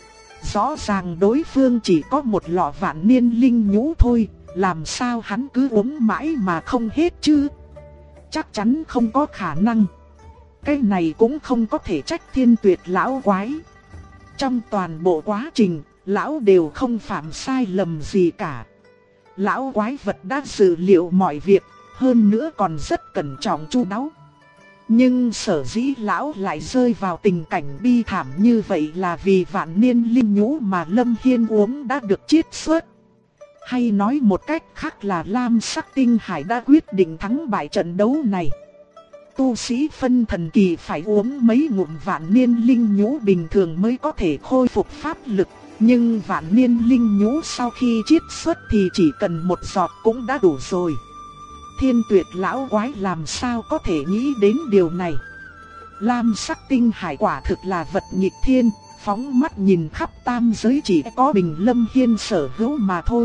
Rõ ràng đối phương chỉ có một lọ vạn niên linh nhũ thôi, làm sao hắn cứ uống mãi mà không hết chứ? Chắc chắn không có khả năng. Cái này cũng không có thể trách Thiên Tuyệt lão quái. Trong toàn bộ quá trình, lão đều không phạm sai lầm gì cả. Lão quái vật đã dự liệu mọi việc, hơn nữa còn rất cẩn trọng chu đáo. Nhưng sở dĩ lão lại rơi vào tình cảnh bi thảm như vậy là vì vạn niên linh nhũ mà Lâm Hiên uống đã được chiết xuất. Hay nói một cách khác là Lam Sắc Tinh Hải đã quyết định thắng bại trận đấu này. Tu sĩ phân thần kỳ phải uống mấy ngụm vạn niên linh nhũ bình thường mới có thể khôi phục pháp lực. Nhưng vạn niên linh nhũ sau khi chiết xuất thì chỉ cần một giọt cũng đã đủ rồi. Thiên Tuyệt lão quái làm sao có thể nghĩ đến điều này. Lam Sắc Tinh Hải quả thực là vật nghịch thiên, phóng mắt nhìn khắp tam giới chỉ có mình Lâm Hiên sở hữu mà thôi.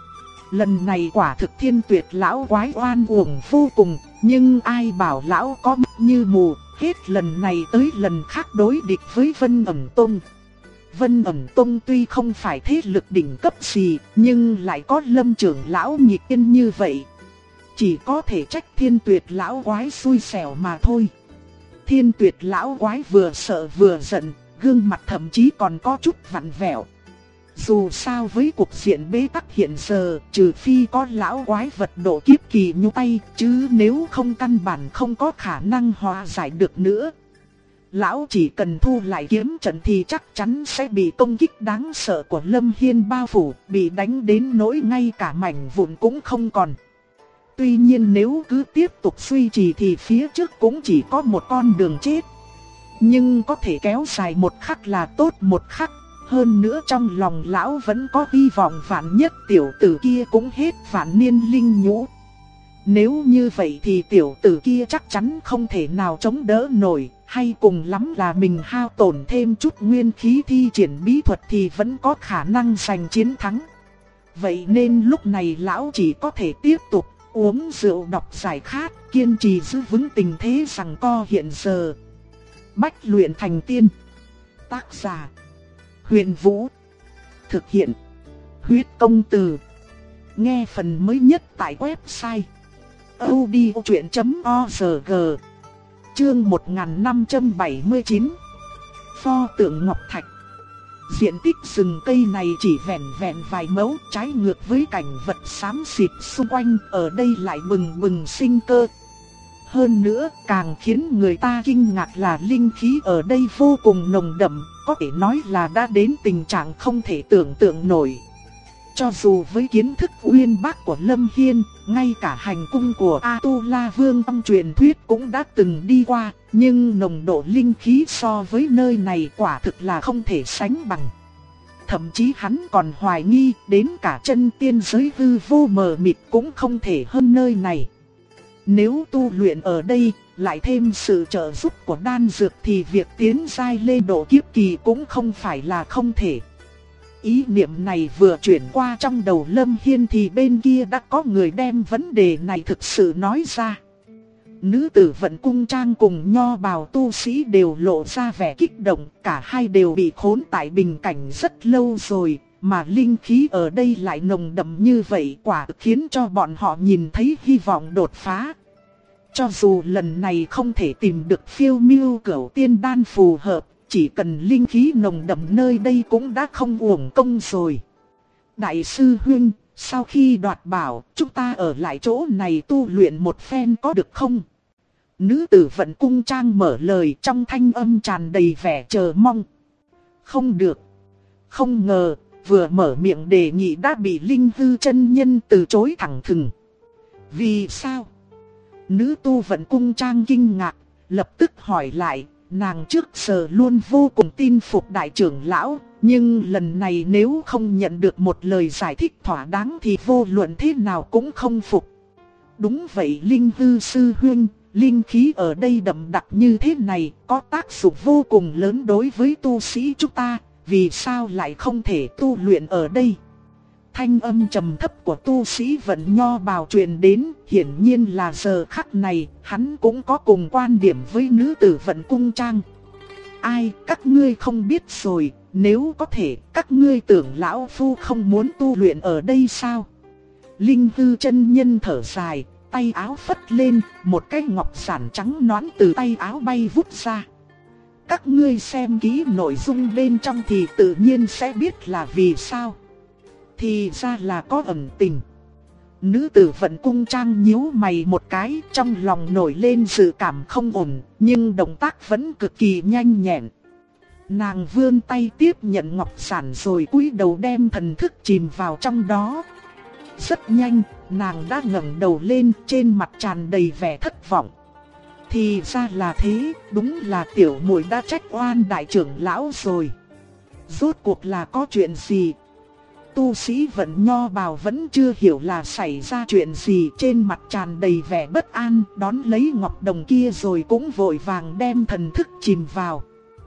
Lần này quả thực Thiên Tuyệt lão quái oan uổng vô cùng, nhưng ai bảo lão có mắt như mù, hết lần này tới lần khác đối địch với Vân Ẩn Tông. Vân Ẩn Tông tuy không phải thế lực đỉnh cấp gì, nhưng lại có Lâm trưởng lão nghịch thiên như vậy. Chỉ có thể trách Thiên Tuyệt lão quái xui xẻo mà thôi. Thiên Tuyệt lão quái vừa sợ vừa giận, gương mặt thậm chí còn có chút vặn vẹo. Dù sao với cục diện bế tắc hiện giờ, trừ phi có lão quái vật độ kiếp kỳ nhúc tay, chứ nếu không căn bản không có khả năng hóa giải được nữa. Lão chỉ cần thu lại kiếm trận thì chắc chắn sẽ bị công kích đáng sợ của Lâm Hiên bao phủ, bị đánh đến nỗi ngay cả mảnh vụn cũng không còn. Tuy nhiên nếu cứ tiếp tục duy trì thì phía trước cũng chỉ có một con đường chết. Nhưng có thể kéo dài một khắc là tốt một khắc. Hơn nữa trong lòng lão vẫn có hy vọng vạn nhất tiểu tử kia cũng hết vạn niên linh nhũ. Nếu như vậy thì tiểu tử kia chắc chắn không thể nào chống đỡ nổi, hay cùng lắm là mình hao tổn thêm chút nguyên khí thi triển bí thuật thì vẫn có khả năng giành chiến thắng. Vậy nên lúc này lão chỉ có thể tiếp tục uống rượu độc giải khát, kiên trì giữ vững tình thế giằng co hiện giờ. Bách luyện thành tiên. Tác giả: Huyền Vũ. Thực hiện: Huyết Công Từ. Nghe phần mới nhất tại website audiochuyện.org. Chương 1579. Pho tượng Ngọc Thạch. Diện tích rừng cây này chỉ vẻn vẹn vài mẫu, trái ngược với cảnh vật xám xịt xung quanh, ở đây lại bừng bừng sinh cơ. Hơn nữa, càng khiến người ta kinh ngạc là linh khí ở đây vô cùng nồng đậm, có thể nói là đã đến tình trạng không thể tưởng tượng nổi. Cho dù với kiến thức uyên bác của Lâm Hiên, ngay cả hành cung của A-tu-la Vương trong truyền thuyết cũng đã từng đi qua, nhưng nồng độ linh khí so với nơi này quả thực là không thể sánh bằng. Thậm chí hắn còn hoài nghi đến cả chân tiên giới hư vô mờ mịt cũng không thể hơn nơi này. Nếu tu luyện ở đây, lại thêm sự trợ giúp của đan dược thì việc tiến giai lên độ kiếp kỳ cũng không phải là không thể. Ý niệm này vừa chuyển qua trong đầu Lâm Hiên thì bên kia đã có người đem vấn đề này thực sự nói ra. Nữ tử Vận Cung Trang cùng Nho Bào tu sĩ đều lộ ra vẻ kích động, cả hai đều bị khốn tại bình cảnh rất lâu rồi, mà linh khí ở đây lại nồng đậm như vậy quả khiến cho bọn họ nhìn thấy hy vọng đột phá. Cho dù lần này không thể tìm được phiêu miêu cửu tiên đan phù hợp, chỉ cần linh khí nồng đậm nơi đây cũng đã không uổng công rồi. Đại sư huynh, sau khi đoạt bảo, chúng ta ở lại chỗ này tu luyện một phen có được không? Nữ tử Vận Cung Trang mở lời, trong thanh âm tràn đầy vẻ chờ mong. Không được. Không ngờ, vừa mở miệng đề nghị đã bị Linh Hư chân nhân từ chối thẳng thừng. Vì sao? Nữ tu Vận Cung Trang kinh ngạc, lập tức hỏi lại. Nàng trước giờ luôn vô cùng tin phục đại trưởng lão, nhưng lần này nếu không nhận được một lời giải thích thỏa đáng thì vô luận thế nào cũng không phục. Đúng vậy Linh Hư sư huynh, linh khí ở đây đậm đặc như thế này có tác dụng vô cùng lớn đối với tu sĩ chúng ta, vì sao lại không thể tu luyện ở đây? Thanh âm trầm thấp của tu sĩ Vận Nho Bào truyền đến, hiển nhiên là giờ khắc này, hắn cũng có cùng quan điểm với nữ tử Vận Cung Trang. Ai, các ngươi không biết rồi, nếu có thể, các ngươi tưởng lão phu không muốn tu luyện ở đây sao? Linh Hư chân nhân thở dài, tay áo phất lên, một cái ngọc giản trắng nõn từ tay áo bay vút ra. Các ngươi xem kỹ nội dung bên trong thì tự nhiên sẽ biết là vì sao. Thì ra là có ẩn tình. Nữ tử Vận Cung Trang nhíu mày một cái, trong lòng nổi lên dự cảm không ổn, nhưng động tác vẫn cực kỳ nhanh nhẹn. Nàng vươn tay tiếp nhận ngọc giản rồi cúi đầu đem thần thức chìm vào trong đó. Rất nhanh, nàng đã ngẩng đầu lên, trên mặt tràn đầy vẻ thất vọng. Thì ra là thế, đúng là tiểu muội đã trách oan đại trưởng lão rồi. Rốt cuộc là có chuyện gì? Tu sĩ Vận Nho Bào vẫn chưa hiểu là xảy ra chuyện gì, trên mặt tràn đầy vẻ bất an, đón lấy ngọc đồng kia rồi cũng vội vàng đem thần thức chìm vào.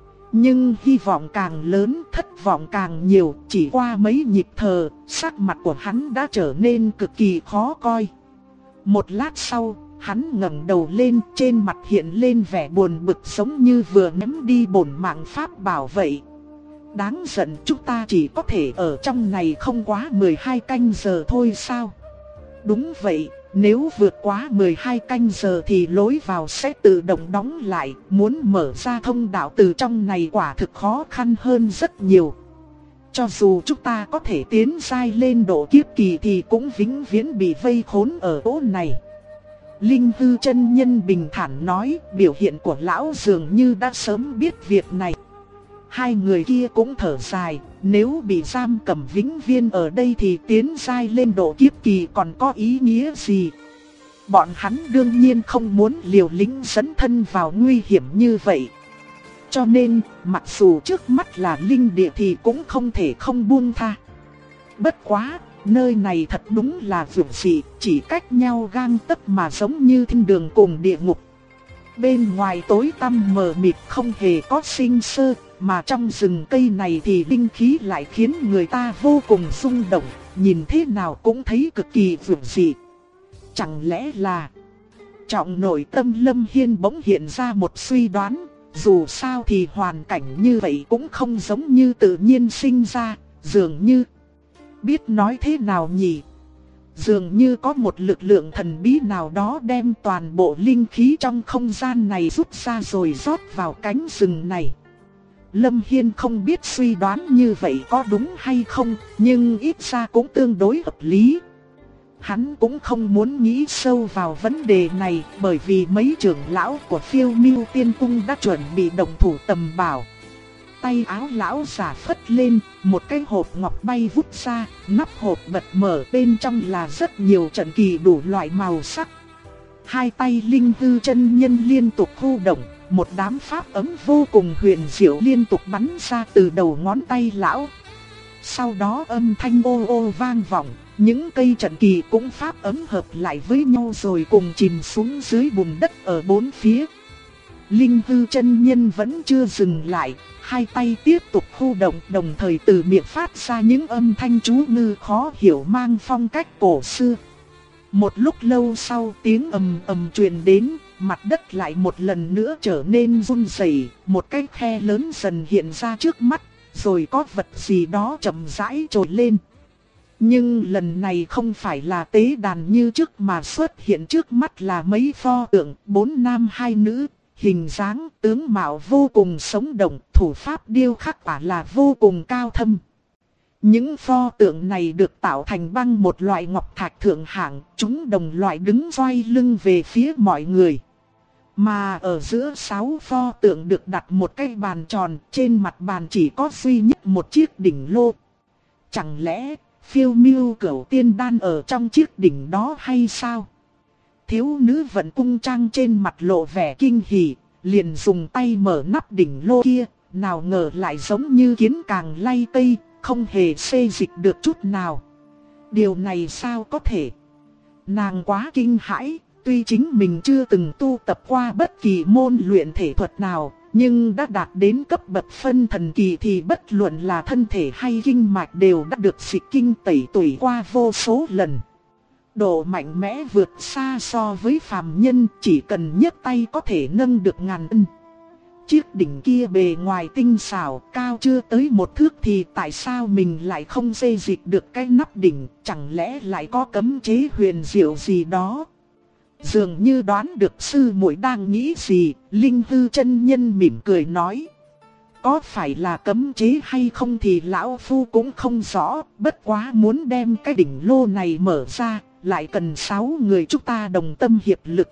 Nhưng hy vọng càng lớn, thất vọng càng nhiều, chỉ qua mấy nhịp thở, sắc mặt của hắn đã trở nên cực kỳ khó coi. Một lát sau, hắn ngẩng đầu lên, trên mặt hiện lên vẻ buồn bực giống như vừa ném đi bổn mạng pháp bảo vậy. Đáng giận, chúng ta chỉ có thể ở trong này không quá 12 canh giờ thôi sao? Đúng vậy, nếu vượt quá 12 canh giờ thì lối vào sẽ tự động đóng lại, muốn mở ra thông đạo từ trong này quả thực khó khăn hơn rất nhiều. Cho dù chúng ta có thể tiến giai lên độ kiếp kỳ thì cũng vĩnh viễn bị vây khốn ở chỗ này. Linh Hư chân nhân bình thản nói, biểu hiện của lão dường như đã sớm biết việc này. Hai người kia cũng thở dài, nếu bị giam cầm vĩnh viễn ở đây thì tiến giai lên độ kiếp kỳ còn có ý nghĩa gì? Bọn hắn đương nhiên không muốn liều lĩnh dẫn thân vào nguy hiểm như vậy. Cho nên, mặc dù trước mắt là linh địa thì cũng không thể không buông tha. Bất quá, nơi này thật đúng là vượt dị, chỉ cách nhau gang tấc mà giống như thiên đường cùng địa ngục. Bên ngoài tối tăm mờ mịt không hề có sinh sơ, mà trong rừng cây này thì linh khí lại khiến người ta vô cùng rung động, nhìn thế nào cũng thấy cực kỳ vượt dị. Chẳng lẽ là... Trong nội tâm Lâm Hiên bỗng hiện ra một suy đoán, dù sao thì hoàn cảnh như vậy cũng không giống như tự nhiên sinh ra, dường như... Biết nói thế nào nhỉ? Dường như có một lực lượng thần bí nào đó đem toàn bộ linh khí trong không gian này rút ra rồi rót vào cánh rừng này. Lâm Hiên không biết suy đoán như vậy có đúng hay không, nhưng ít ra cũng tương đối hợp lý. Hắn cũng không muốn nghĩ sâu vào vấn đề này, bởi vì mấy trưởng lão của Phiêu Miêu Tiên Cung đã chuẩn bị động thủ tầm bảo. Tay áo lão giả phất lên, một cái hộp ngọc bay vút ra, nắp hộp bật mở, bên trong là rất nhiều trận kỳ đủ loại màu sắc. Hai tay Linh Hư chân nhân liên tục khu động, một đám pháp ấm vô cùng huyền diệu liên tục bắn ra từ đầu ngón tay lão. Sau đó âm thanh ô ô vang vọng, những cây trận kỳ cũng pháp ấm hợp lại với nhau rồi cùng chìm xuống dưới bùn đất ở bốn phía. Linh Hư chân nhân vẫn chưa dừng lại, hai tay tiếp tục khu động, đồng thời từ miệng phát ra những âm thanh chú ngữ khó hiểu mang phong cách cổ xưa. Một lúc lâu sau, tiếng ầm ầm truyền đến, mặt đất lại một lần nữa trở nên run rẩy, một cái khe lớn dần hiện ra trước mắt, rồi có vật gì đó chậm rãi trồi lên. Nhưng lần này không phải là tế đàn như trước mà xuất hiện trước mắt là mấy pho tượng, 4 nam 2 nữ, hình dáng tướng mạo vô cùng sống động, thủ pháp điêu khắc quả là vô cùng cao thâm. Những pho tượng này được tạo thành bằng một loại ngọc thạch thượng hạng, chúng đồng loại đứng xoay lưng về phía mọi người. Mà ở giữa 6 pho tượng được đặt một cái bàn tròn, trên mặt bàn chỉ có duy nhất một chiếc đỉnh lô. Chẳng lẽ Phiêu Miêu Cửu Tiên Đan ở trong chiếc đỉnh đó hay sao? Thiếu nữ vận cung trang trên mặt lộ vẻ kinh hỉ, liền dùng tay mở nắp đỉnh lô kia, nào ngờ lại giống như kiến càng lay cây, không hề xê dịch được chút nào. Điều này sao có thể? Nàng quá kinh hãi, tuy chính mình chưa từng tu tập qua bất kỳ môn luyện thể thuật nào, nhưng đã đạt đến cấp bậc phân thần kỳ thì bất luận là thân thể hay kinh mạch đều đã được dịch kinh tẩy tủy qua vô số lần. Độ mạnh mẽ vượt xa so với phàm nhân, chỉ cần nhấc tay có thể nâng được ngàn cân. Chiếc đỉnh kia bề ngoài tinh xảo, cao chưa tới 1 thước thì tại sao mình lại không xê dịch được cái nắp đỉnh, chẳng lẽ lại có cấm chế huyền diệu gì đó? Dường như đoán được sư muội đang nghĩ gì, Linh Hư chân nhân mỉm cười nói. Có phải là cấm chế hay không thì lão phu cũng không rõ, bất quá muốn đem cái đỉnh lô này mở ra, lại cần 6 người chúng ta đồng tâm hiệp lực.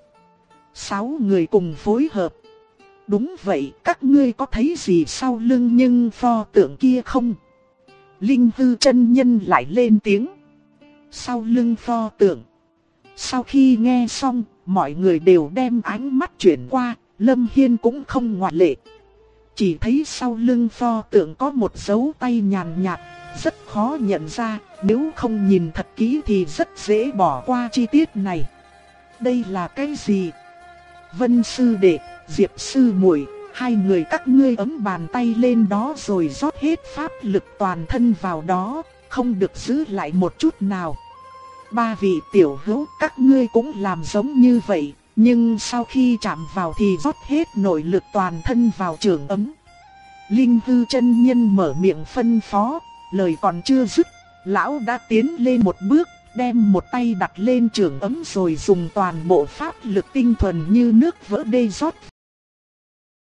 6 người cùng phối hợp. Đúng vậy, các ngươi có thấy gì sau lưng nhưng pho tượng kia không? Linh Hư chân nhân lại lên tiếng. Sau lưng pho tượng. Sau khi nghe xong, mọi người đều đem ánh mắt chuyển qua, Lâm Hiên cũng không ngoại lệ. Chỉ thấy sau lưng pho tượng có một dấu tay nhàn nhạt, rất khó nhận ra, nếu không nhìn thật kỹ thì rất dễ bỏ qua chi tiết này. Đây là cái gì? Vân sư đệ, Diệp sư muội, hai người các ngươi ấm bàn tay lên đó rồi rót hết pháp lực toàn thân vào đó, không được giữ lại một chút nào. 3 vị tiểu hữu các ngươi cũng làm giống như vậy, nhưng sau khi chạm vào thì rót hết nội lực toàn thân vào trường ấm. Linh Hư chân nhân mở miệng phân phó, lời còn chưa dứt, lão đã tiến lên một bước, đem một tay đặt lên trường ấm rồi dùng toàn bộ pháp lực tinh thuần như nước vỡ đê rót